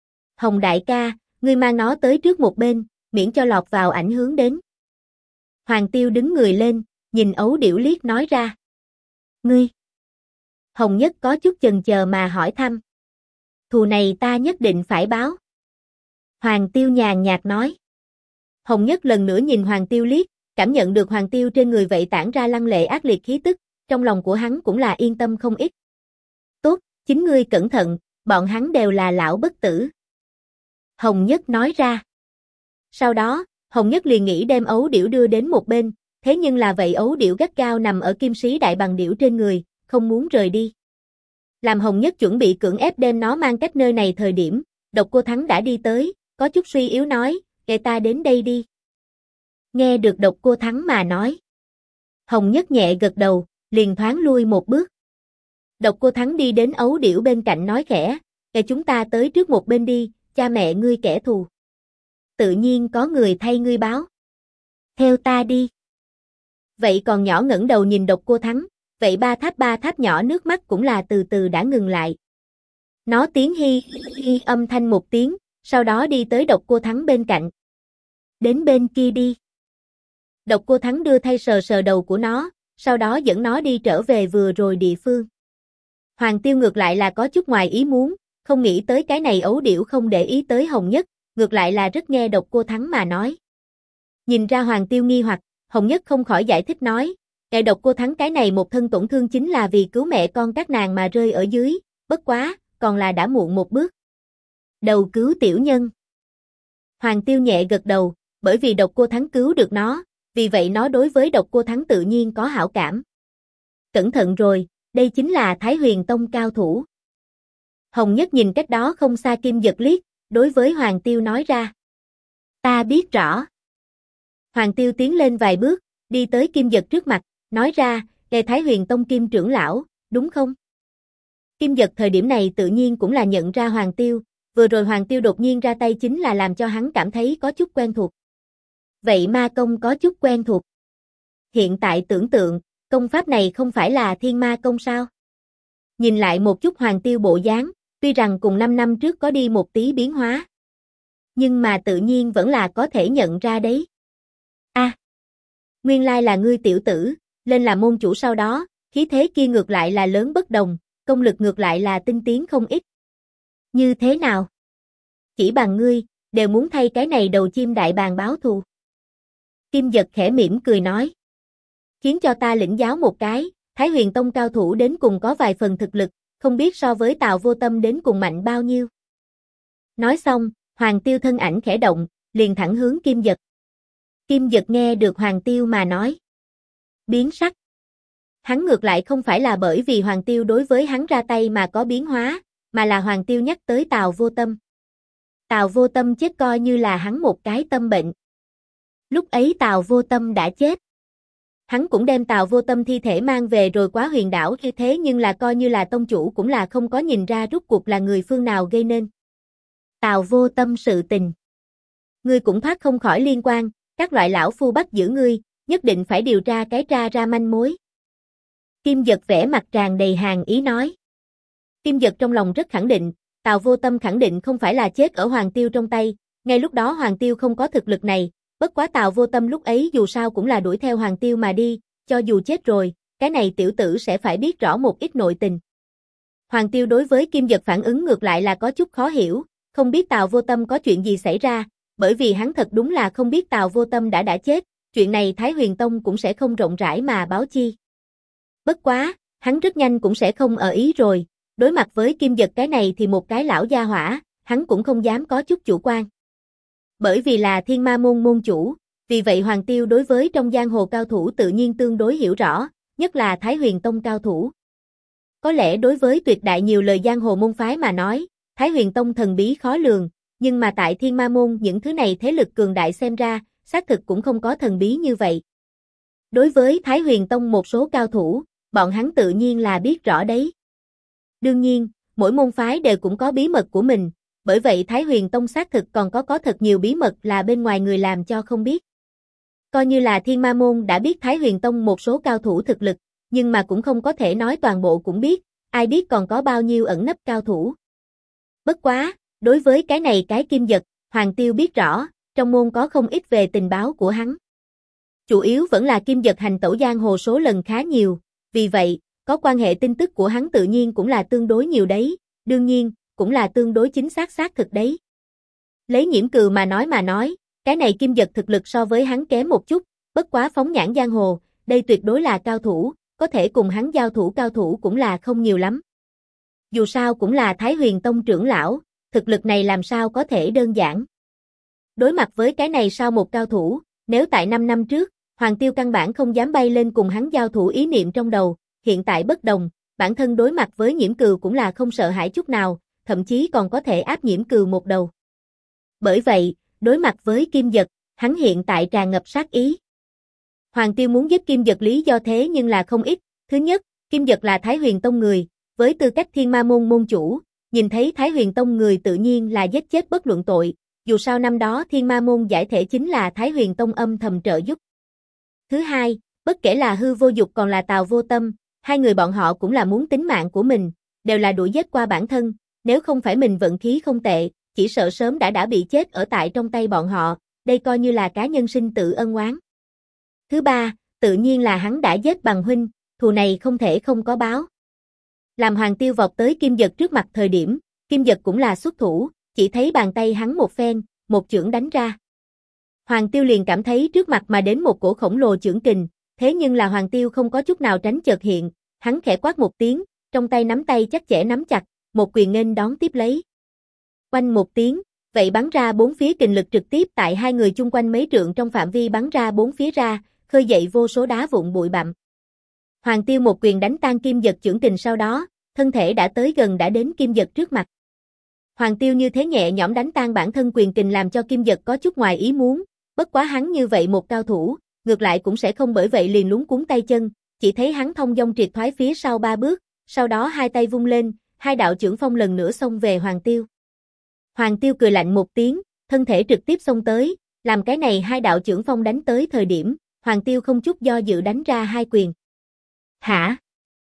Hồng đại ca, ngươi mang nó tới trước một bên, miễn cho lọt vào ảnh hưởng đến. Hoàng Tiêu đứng người lên, nhìn ấu điểu liếc nói ra. Ngươi. Hồng Nhất có chút chần chờ mà hỏi thăm. Thù này ta nhất định phải báo. Hoàng Tiêu nhàn nhạt nói. Hồng Nhất lần nữa nhìn Hoàng Tiêu liếc, cảm nhận được Hoàng Tiêu trên người vậy tản ra lăng lệ ác liệt khí tức, trong lòng của hắn cũng là yên tâm không ít. Tốt, chính ngươi cẩn thận, bọn hắn đều là lão bất tử. Hồng Nhất nói ra. Sau đó, Hồng Nhất liền nghĩ đem ấu điểu đưa đến một bên, thế nhưng là vậy ấu điểu gắt gao nằm ở kim sĩ đại bằng điểu trên người, không muốn rời đi. Làm Hồng Nhất chuẩn bị cưỡng ép đem nó mang cách nơi này thời điểm, Độc Cô Thắng đã đi tới, có chút suy yếu nói, kệ ta đến đây đi. Nghe được Độc Cô Thắng mà nói. Hồng Nhất nhẹ gật đầu, liền thoáng lui một bước. Độc Cô Thắng đi đến ấu điểu bên cạnh nói khẽ, kệ chúng ta tới trước một bên đi, cha mẹ ngươi kẻ thù. Tự nhiên có người thay ngươi báo. Theo ta đi. Vậy còn nhỏ ngẩng đầu nhìn Độc Cô Thắng, vậy ba tháp nhỏ nước mắt cũng là từ từ đã ngừng lại. Nó tiếng hi âm thanh một tiếng, sau đó đi tới Độc Cô Thắng bên cạnh. Đến bên kia đi. Độc Cô Thắng đưa thay sờ sờ đầu của nó, sau đó dẫn nó đi trở về vừa rồi địa phương. Hoàng Tiêu ngược lại là có chút ngoài ý muốn, không nghĩ tới cái này ấu điểu không để ý tới Hồng Nhất, ngược lại là rất nghe Độc Cô Thắng mà nói. Nhìn ra Hoàng Tiêu nghi hoặc, Hồng Nhất không khỏi giải thích nói, kẻ Độc Cô Thắng cái này một thân tổn thương chính là vì cứu mẹ con các nàng mà rơi ở dưới, bất quá, còn là đã muộn một bước. Đầu cứu tiểu nhân. Hoàng Tiêu nhẹ gật đầu, bởi vì Độc Cô Thắng cứu được nó, vì vậy nó đối với Độc Cô Thắng tự nhiên có hảo cảm. Cẩn thận rồi, đây chính là Thái Huyền Tông cao thủ. Hồng Nhất nhìn cách đó không xa Kim Dật liếc, đối với Hoàng Tiêu nói ra. Ta biết rõ. Hoàng Tiêu tiến lên vài bước, đi tới Kim Dật trước mặt, nói ra, Lê Thái Huyền Tông Kim trưởng lão, đúng không? Kim Dật thời điểm này tự nhiên cũng là nhận ra Hoàng Tiêu, vừa rồi Hoàng Tiêu đột nhiên ra tay chính là làm cho hắn cảm thấy có chút quen thuộc. Vậy ma công có chút quen thuộc. Hiện tại tưởng tượng, công pháp này không phải là thiên ma công sao? Nhìn lại một chút Hoàng Tiêu bộ dáng, tuy rằng cùng 5 năm trước có đi một tí biến hóa. Nhưng mà tự nhiên vẫn là có thể nhận ra đấy. Nguyên lai là ngươi tiểu tử, lên làm môn chủ sau đó, khí thế kia ngược lại là lớn bất đồng, công lực ngược lại là tinh tiến không ít. Như thế nào? Chỉ bằng ngươi, đều muốn thay cái này đầu chim đại bàng báo thù. Kim Dật khẽ mỉm cười nói. Khiến cho ta lĩnh giáo một cái, Thái Huyền Tông cao thủ đến cùng có vài phần thực lực, không biết so với Tào Vô Tâm đến cùng mạnh bao nhiêu. Nói xong, Hoàng Tiêu thân ảnh khẽ động, liền thẳng hướng Kim Dật. Kim Dật nghe được Hoàng Tiêu mà nói. Biến sắc. Hắn ngược lại không phải là bởi vì Hoàng Tiêu đối với hắn ra tay mà có biến hóa, mà là Hoàng Tiêu nhắc tới Tào Vô Tâm. Tào Vô Tâm chết coi như là hắn một cái tâm bệnh. Lúc ấy Tào Vô Tâm đã chết. Hắn cũng đem Tào Vô Tâm thi thể mang về rồi Quá Huyền đảo, thế nhưng là coi như là tông chủ cũng là không có nhìn ra rốt cuộc là người phương nào gây nên. Tào Vô Tâm sự tình. Ngươi cũng thoát không khỏi liên quan, các loại lão phu bắt giữ ngươi, nhất định phải điều tra cái ra ra manh mối. Kim Dật vẻ mặt tràn đầy hàn ý nói. Kim Dật trong lòng rất khẳng định, Tào Vô Tâm khẳng định không phải là chết ở Hoàng Tiêu trong tay, ngay lúc đó Hoàng Tiêu không có thực lực này, bất quá Tào Vô Tâm lúc ấy dù sao cũng là đuổi theo Hoàng Tiêu mà đi, cho dù chết rồi, cái này tiểu tử sẽ phải biết rõ một ít nội tình. Hoàng Tiêu đối với Kim Dật phản ứng ngược lại là có chút khó hiểu, không biết Tào Vô Tâm có chuyện gì xảy ra, bởi vì hắn thật đúng là không biết Tào Vô Tâm đã chết, chuyện này Thái Huyền Tông cũng sẽ không rộng rãi mà báo chi. Bất quá, hắn rất nhanh cũng sẽ không ở ý rồi, đối mặt với Kim Dật cái này thì một cái lão gia hỏa, hắn cũng không dám có chút chủ quan. Bởi vì là Thiên Ma môn môn chủ, vì vậy Hoàng Tiêu đối với trong giang hồ cao thủ tự nhiên tương đối hiểu rõ, nhất là Thái Huyền Tông cao thủ. Có lẽ đối với tuyệt đại nhiều lời giang hồ môn phái mà nói, Thái Huyền Tông thần bí khó lường, nhưng mà tại Thiên Ma môn những thứ này thế lực cường đại xem ra, xác thực cũng không có thần bí như vậy. Đối với Thái Huyền Tông một số cao thủ, bọn hắn tự nhiên là biết rõ đấy. Đương nhiên, mỗi môn phái đều cũng có bí mật của mình, bởi vậy Thái Huyền Tông xác thực còn có thật nhiều bí mật là bên ngoài người làm cho không biết. Coi như là Thiên Ma môn đã biết Thái Huyền Tông một số cao thủ thực lực, nhưng mà cũng không có thể nói toàn bộ cũng biết, ai biết còn có bao nhiêu ẩn nấp cao thủ. Bất quá, Đối với cái này cái Kim Dật, Hoàng Tiêu biết rõ, trong môn có không ít về tình báo của hắn. Chủ yếu vẫn là Kim Dật hành tẩu giang hồ số lần khá nhiều, vì vậy, có quan hệ tin tức của hắn tự nhiên cũng là tương đối nhiều đấy, đương nhiên, cũng là tương đối chính xác xác thực đấy. Lấy Nhiễm Cừu mà nói, cái này Kim Dật thực lực so với hắn kém một chút, bất quá phóng nhãn giang hồ, đây tuyệt đối là cao thủ, có thể cùng hắn giao thủ cao thủ cũng là không nhiều lắm. Dù sao cũng là Thái Huyền Tông trưởng lão, thực lực này làm sao có thể đơn giản. Đối mặt với cái này sao một cao thủ, nếu tại 5 năm trước, Hoàng Tiêu căn bản không dám bay lên cùng hắn giao thủ ý niệm trong đầu, hiện tại bất đồng, bản thân đối mặt với Nhiễm Cừu cũng là không sợ hãi chút nào, thậm chí còn có thể áp Nhiễm Cừu một đầu. Bởi vậy, đối mặt với Kim Dật, hắn hiện tại tràn ngập sát ý. Hoàng Tiêu muốn giết Kim Dật lý do thế nhưng là không ít, thứ nhất, Kim Dật là Thái Huyền Tông người, với tư cách Thiên Ma môn môn chủ, nhìn thấy Thái Huyền Tông người tự nhiên là giết chết bất luận tội, dù sao năm đó Thiên Ma môn giải thể chính là Thái Huyền Tông âm thầm trợ giúp. Thứ hai, bất kể là Hư Vô Dục còn là Tào Vô Tâm, hai người bọn họ cũng là muốn tính mạng của mình, đều là đuổi giết qua bản thân, nếu không phải mình vận khí không tệ, chỉ sợ sớm đã bị chết ở tại trong tay bọn họ, đây coi như là cá nhân sinh tử ân oán. Thứ ba, tự nhiên là hắn đã giết bằng huynh, thù này không thể không có báo. Làm Hoàng Tiêu vọt tới Kim Dật trước mặt thời điểm, Kim Dật cũng là xuất thủ, chỉ thấy bàn tay hắn một phen, một chưởng đánh ra. Hoàng Tiêu liền cảm thấy trước mặt mà đến một cổ khổng lồ chưởng kình, thế nhưng là Hoàng Tiêu không có chút nào tránh chợt hiện, hắn khẽ quát một tiếng, trong tay nắm tay chắc chẽ nắm chặt, một quyền nghênh đón tiếp lấy. Oanh một tiếng, vậy bắn ra bốn phía kình lực trực tiếp tại hai người chung quanh mấy trượng trong phạm vi bắn ra bốn phía ra, khơi dậy vô số đá vụn bụi bặm. Hoàng Tiêu một quyền đánh tan Kim Dật chưởng kình sau đó, thân thể đã tới gần đã đến Kim Dật trước mặt. Hoàng Tiêu như thế nhẹ nhõm đánh tan bản thân quyền kình làm cho Kim Dật có chút ngoài ý muốn, bất quá hắn như vậy một cao thủ, ngược lại cũng sẽ không bởi vậy liền luống cuống tay chân, chỉ thấy hắn thông dong triệt thoái phía sau 3 bước, sau đó hai tay vung lên, hai đạo chưởng phong lần nữa xông về Hoàng Tiêu. Hoàng Tiêu cười lạnh một tiếng, thân thể trực tiếp xông tới, làm cái này hai đạo chưởng phong đánh tới thời điểm, Hoàng Tiêu không chút do dự đánh ra hai quyền. Hả?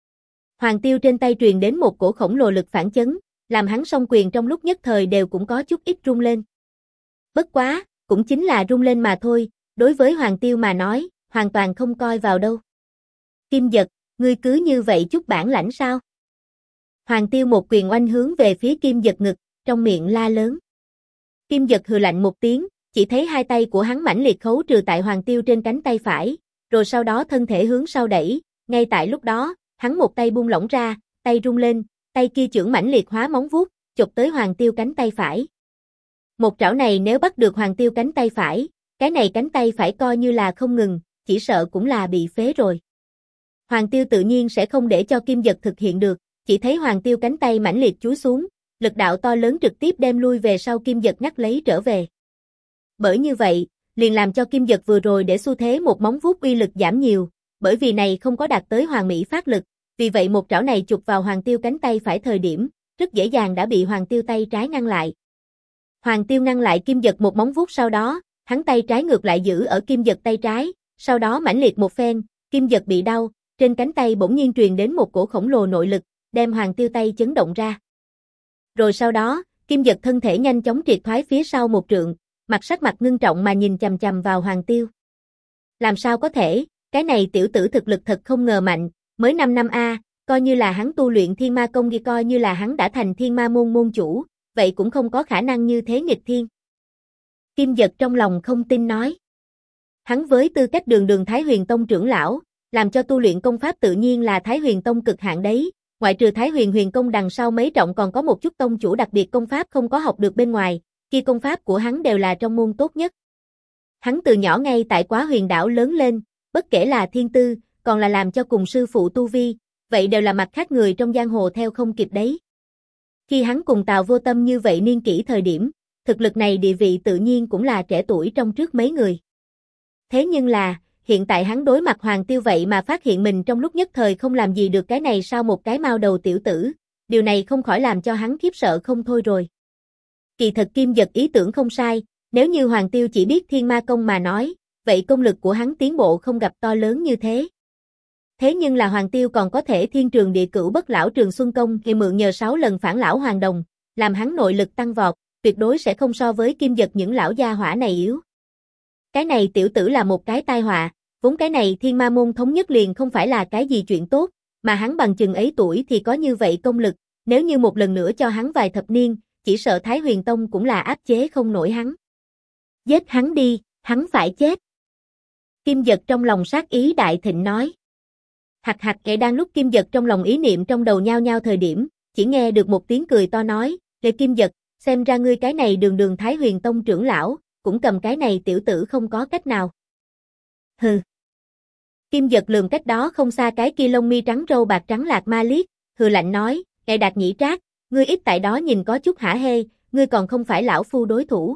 Hoàng Tiêu trên tay truyền đến một cổ khổng lồ lực phản chấn, làm hắn song quyền trong lúc nhất thời đều cũng có chút ít rung lên. Bất quá, cũng chính là rung lên mà thôi, đối với Hoàng Tiêu mà nói, hoàn toàn không coi vào đâu. Kim Dật, ngươi cứ như vậy chút bản lãnh sao? Hoàng Tiêu một quyền oanh hướng về phía Kim Dật ngực, trong miệng la lớn. Kim Dật hừ lạnh một tiếng, chỉ thấy hai tay của hắn mãnh liệt khấu trừ tại Hoàng Tiêu trên cánh tay phải, rồi sau đó thân thể hướng sau đẩy, ngay tại lúc đó, hắn một tay buông lỏng ra, tay rung lên, tay kia chưởng mãnh liệt hóa móng vuốt, chụp tới Hoàng Tiêu cánh tay phải. Một trảo này nếu bắt được Hoàng Tiêu cánh tay phải, cái này cánh tay phải coi như là không ngừng, chỉ sợ cũng là bị phế rồi. Hoàng Tiêu tự nhiên sẽ không để cho Kim Dật thực hiện được, chỉ thấy Hoàng Tiêu cánh tay mãnh liệt chúi xuống, lực đạo to lớn trực tiếp đem lui về sau Kim Dật ngắt lấy trở về. Bởi như vậy, liền làm cho Kim Dật vừa rồi để xu thế một móng vuốt uy lực giảm nhiều, bởi vì này không có đạt tới hoàn mỹ phát lực, vì vậy một trảo này chụp vào Hoàng Tiêu cánh tay phải thời điểm, rất dễ dàng đã bị Hoàng Tiêu tay trái ngăn lại. Hoàng Tiêu ngăn lại Kim Dật một móng vuốt sau đó, hắn tay trái ngược lại giữ ở Kim Dật tay trái, sau đó mãnh liệt một phen, Kim Dật bị đau, trên cánh tay bỗng nhiên truyền đến một cổ khổng lồ nội lực, đem Hoàng Tiêu tay chấn động ra. Rồi sau đó, Kim Dật thân thể nhanh chóng triệt thoái phía sau một trượng, sắc mặt ngưng trọng mà nhìn chằm chằm vào Hoàng Tiêu. Làm sao có thể, cái này tiểu tử thực lực thật không ngờ mạnh, mới 5 năm a, coi như là hắn tu luyện Thiên Ma công đi, coi như là hắn đã thành Thiên Ma môn môn chủ, vậy cũng không có khả năng như thế nghịch thiên. Kim Dật trong lòng không tin nói. Hắn với tư cách đường Thái Huyền Tông trưởng lão, làm cho tu luyện công pháp tự nhiên là Thái Huyền Tông cực hạn đấy, ngoại trừ Thái Huyền Huyền công đằng sau mấy trọng còn có một chút tông chủ đặc biệt công pháp không có học được bên ngoài, kia công pháp của hắn đều là trong môn tốt nhất. Hắn từ nhỏ ngay tại Quá Huyền đảo lớn lên, bất kể là thiên tư, còn là làm cho cùng sư phụ tu vi, vậy đều là mặt khác người trong giang hồ theo không kịp đấy. Khi hắn cùng Tào Vô Tâm như vậy niên kỷ thời điểm, thực lực này địa vị tự nhiên cũng là trẻ tuổi trong trước mấy người. Thế nhưng là, hiện tại hắn đối mặt Hoàng Tiêu vậy mà phát hiện mình trong lúc nhất thời không làm gì được cái này sao một cái mao đầu tiểu tử, điều này không khỏi làm cho hắn khiếp sợ không thôi rồi. Kỳ thật Kim Dật ý tưởng không sai, nếu như Hoàng Tiêu chỉ biết Thiên Ma công mà nói, vậy công lực của hắn tiến bộ không gặp to lớn như thế. Thế nhưng là Hoàng Tiêu còn có thể thiên trường địa cửu bất lão trường xuân công thì mượn nhờ 6 lần phản lão hoàng đồng, làm hắn nội lực tăng vọt, tuyệt đối sẽ không so với Kim Dật những lão gia hỏa này yếu. Cái này tiểu tử là một cái tai họa, vốn cái này Thiên Ma môn thống nhất liền không phải là cái gì chuyện tốt, mà hắn bằng chừng ấy tuổi thì có như vậy công lực, nếu như một lần nữa cho hắn vài thập niên, chỉ sợ Thái Huyền Tông cũng là áp chế không nổi hắn. Giết hắn đi, hắn phải chết. Kim Dật trong lòng sát ý đại thịnh nói. Hạc hạc kẻ đang lúc Kim Dật trong lòng ý niệm trong đầu nhao nhao thời điểm, chỉ nghe được một tiếng cười to nói, Lê Kim Dật, xem ra ngươi cái này đường đường Thái Huyền Tông trưởng lão, cũng cầm cái này tiểu tử không có cách nào. Hừ. Kim Dật lườm cách đó không xa cái kia lông mi trắng râu bạc trắng lạc ma liếc, hừ lạnh nói, Ngài Đạt Nhĩ Trác, ngươi ít tại đó nhìn có chút hả hê, ngươi còn không phải lão phu đối thủ.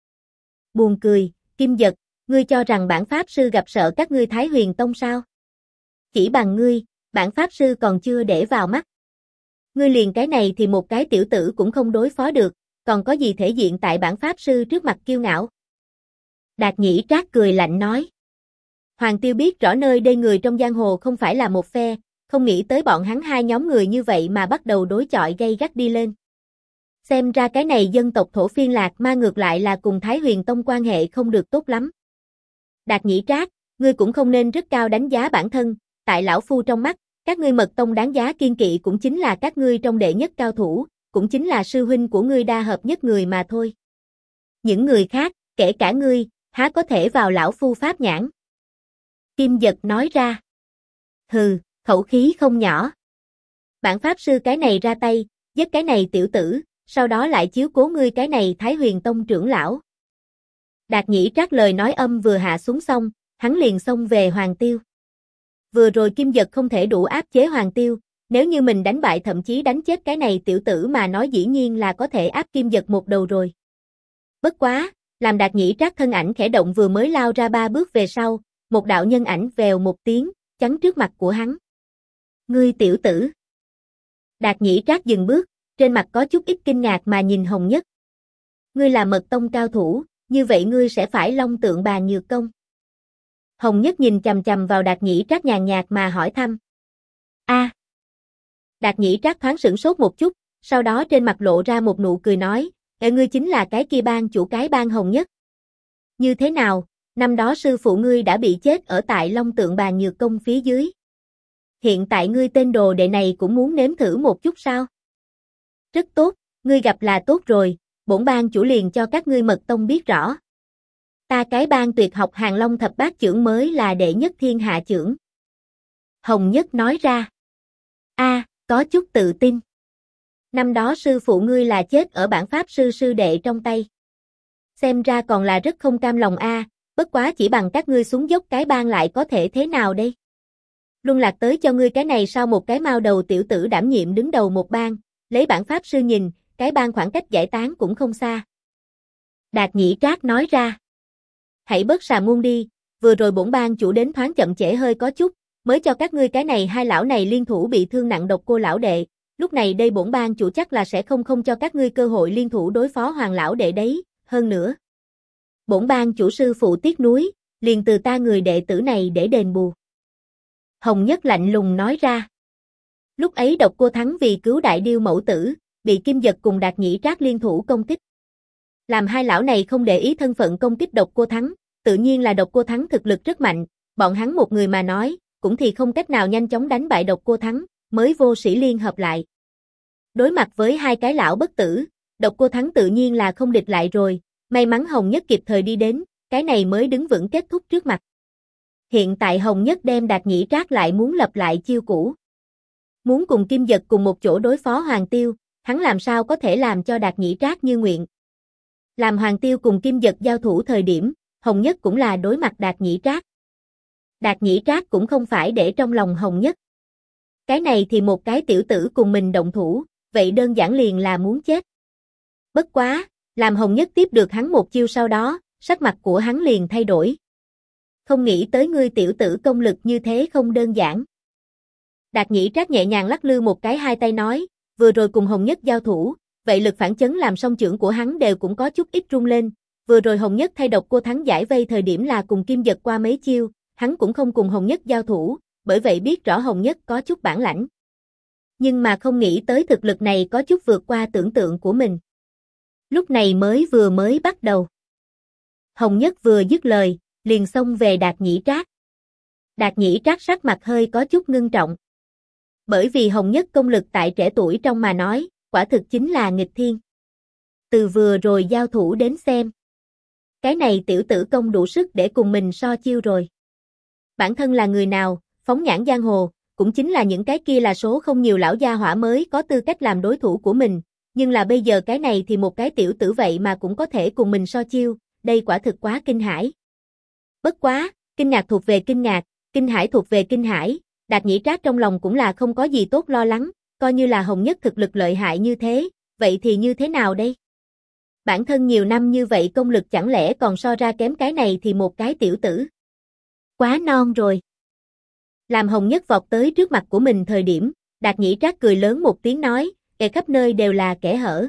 Buồn cười, Kim Dật, ngươi cho rằng bản pháp sư gặp sợ các ngươi Thái Huyền Tông sao? Chỉ bằng ngươi, bản pháp sư còn chưa để vào mắt. Ngươi liền cái này thì một cái tiểu tử cũng không đối phó được, còn có gì thể diện tại bản pháp sư trước mặt kiêu ngạo? Đạt Nhĩ Trác cười lạnh nói. Hoàng Tiêu biết rõ nơi đây người trong giang hồ không phải là một phe, không nghĩ tới bọn hắn hai nhóm người như vậy mà bắt đầu đối chọi gay gắt đi lên. Xem ra cái này dân tộc thổ phiên lạc ma ngược lại là cùng Thái Huyền Tông quan hệ không được tốt lắm. Đạt Nhĩ Trác, ngươi cũng không nên rất cao đánh giá bản thân, tại lão phu trong mắt, các ngươi mật tông đáng giá kiên kỵ cũng chính là các ngươi trong đệ nhất cao thủ, cũng chính là sư huynh của ngươi đa hợp nhất người mà thôi. Những người khác, kể cả ngươi, há có thể vào lão phu pháp nhãn? Kim Dật nói ra. Hừ, khẩu khí không nhỏ. Bản pháp sư cái này ra tay, giết cái này tiểu tử, sau đó lại chiếu cố ngươi cái này Thái Huyền Tông trưởng lão. Đạt Nhĩ Trác lời nói âm vừa hạ xuống xong, hắn liền xông về Hoàng Tiêu. Vừa rồi Kim Dật không thể đủ áp chế Hoàng Tiêu, nếu như mình đánh bại thậm chí đánh chết cái này tiểu tử mà nói dĩ nhiên là có thể áp Kim Dật một đầu rồi. Bất quá, làm Đạt Nhĩ Trác thân ảnh khẽ động vừa mới lao ra 3 bước về sau, một đạo nhân ảnh vèo một tiếng, chắn trước mặt của hắn. Ngươi tiểu tử. Đạt Nhĩ Trác dừng bước, trên mặt có chút ít kinh ngạc mà nhìn Hồng Nhất. Ngươi là mật tông cao thủ, như vậy ngươi sẽ phải long tượng bàn nhược công. Hồng Nhất nhìn chằm chằm vào Đạt Nhĩ Trác nhàn nhạt mà hỏi thăm. A. Đạt Nhĩ Trác thoáng sửng sốt một chút, sau đó trên mặt lộ ra một nụ cười nói, ngươi chính là cái kia bang chủ cái bang Hồng Nhất. Như thế nào, năm đó sư phụ ngươi đã bị chết ở tại long tượng bàn nhược công phía dưới. Hiện tại ngươi tên đồ đệ này cũng muốn nếm thử một chút sao? Rất tốt, ngươi gặp là tốt rồi, bổn bang chủ liền cho các ngươi mật tông biết rõ. Ta cái bang tuyệt học Hàng Long thập bát chưởng mới là đệ nhất thiên hạ chưởng. Hồng Nhất nói ra. A, có chút tự tin. Năm đó sư phụ ngươi là chết ở bản pháp sư sư đệ trong tay. Xem ra còn là rất không cam lòng a, bất quá chỉ bằng các ngươi xuống dốc cái bang lại có thể thế nào đây? Luân lạc tới cho ngươi cái này sau một cái mao đầu tiểu tử đảm nhiệm đứng đầu một bang, lấy bản pháp sư nhìn, cái bang khoảng cách giải tán cũng không xa. Đạt Nhĩ Trác nói ra. Hãy bớt xà ngung đi, vừa rồi bổn bang chủ đến thoáng chậm trễ hơi có chút, mới cho các ngươi cái này hai lão này liên thủ bị thương nặng độc cô lão đệ, lúc này đây bổn bang chủ chắc là sẽ không cho các ngươi cơ hội liên thủ đối phó Hoàng lão đệ đấy, hơn nữa. Bổn bang chủ sư phụ tiếc nuối, liền từ ta người đệ tử này để đền bù. Hồng Nhất lạnh lùng nói ra. Lúc ấy độc cô Thắng vì cứu đại điêu mẫu tử, bị Kim Dật cùng Đạt Nhĩ Trác liên thủ công kích. Làm hai lão này không để ý thân phận công kích độc cô Thắng, tự nhiên là độc cô Thắng thực lực rất mạnh, bọn hắn một người mà nói, cũng thì không cách nào nhanh chóng đánh bại độc cô Thắng, mới vô sĩ liên hợp lại. Đối mặt với hai cái lão bất tử, độc cô Thắng tự nhiên là không địch lại rồi, may mắn Hồng Nhất kịp thời đi đến, cái này mới đứng vững kết thúc trước mặt. Hiện tại Hồng Nhất đem Đạt Nhĩ Trác lại muốn lập lại chiêu cũ. Muốn cùng Kim Dật cùng một chỗ đối phó Hoàng Tiêu, hắn làm sao có thể làm cho Đạt Nhĩ Trác như nguyện. Làm Hoàng Tiêu cùng Kim Dật giao thủ thời điểm, Hồng Nhất cũng là đối mặt Đạt Nhĩ Trác. Đạt Nhĩ Trác cũng không phải để trong lòng Hồng Nhất. Cái này thì một cái tiểu tử cùng mình động thủ, vậy đơn giản liền là muốn chết. Bất quá, làm Hồng Nhất tiếp được hắn một chiêu sau đó, sắc mặt của hắn liền thay đổi. Không nghĩ tới ngươi tiểu tử công lực như thế không đơn giản. Đạt Nhĩ Trác nhẹ nhàng lắc lư một cái hai tay nói, vừa rồi cùng Hồng Nhất giao thủ, vậy lực phản chấn làm song chưởng của hắn đều cũng có chút ít rung lên, vừa rồi Hồng Nhất thay độc cô Thắng giải vây thời điểm là cùng Kim Dật qua mấy chiêu, hắn cũng không cùng Hồng Nhất giao thủ, bởi vậy biết rõ Hồng Nhất có chút bản lãnh. Nhưng mà không nghĩ tới thực lực này có chút vượt qua tưởng tượng của mình. Lúc này mới bắt đầu. Hồng Nhất vừa dứt lời, liền xông về Đạt Nhĩ Trác. Đạt Nhĩ Trác sắc mặt hơi có chút ngưng trọng. Bởi vì Hồng Nhất công lực tại trẻ tuổi trong mà nói, quả thực chính là nghịch thiên. Từ vừa rồi giao thủ đến xem. Cái này tiểu tử công đủ sức để cùng mình so chiêu rồi. Bản thân là người nào, phóng nhãn giang hồ, cũng chính là những cái kia là số không nhiều lão gia hỏa mới có tư cách làm đối thủ của mình, nhưng là bây giờ cái này thì một cái tiểu tử vậy mà cũng có thể cùng mình so chiêu, đây quả thực quá kinh hãi. Bất quá, kinh ngạc thuộc về kinh ngạc, kinh hãi thuộc về kinh hãi, Đạt Nhĩ Trác trong lòng cũng là không có gì tốt lo lắng, coi như là Hồng Nhất thực lực lợi hại như thế, vậy thì như thế nào đây? Bản thân nhiều năm như vậy công lực chẳng lẽ còn so ra kém cái này thì một cái tiểu tử. Quá non rồi. Làm Hồng Nhất vọt tới trước mặt của mình thời điểm, Đạt Nhĩ Trác cười lớn một tiếng nói, kẻ khắp nơi đều là kẻ hở.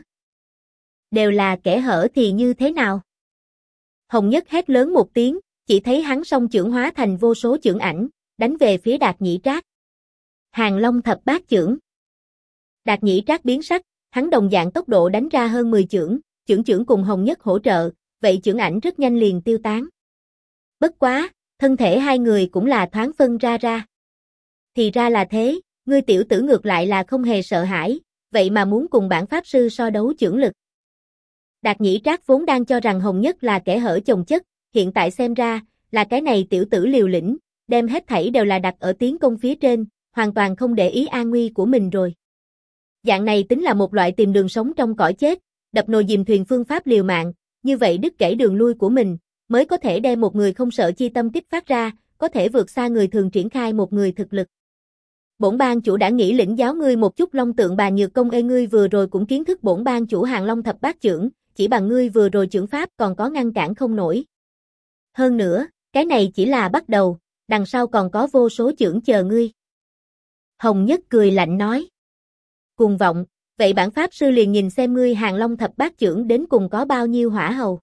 Đều là kẻ hở thì như thế nào? Hồng Nhất hét lớn một tiếng, chỉ thấy hắn song chưởng hóa thành vô số chưởng ảnh, đánh về phía Đạt Nhĩ Trác. Hàng Long thập bát chưởng. Đạt Nhĩ Trác biến sắc, hắn đồng dạng tốc độ đánh ra hơn 10 chưởng, chưởng cùng Hồng Nhất hỗ trợ, vậy chưởng ảnh rất nhanh liền tiêu tán. Bất quá, thân thể hai người cũng là thoáng phân ra. Thì ra là thế, ngươi tiểu tử ngược lại là không hề sợ hãi, vậy mà muốn cùng bản pháp sư so đấu chưởng lực. Đạt Nhĩ Trác vốn đang cho rằng Hồng Nhất là kẻ hở chồng chất, hiện tại xem ra, là cái này tiểu tử liều lĩnh, đem hết thảy đều là đặt ở tiến công phía trên, hoàn toàn không để ý an nguy của mình rồi. Dạng này tính là một loại tìm đường sống trong cõi chết, đập nồi dìm thuyền phương pháp liều mạng, như vậy đứt gãy đường lui của mình, mới có thể đem một người không sợ chi tâm kích phát ra, có thể vượt xa người thường triển khai một người thực lực. Bổn bang chủ đã nghĩ lĩnh giáo ngươi một chút Long Tượng Bà Nhược Công, ngươi vừa rồi cũng kiến thức bổn bang chủ Hàng Long thập bát chưởng, chỉ bằng ngươi vừa rồi chưởng pháp còn có ngăn cản không nổi. Hơn nữa, cái này chỉ là bắt đầu, đằng sau còn có vô số chưởng chờ ngươi. Hồng Nhất cười lạnh nói. Cuồng vọng, vậy bản pháp sư liền nhìn xem ngươi Hàng Long thập bát chưởng đến cùng có bao nhiêu hỏa hầu.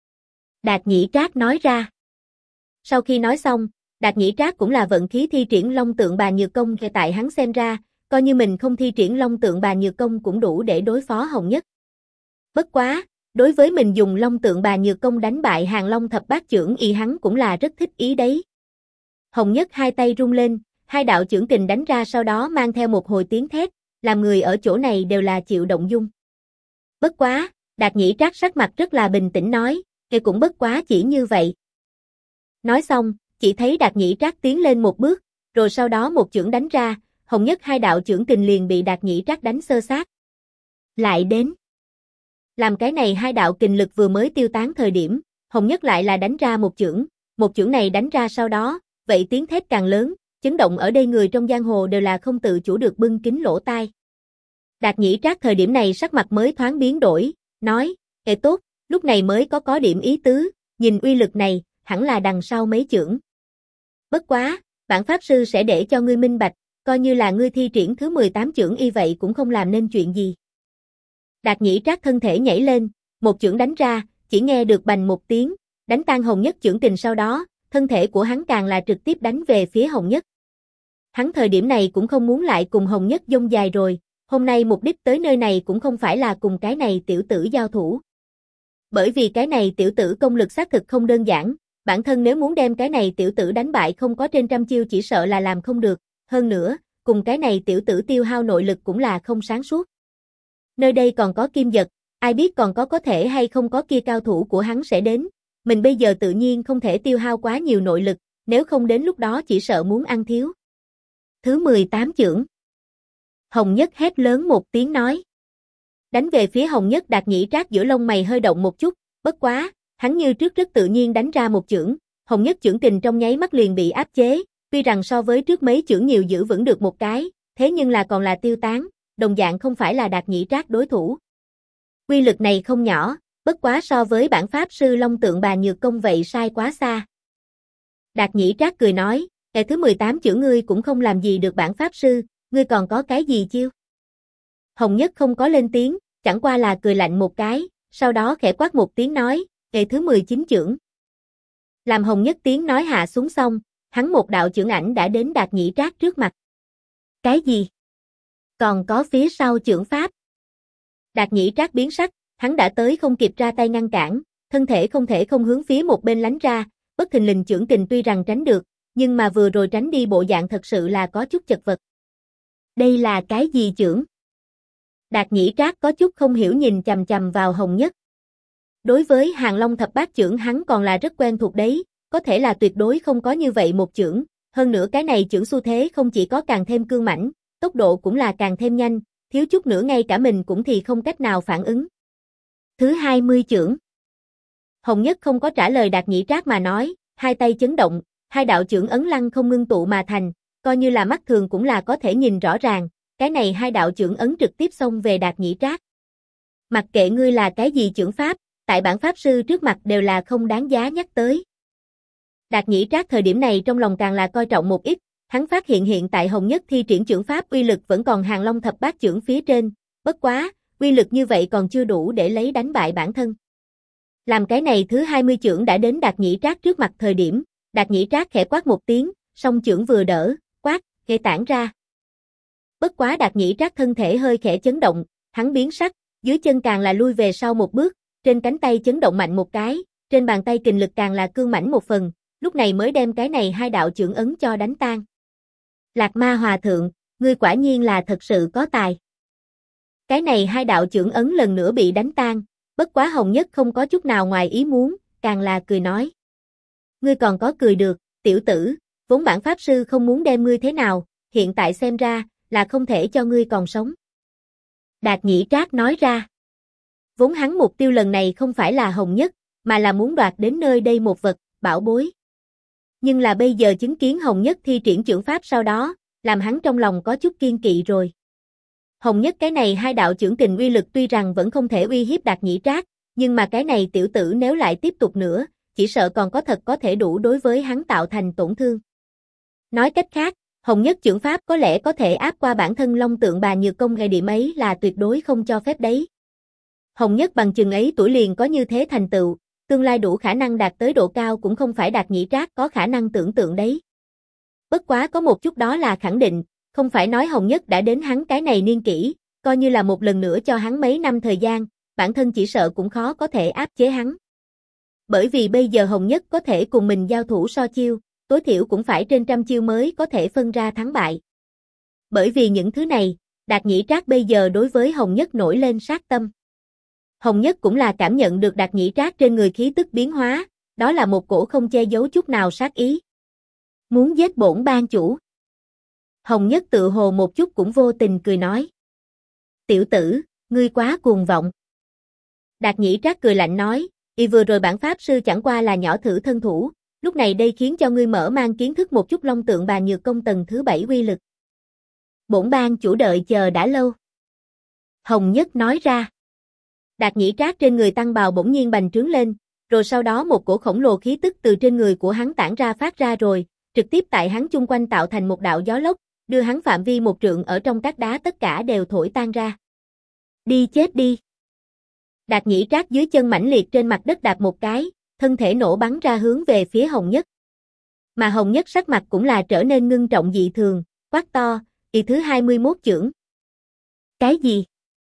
Đạt Nhĩ Trác nói ra. Sau khi nói xong, Đạt Nhĩ Trác cũng là vận khí thi triển Long Tượng Bà Nhược Công, tại hắn xem ra, coi như mình không thi triển Long Tượng Bà Nhược Công cũng đủ để đối phó Hồng Nhất. Bất quá, đối với mình dùng Long Tượng Bà Nhược Công đánh bại Hàng Long thập bát chưởng hắn cũng là rất thích ý đấy. Hồng Nhất hai tay rung lên, hai đạo chưởng kình đánh ra, sau đó mang theo một hồi tiếng thét, làm người ở chỗ này đều là chịu động dung. Bất quá, Đạt Nhĩ Trác sắc mặt rất là bình tĩnh nói, cũng bất quá chỉ như vậy. Nói xong, chỉ thấy Đạt Nhĩ Trác tiến lên một bước, rồi sau đó một chưởng đánh ra, Hồng Nhất hai đạo chưởng kình liền bị Đạt Nhĩ Trác đánh xơ xác. Lại đến. Làm cái này hai đạo kình lực vừa mới tiêu tán thời điểm, Hồng Nhất lại là đánh ra một chưởng này đánh ra sau đó, vậy tiếng thét càng lớn, chấn động ở đây người trong giang hồ đều là không tự chủ được bưng kín lỗ tai. Đạt Nhĩ Trác thời điểm này sắc mặt mới thoáng biến đổi, nói, tốt, lúc này mới có điểm ý tứ, nhìn uy lực này, hẳn là đằng sau mấy chưởng. Bất quá, bản pháp sư sẽ để cho ngươi minh bạch, coi như là ngươi thi triển thứ 18 chưởng vậy cũng không làm nên chuyện gì. Đạt Nhĩ Trác thân thể nhảy lên, một chưởng đánh ra, chỉ nghe được bành một tiếng, đánh tan Hồng Nhất chưởng kình, sau đó, thân thể của hắn càng là trực tiếp đánh về phía Hồng Nhất. Hắn thời điểm này cũng không muốn lại cùng Hồng Nhất dông dài rồi, hôm nay mục đích tới nơi này cũng không phải là cùng cái này tiểu tử giao thủ. Bởi vì cái này tiểu tử công lực xác thực không đơn giản, bản thân nếu muốn đem cái này tiểu tử đánh bại không có trên trăm chiêu chỉ sợ là làm không được, hơn nữa, cùng cái này tiểu tử tiêu hao nội lực cũng là không sáng suốt. Nơi đây còn có Kim Dật, ai biết còn có thể hay không có kia cao thủ của hắn sẽ đến, mình bây giờ tự nhiên không thể tiêu hao quá nhiều nội lực, nếu không đến lúc đó chỉ sợ muốn ăn thiếu. Thứ 18 chưởng. Hồng Nhất hét lớn một tiếng nói. Đánh về phía Hồng Nhất, Đạt Nhĩ Trác giữa lông mày hơi động một chút, bất quá, hắn như trước rất tự nhiên đánh ra một chưởng, Hồng Nhất chưởng kình trong nháy mắt liền bị áp chế, tuy rằng so với trước mấy chưởng nhiều giữ vững được một cái, thế nhưng là còn là tiêu tán, đồng dạng không phải là Đạt Nhĩ Trác đối thủ. Quy lực này không nhỏ, bất quá so với bản pháp sư Long Tượng Bà Nhược Công vậy sai quá xa. Đạt Nhĩ Trác cười nói, thứ 18 chưởng ngươi cũng không làm gì được bản pháp sư, ngươi còn có cái gì chiêu? Hồng Nhất không có lên tiếng, chẳng qua là cười lạnh một cái, sau đó khẽ quát một tiếng nói, thứ 19 chưởng. Làm Hồng Nhất tiếng nói hạ xuống xong, hắn một đạo chưởng ảnh đã đến Đạt Nhĩ Trác trước mặt. Cái gì? Còn có phía sau chưởng pháp. Đạt Nhĩ Trác biến sắc, hắn đã tới không kịp ra tay ngăn cản, thân thể không thể không hướng phía một bên lánh ra, bất thình lình chưởng kình tuy rằng tránh được, nhưng mà vừa rồi tránh đi bộ dạng thật sự là có chút chật vật. Đây là cái gì chưởng? Đạt Nhĩ Trác có chút không hiểu nhìn chằm chằm vào Hồng Nhất. Đối với Hàng Long thập bát chưởng hắn còn là rất quen thuộc đấy, có thể là tuyệt đối không có như vậy một chưởng, hơn nữa cái này chưởng xu thế không chỉ có càng thêm cương mãnh, tốc độ cũng là càng thêm nhanh, thiếu chút nữa ngay cả mình cũng thì không cách nào phản ứng. Thứ 20 chưởng. Hồng Nhất không có trả lời Đạt Nhĩ Trác mà nói, hai tay chấn động, hai đạo chưởng ấn lăng không ngưng tụ mà thành, coi như là mắt thường cũng là có thể nhìn rõ ràng, cái này hai đạo chưởng ấn trực tiếp xông về Đạt Nhĩ Trác. Mặc kệ ngươi là cái gì chưởng pháp, tại bản pháp sư trước mặt đều là không đáng giá nhắc tới. Đạt Nhĩ Trác thời điểm này trong lòng càng là coi trọng một ít, hắn phát hiện hiện tại Hồng Nhất thi triển chưởng pháp uy lực vẫn còn Hàng Long thập bát chưởng phía trên, bất quá, uy lực như vậy còn chưa đủ để lấy đánh bại bản thân. Làm cái này thứ 20 chưởng đã đến Đạt Nhĩ Trác trước mặt thời điểm, Đạt Nhĩ Trác khẽ quát một tiếng, song chưởng vừa đỡ, quát, gây tản ra. Bất quá Đạt Nhĩ Trác thân thể hơi khẽ chấn động, hắn biến sắc, dưới chân càng là lui về sau một bước, trên cánh tay chấn động mạnh một cái, trên bàn tay kình lực càng là cương mãnh một phần, lúc này mới đem cái này hai đạo chưởng ấn cho đánh tan. Lạc Ma Hòa Thượng, ngươi quả nhiên là thật sự có tài. Cái này hai đạo chưởng ấn lần nữa bị đánh tan, bất quá Hồng Nhất không có chút nào ngoài ý muốn, càng là cười nói. Ngươi còn có cười được, tiểu tử, vốn bản pháp sư không muốn đem ngươi thế nào, hiện tại xem ra, là không thể cho ngươi còn sống. Đạt Nhĩ Trác nói ra. Vốn hắn mục tiêu lần này không phải là Hồng Nhất, mà là muốn đoạt đến nơi đây một vật, bảo bối. Nhưng là bây giờ chứng kiến Hồng Nhất thi triển chưởng pháp sau đó, làm hắn trong lòng có chút kiên kỵ rồi. Hồng Nhất cái này hai đạo chưởng kình uy lực tuy rằng vẫn không thể uy hiếp Đạt Nhĩ Trác, nhưng mà cái này tiểu tử nếu lại tiếp tục nữa, chỉ sợ còn có thật có thể đủ đối với hắn tạo thành tổn thương. Nói cách khác, Hồng Nhất chưởng pháp có lẽ có thể áp qua bản thân Long Tượng Bà Nhược Công, ngày điểm ấy là tuyệt đối không cho phép đấy. Hồng Nhất bằng chừng ấy tuổi liền có như thế thành tựu, tương lai đủ khả năng đạt tới độ cao cũng không phải Đạt Nhĩ Trác có khả năng tưởng tượng đấy. Bất quá có một chút đó là khẳng định, không phải nói Hồng Nhất đã đến hắn cái này niên kỷ, coi như là một lần nữa cho hắn mấy năm thời gian, bản thân chỉ sợ cũng khó có thể áp chế hắn. Bởi vì bây giờ Hồng Nhất có thể cùng mình giao thủ so chiêu, tối thiểu cũng phải trên trăm chiêu mới có thể phân ra thắng bại. Bởi vì những thứ này, Đạt Nhĩ Trác bây giờ đối với Hồng Nhất nổi lên sát tâm. Hồng Nhất cũng là cảm nhận được Đạt Nhĩ Trác trên người khí tức biến hóa, đó là một cổ không che giấu chút nào sát ý. Muốn giết bổn ban chủ. Hồng Nhất tự hồ một chút cũng vô tình cười nói. Tiểu tử, ngươi quá cuồng vọng. Đạt Nhĩ Trác cười lạnh nói, vừa rồi bản pháp sư chẳng qua là nhỏ thử thân thủ, lúc này đây khiến cho ngươi mở mang kiến thức một chút Long Tượng Bà Nhược Công tầng thứ 7 uy lực. Bổn ban chủ đợi chờ đã lâu. Hồng Nhất nói ra. Đạt Nhĩ Trác trên người tăng bào bỗng nhiên bành trướng lên, rồi sau đó một cổ khổng lồ khí tức từ trên người của hắn tản ra phát ra rồi, trực tiếp tại hắn chung quanh tạo thành một đạo gió lốc, đưa hắn phạm vi một trượng ở trong các đá tất cả đều thổi tan ra. Đi chết đi. Đạt Nhĩ Trác dưới chân mãnh liệt trên mặt đất đạp một cái, thân thể nổ bắn ra hướng về phía Hồng Nhất. Mà Hồng Nhất sắc mặt cũng là trở nên ngưng trọng dị thường, quát to, thứ 21 chưởng. Cái gì?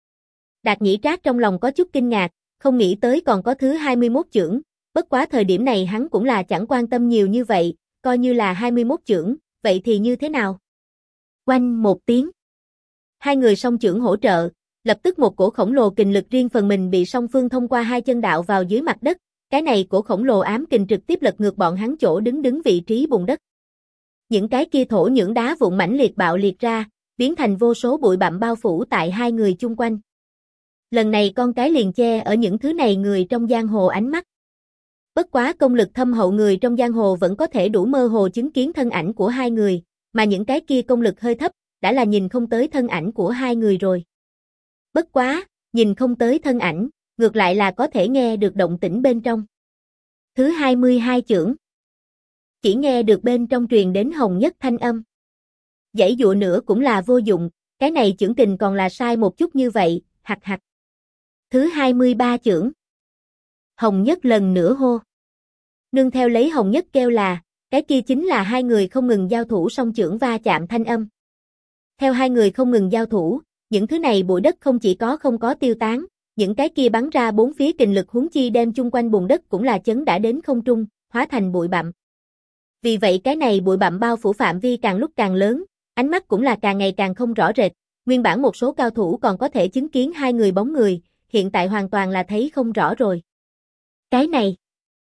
Đạt Nhĩ Trác trong lòng có chút kinh ngạc, không nghĩ tới còn có thứ 21 chưởng, bất quá thời điểm này hắn cũng là chẳng quan tâm nhiều như vậy, coi như là 21 chưởng, vậy thì như thế nào? Oanh một tiếng. Hai người song chưởng hỗ trợ, lập tức một cổ khổng lồ kình lực riêng phần mình bị song phương thông qua hai chân đạo vào dưới mặt đất, cái này cổ khổng lồ ám kình trực tiếp lật ngược bọn hắn chỗ đứng vị trí bùn đất. Những cái kia thổ nhưỡng đá vụn mãnh liệt bạo liệt ra, biến thành vô số bụi bặm bao phủ tại hai người chung quanh. Lần này con cái liền che ở những thứ này người trong giang hồ ánh mắt. Bất quá công lực thâm hậu người trong giang hồ vẫn có thể đủ mơ hồ chứng kiến thân ảnh của hai người, mà những cái kia công lực hơi thấp, đã là nhìn không tới thân ảnh của hai người rồi. Bất quá, nhìn không tới thân ảnh, ngược lại là có thể nghe được động tĩnh bên trong. Thứ 22 chưởng. Chỉ nghe được bên trong truyền đến Hồng Nhất thanh âm. Giãy dụa nữa cũng là vô dụng, cái này chưởng kình còn là sai một chút như vậy, hặc hặc. Thứ 23 chưởng. Hồng Nhất lần nữa hô. Nương theo lấy Hồng Nhất kêu là, cái kia chính là hai người không ngừng giao thủ song chưởng va chạm thanh âm. Theo hai người không ngừng giao thủ, những thứ này bụi đất không chỉ có không có tiêu tán, Những cái kia bắn ra bốn phía kình lực huống chi đem chung quanh bùn đất cũng là chấn đã đến không trung, hóa thành bụi bặm. Vì vậy cái này bụi bặm bao phủ phạm vi càng lúc càng lớn, ánh mắt cũng là càng ngày càng không rõ rệt, nguyên bản một số cao thủ còn có thể chứng kiến hai người bóng người, hiện tại hoàn toàn là thấy không rõ rồi. Cái này,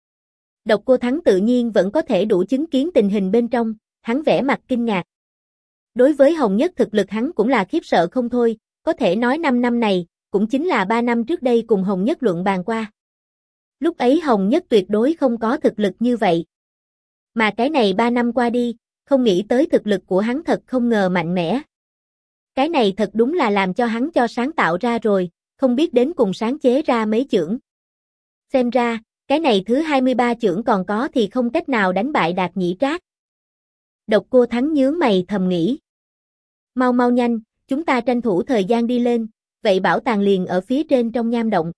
Độc Cô Thắng tự nhiên vẫn có thể đủ chứng kiến tình hình bên trong, hắn vẻ mặt kinh ngạc. Đối với Hồng Nhất thực lực hắn cũng là khiếp sợ không thôi, có thể nói 5 năm này, cũng chính là 3 năm trước đây cùng Hồng Nhất luận bàn qua. Lúc ấy Hồng Nhất tuyệt đối không có thực lực như vậy. Mà cái này 3 năm qua đi, không nghĩ tới thực lực của hắn thật không ngờ mạnh mẽ. Cái này thật đúng là làm cho hắn cho sáng tạo ra rồi, không biết đến cùng sáng chế ra mấy chưởng. Xem ra, cái này thứ 23 chưởng còn có thì không cách nào đánh bại Đạt Nhĩ Trác. Độc Cô Thắng nhướng mày thầm nghĩ. Mau mau nhanh, chúng ta tranh thủ thời gian đi lên, vậy bảo tàng liền ở phía trên trong nham động.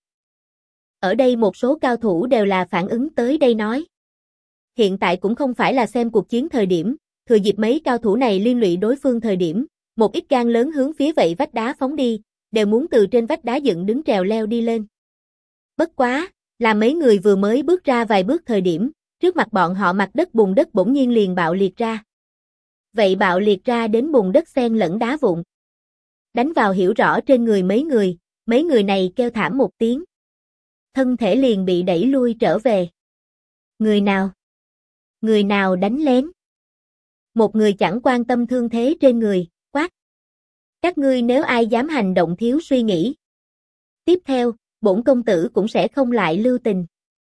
Ở đây một số cao thủ đều là phản ứng tới đây nói. Hiện tại cũng không phải là xem cuộc chiến thời điểm, thừa dịp mấy cao thủ này liên lụy đối phương thời điểm, một ít gan lớn hướng phía vậy vách đá phóng đi, đều muốn từ trên vách đá dựng đứng trèo leo đi lên. Bất quá, là mấy người vừa mới bước ra vài bước thời điểm, trước mặt bọn họ mặt đất bùn đất bỗng nhiên liền bạo liệt ra. Vậy bạo liệt ra đến bùn đất xen lẫn đá vụn. Đánh vào hiểu rõ trên người mấy người này kêu thảm một tiếng. Thân thể liền bị đẩy lui trở về. Người nào? Người nào đánh lén? Một người chẳng quan tâm thương thế trên người, quát. Các ngươi nếu ai dám hành động thiếu suy nghĩ. Tiếp theo, bổn công tử cũng sẽ không lại lưu tình.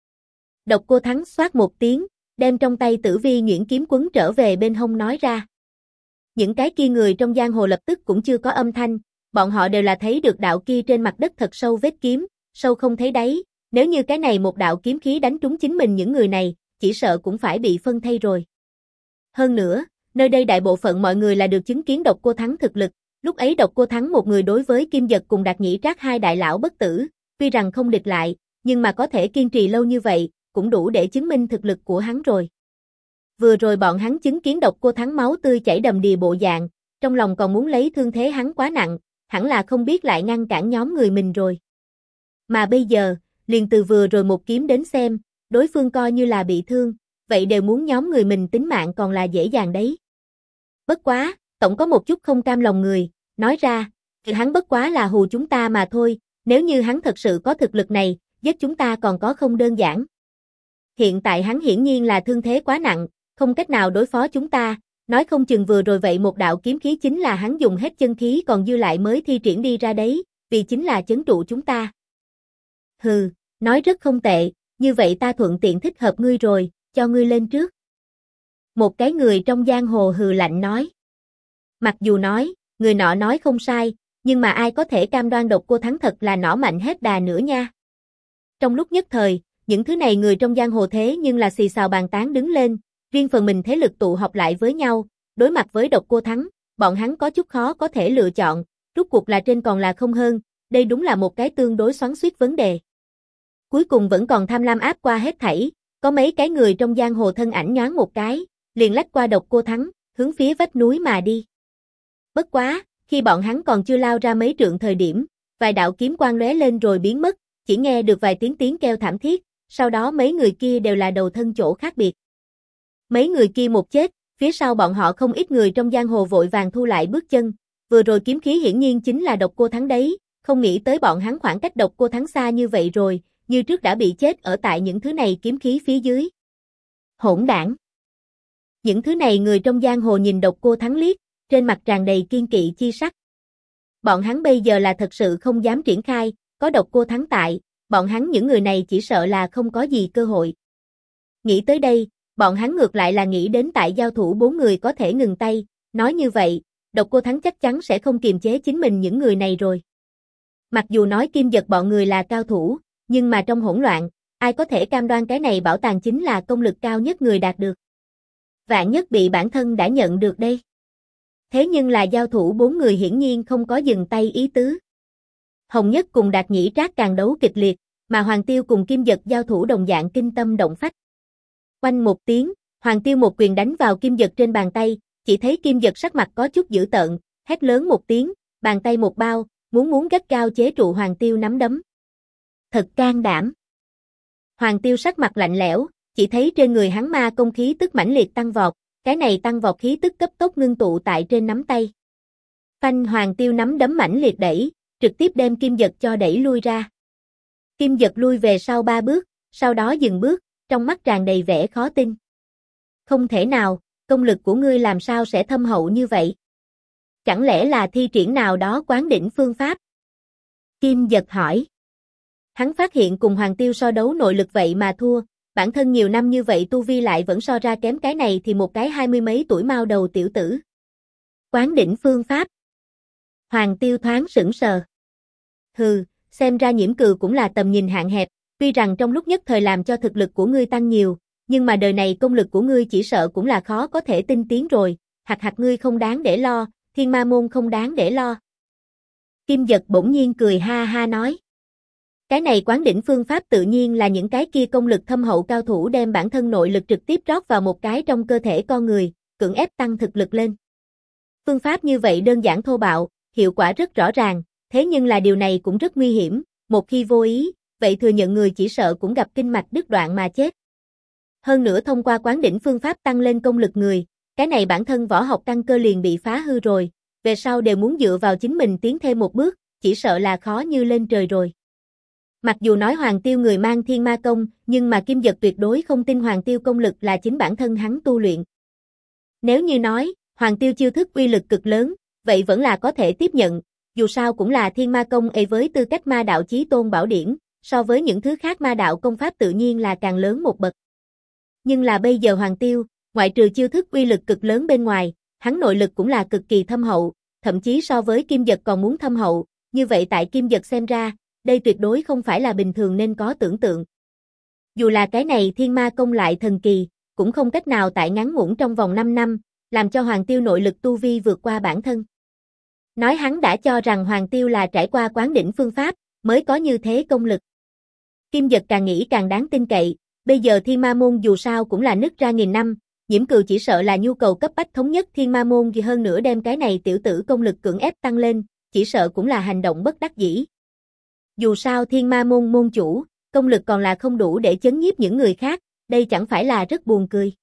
Độc Cô Thắng xoát một tiếng, đem trong tay Tử Vi nhuyễn kiếm quấn trở về bên hông nói ra. Những cái kia người trong giang hồ lập tức cũng chưa có âm thanh, bọn họ đều là thấy được đạo kia trên mặt đất thật sâu vết kiếm, sâu không thấy đáy, nếu như cái này một đạo kiếm khí đánh trúng chính mình những người này, chỉ sợ cũng phải bị phân thây rồi. Hơn nữa, nơi đây đại bộ phận mọi người là được chứng kiến Độc Cô Thắng thực lực, lúc ấy Độc Cô Thắng một người đối với Kim Dật cùng Đạt Nhĩ Trác hai đại lão bất tử, tuy rằng không địch lại, nhưng mà có thể kiên trì lâu như vậy, cũng đủ để chứng minh thực lực của hắn rồi. Vừa rồi bọn hắn chứng kiến Độc Cô Thắng máu tươi chảy đầm đìa bộ dạng, trong lòng còn muốn lấy thương thế hắn quá nặng, hẳn là không biết lại ngăn cản nhóm người mình rồi. Mà bây giờ, liền từ vừa rồi một kiếm đến xem, đối phương coi như là bị thương, vậy đều muốn nhóm người mình tính mạng còn là dễ dàng đấy. Bất quá, tổng có một chút không cam lòng người, nói ra, hắn bất quá là hù chúng ta mà thôi, nếu như hắn thật sự có thực lực này, giết chúng ta còn có không đơn giản. Hiện tại hắn hiển nhiên là thương thế quá nặng, không cách nào đối phó chúng ta, nói không chừng vừa rồi vậy một đạo kiếm khí chính là hắn dùng hết chân khí còn dư lại mới thi triển đi ra đấy, vì chính là trấn trụ chúng ta. Hừ, nói rất không tệ, như vậy ta thuận tiện thích hợp ngươi rồi, cho ngươi lên trước. Một cái người trong giang hồ hừ lạnh nói. Mặc dù nói, người nọ nói không sai, nhưng mà ai có thể cam đoan Độc Cô Thắng thật là nỏ mạnh hết đà nữa nha. Trong lúc nhất thời, những thứ này người trong giang hồ thế nhưng là xì xào bàn tán đứng lên, riêng phần mình thế lực tụ họp lại với nhau, đối mặt với Độc Cô Thắng, bọn hắn có chút khó có thể lựa chọn, rốt cuộc là trên còn là không hơn, đây đúng là một cái tương đối xoắn xuýt vấn đề. Cuối cùng vẫn còn tham lam áp qua hết thảy, có mấy cái người trong giang hồ thân ảnh nhoáng một cái, liền lách qua Độc Cô Thắng, hướng phía vách núi mà đi. Bất quá, khi bọn hắn còn chưa lao ra mấy trượng thời điểm, vài đạo kiếm quang lóe lên rồi biến mất, chỉ nghe được vài tiếng kêu thảm thiết, sau đó mấy người kia đều là đầu thân chỗ khác biệt. Mấy người kia một chết, phía sau bọn họ không ít người trong giang hồ vội vàng thu lại bước chân, vừa rồi kiếm khí hiển nhiên chính là Độc Cô Thắng đấy, không nghĩ tới bọn hắn khoảng cách Độc Cô Thắng xa như vậy rồi, như trước đã bị chết ở tại những thứ này kiếm khí phía dưới. Hỗn đảng. Những thứ này người trong giang hồ nhìn Độc Cô Thắng liếc, trên mặt tràn đầy kiên kỵ chi sắc. Bọn hắn bây giờ là thật sự không dám triển khai, có Độc Cô Thắng tại, bọn hắn những người này chỉ sợ là không có gì cơ hội. Nghĩ tới đây, bọn hắn ngược lại là nghĩ đến tại giao thủ 4 người có thể ngừng tay, nói như vậy, Độc Cô Thắng chắc chắn sẽ không kiềm chế chính mình những người này rồi. Mặc dù nói Kim Dật bọn người là cao thủ, nhưng mà trong hỗn loạn, ai có thể cam đoan cái này bảo tàng chính là công lực cao nhất người đạt được. Vạn nhất bị bản thân đã nhận được đây. Thế nhưng là giao thủ 4 người hiển nhiên không có dừng tay ý tứ. Hồng Nhất cùng Đạt Nhĩ Trác càng đấu kịch liệt, mà Hoàng Tiêu cùng Kim Dật giao thủ đồng dạng kinh tâm động phách. Oanh một tiếng, Hoàng Tiêu một quyền đánh vào Kim Dật trên bàn tay, chỉ thấy Kim Dật sắc mặt có chút dữ tợn, hét lớn một tiếng, bàn tay một bao, muốn gắt gao chế trụ Hoàng Tiêu nắm đấm. Thật can đảm. Hoàng Tiêu sắc mặt lạnh lẽo, chỉ thấy trên người hắn ma công khí tức mãnh liệt tăng vọt, cái này tăng vọt khí tức cấp tốc ngưng tụ tại trên nắm tay. Phanh, Hoàng Tiêu nắm đấm mãnh liệt đẩy, trực tiếp đem Kim Dật cho đẩy lui ra. Kim Dật lui về sau 3 bước, sau đó dừng bước, trong mắt tràn đầy vẻ khó tin. Không thể nào, công lực của ngươi làm sao sẽ thâm hậu như vậy? Chẳng lẽ là thi triển nào đó quán đỉnh phương pháp? Kim Dật hỏi. Hắn phát hiện cùng Hoàng Tiêu so đấu nội lực vậy mà thua, bản thân nhiều năm như vậy tu vi lại vẫn so ra kém, cái này thì một cái 20 mấy tuổi mao đầu tiểu tử. Quán đỉnh phương pháp. Hoàng Tiêu thoáng sững sờ. Hừ, xem ra Nhiễm Cừ cũng là tầm nhìn hạn hẹp, tuy rằng trong lúc nhất thời làm cho thực lực của ngươi tăng nhiều, nhưng mà đời này công lực của ngươi chỉ sợ cũng là khó có thể tinh tiến rồi, hạt ngươi không đáng để lo, Thiên Ma môn không đáng để lo. Kim Dật bỗng nhiên cười ha ha nói. Cái này quán đỉnh phương pháp tự nhiên là những cái kia công lực thâm hậu cao thủ đem bản thân nội lực trực tiếp rót vào một cái trong cơ thể con người, cưỡng ép tăng thực lực lên. Phương pháp như vậy đơn giản thô bạo, hiệu quả rất rõ ràng, thế nhưng là điều này cũng rất nguy hiểm, một khi vô ý, vậy thừa nhận người chỉ sợ cũng gặp kinh mạch đứt đoạn mà chết. Hơn nữa thông qua quán đỉnh phương pháp tăng lên công lực người, cái này bản thân võ học căn cơ liền bị phá hư rồi, về sau đều muốn dựa vào chính mình tiến thêm một bước, chỉ sợ là khó như lên trời rồi. Mặc dù nói Hoàng Tiêu người mang thiên ma công, nhưng mà Kim Dật tuyệt đối không tin Hoàng Tiêu công lực là chính bản thân hắn tu luyện. Nếu như nói, Hoàng Tiêu chiêu thức uy lực cực lớn, vậy vẫn là có thể tiếp nhận, dù sao cũng là thiên ma công với tư cách ma đạo chí tôn bảo điển, so với những thứ khác ma đạo công pháp tự nhiên là càng lớn một bậc. Nhưng là bây giờ Hoàng Tiêu, ngoại trừ chiêu thức uy lực cực lớn bên ngoài, hắn nội lực cũng là cực kỳ thâm hậu, thậm chí so với Kim Dật còn muốn thâm hậu, như vậy tại Kim Dật xem ra, đây tuyệt đối không phải là bình thường nên có tưởng tượng. Dù là cái này thiên ma công lại thần kỳ, cũng không cách nào tại ngắn ngủn trong vòng 5 năm, làm cho Hoàng Tiêu nội lực tu vi vượt qua bản thân. Nói hắn đã cho rằng Hoàng Tiêu là trải qua quán đỉnh phương pháp, mới có như thế công lực. Kim Dật càng nghĩ càng đáng tin cậy, bây giờ Thiên Ma môn dù sao cũng là nứt ra nghìn năm, Nhiễm Cừ chỉ sợ là nhu cầu cấp bách thống nhất Thiên Ma môn, gì hơn nữa đem cái này tiểu tử công lực cưỡng ép tăng lên, chỉ sợ cũng là hành động bất đắc dĩ. Dù sao Thiên Ma môn môn chủ, công lực còn là không đủ để chấn nhiếp những người khác, đây chẳng phải là rất buồn cười.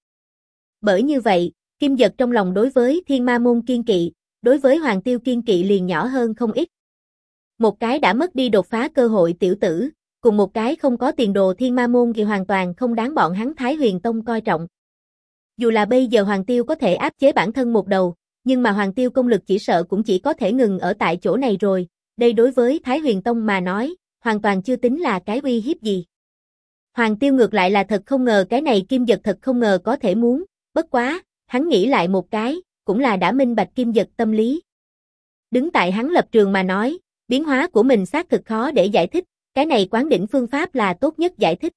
Bởi như vậy, Kim Dật trong lòng đối với Thiên Ma môn kiên kỵ, đối với Hoàng Tiêu kiên kỵ liền nhỏ hơn không ít. Một cái đã mất đi đột phá cơ hội tiểu tử, cùng một cái không có tiền đồ Thiên Ma môn thì hoàn toàn không đáng bọn hắn Thái Huyền Tông coi trọng. Dù là bây giờ Hoàng Tiêu có thể áp chế bản thân một đầu, nhưng mà Hoàng Tiêu công lực chỉ sợ cũng chỉ có thể ngừng ở tại chỗ này rồi, đây đối với Thái Huyền Tông mà nói, hoàn toàn chưa tính là cái uy hiếp gì. Hoàng Tiêu ngược lại là thật không ngờ cái này Kim Dật thật không ngờ có thể muốn, bất quá, hắn nghĩ lại một cái, cũng là đã minh bạch Kim Dật tâm lý. Đứng tại hắn lập trường mà nói, biến hóa của mình xác thực khó để giải thích, cái này quán đỉnh phương pháp là tốt nhất giải thích.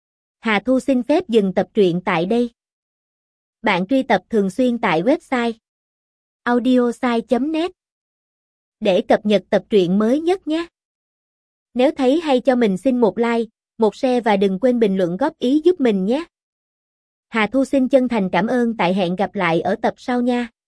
Hà Thu xin phép dừng tập truyện tại đây. Bạn truy tập thường xuyên tại website audiosai.net để cập nhật tập truyện mới nhất nhé. Nếu thấy hay cho mình xin một like, một share và đừng quên bình luận góp ý giúp mình nhé. Hà Thu xin chân thành cảm ơn, tại hẹn gặp lại ở tập sau nha.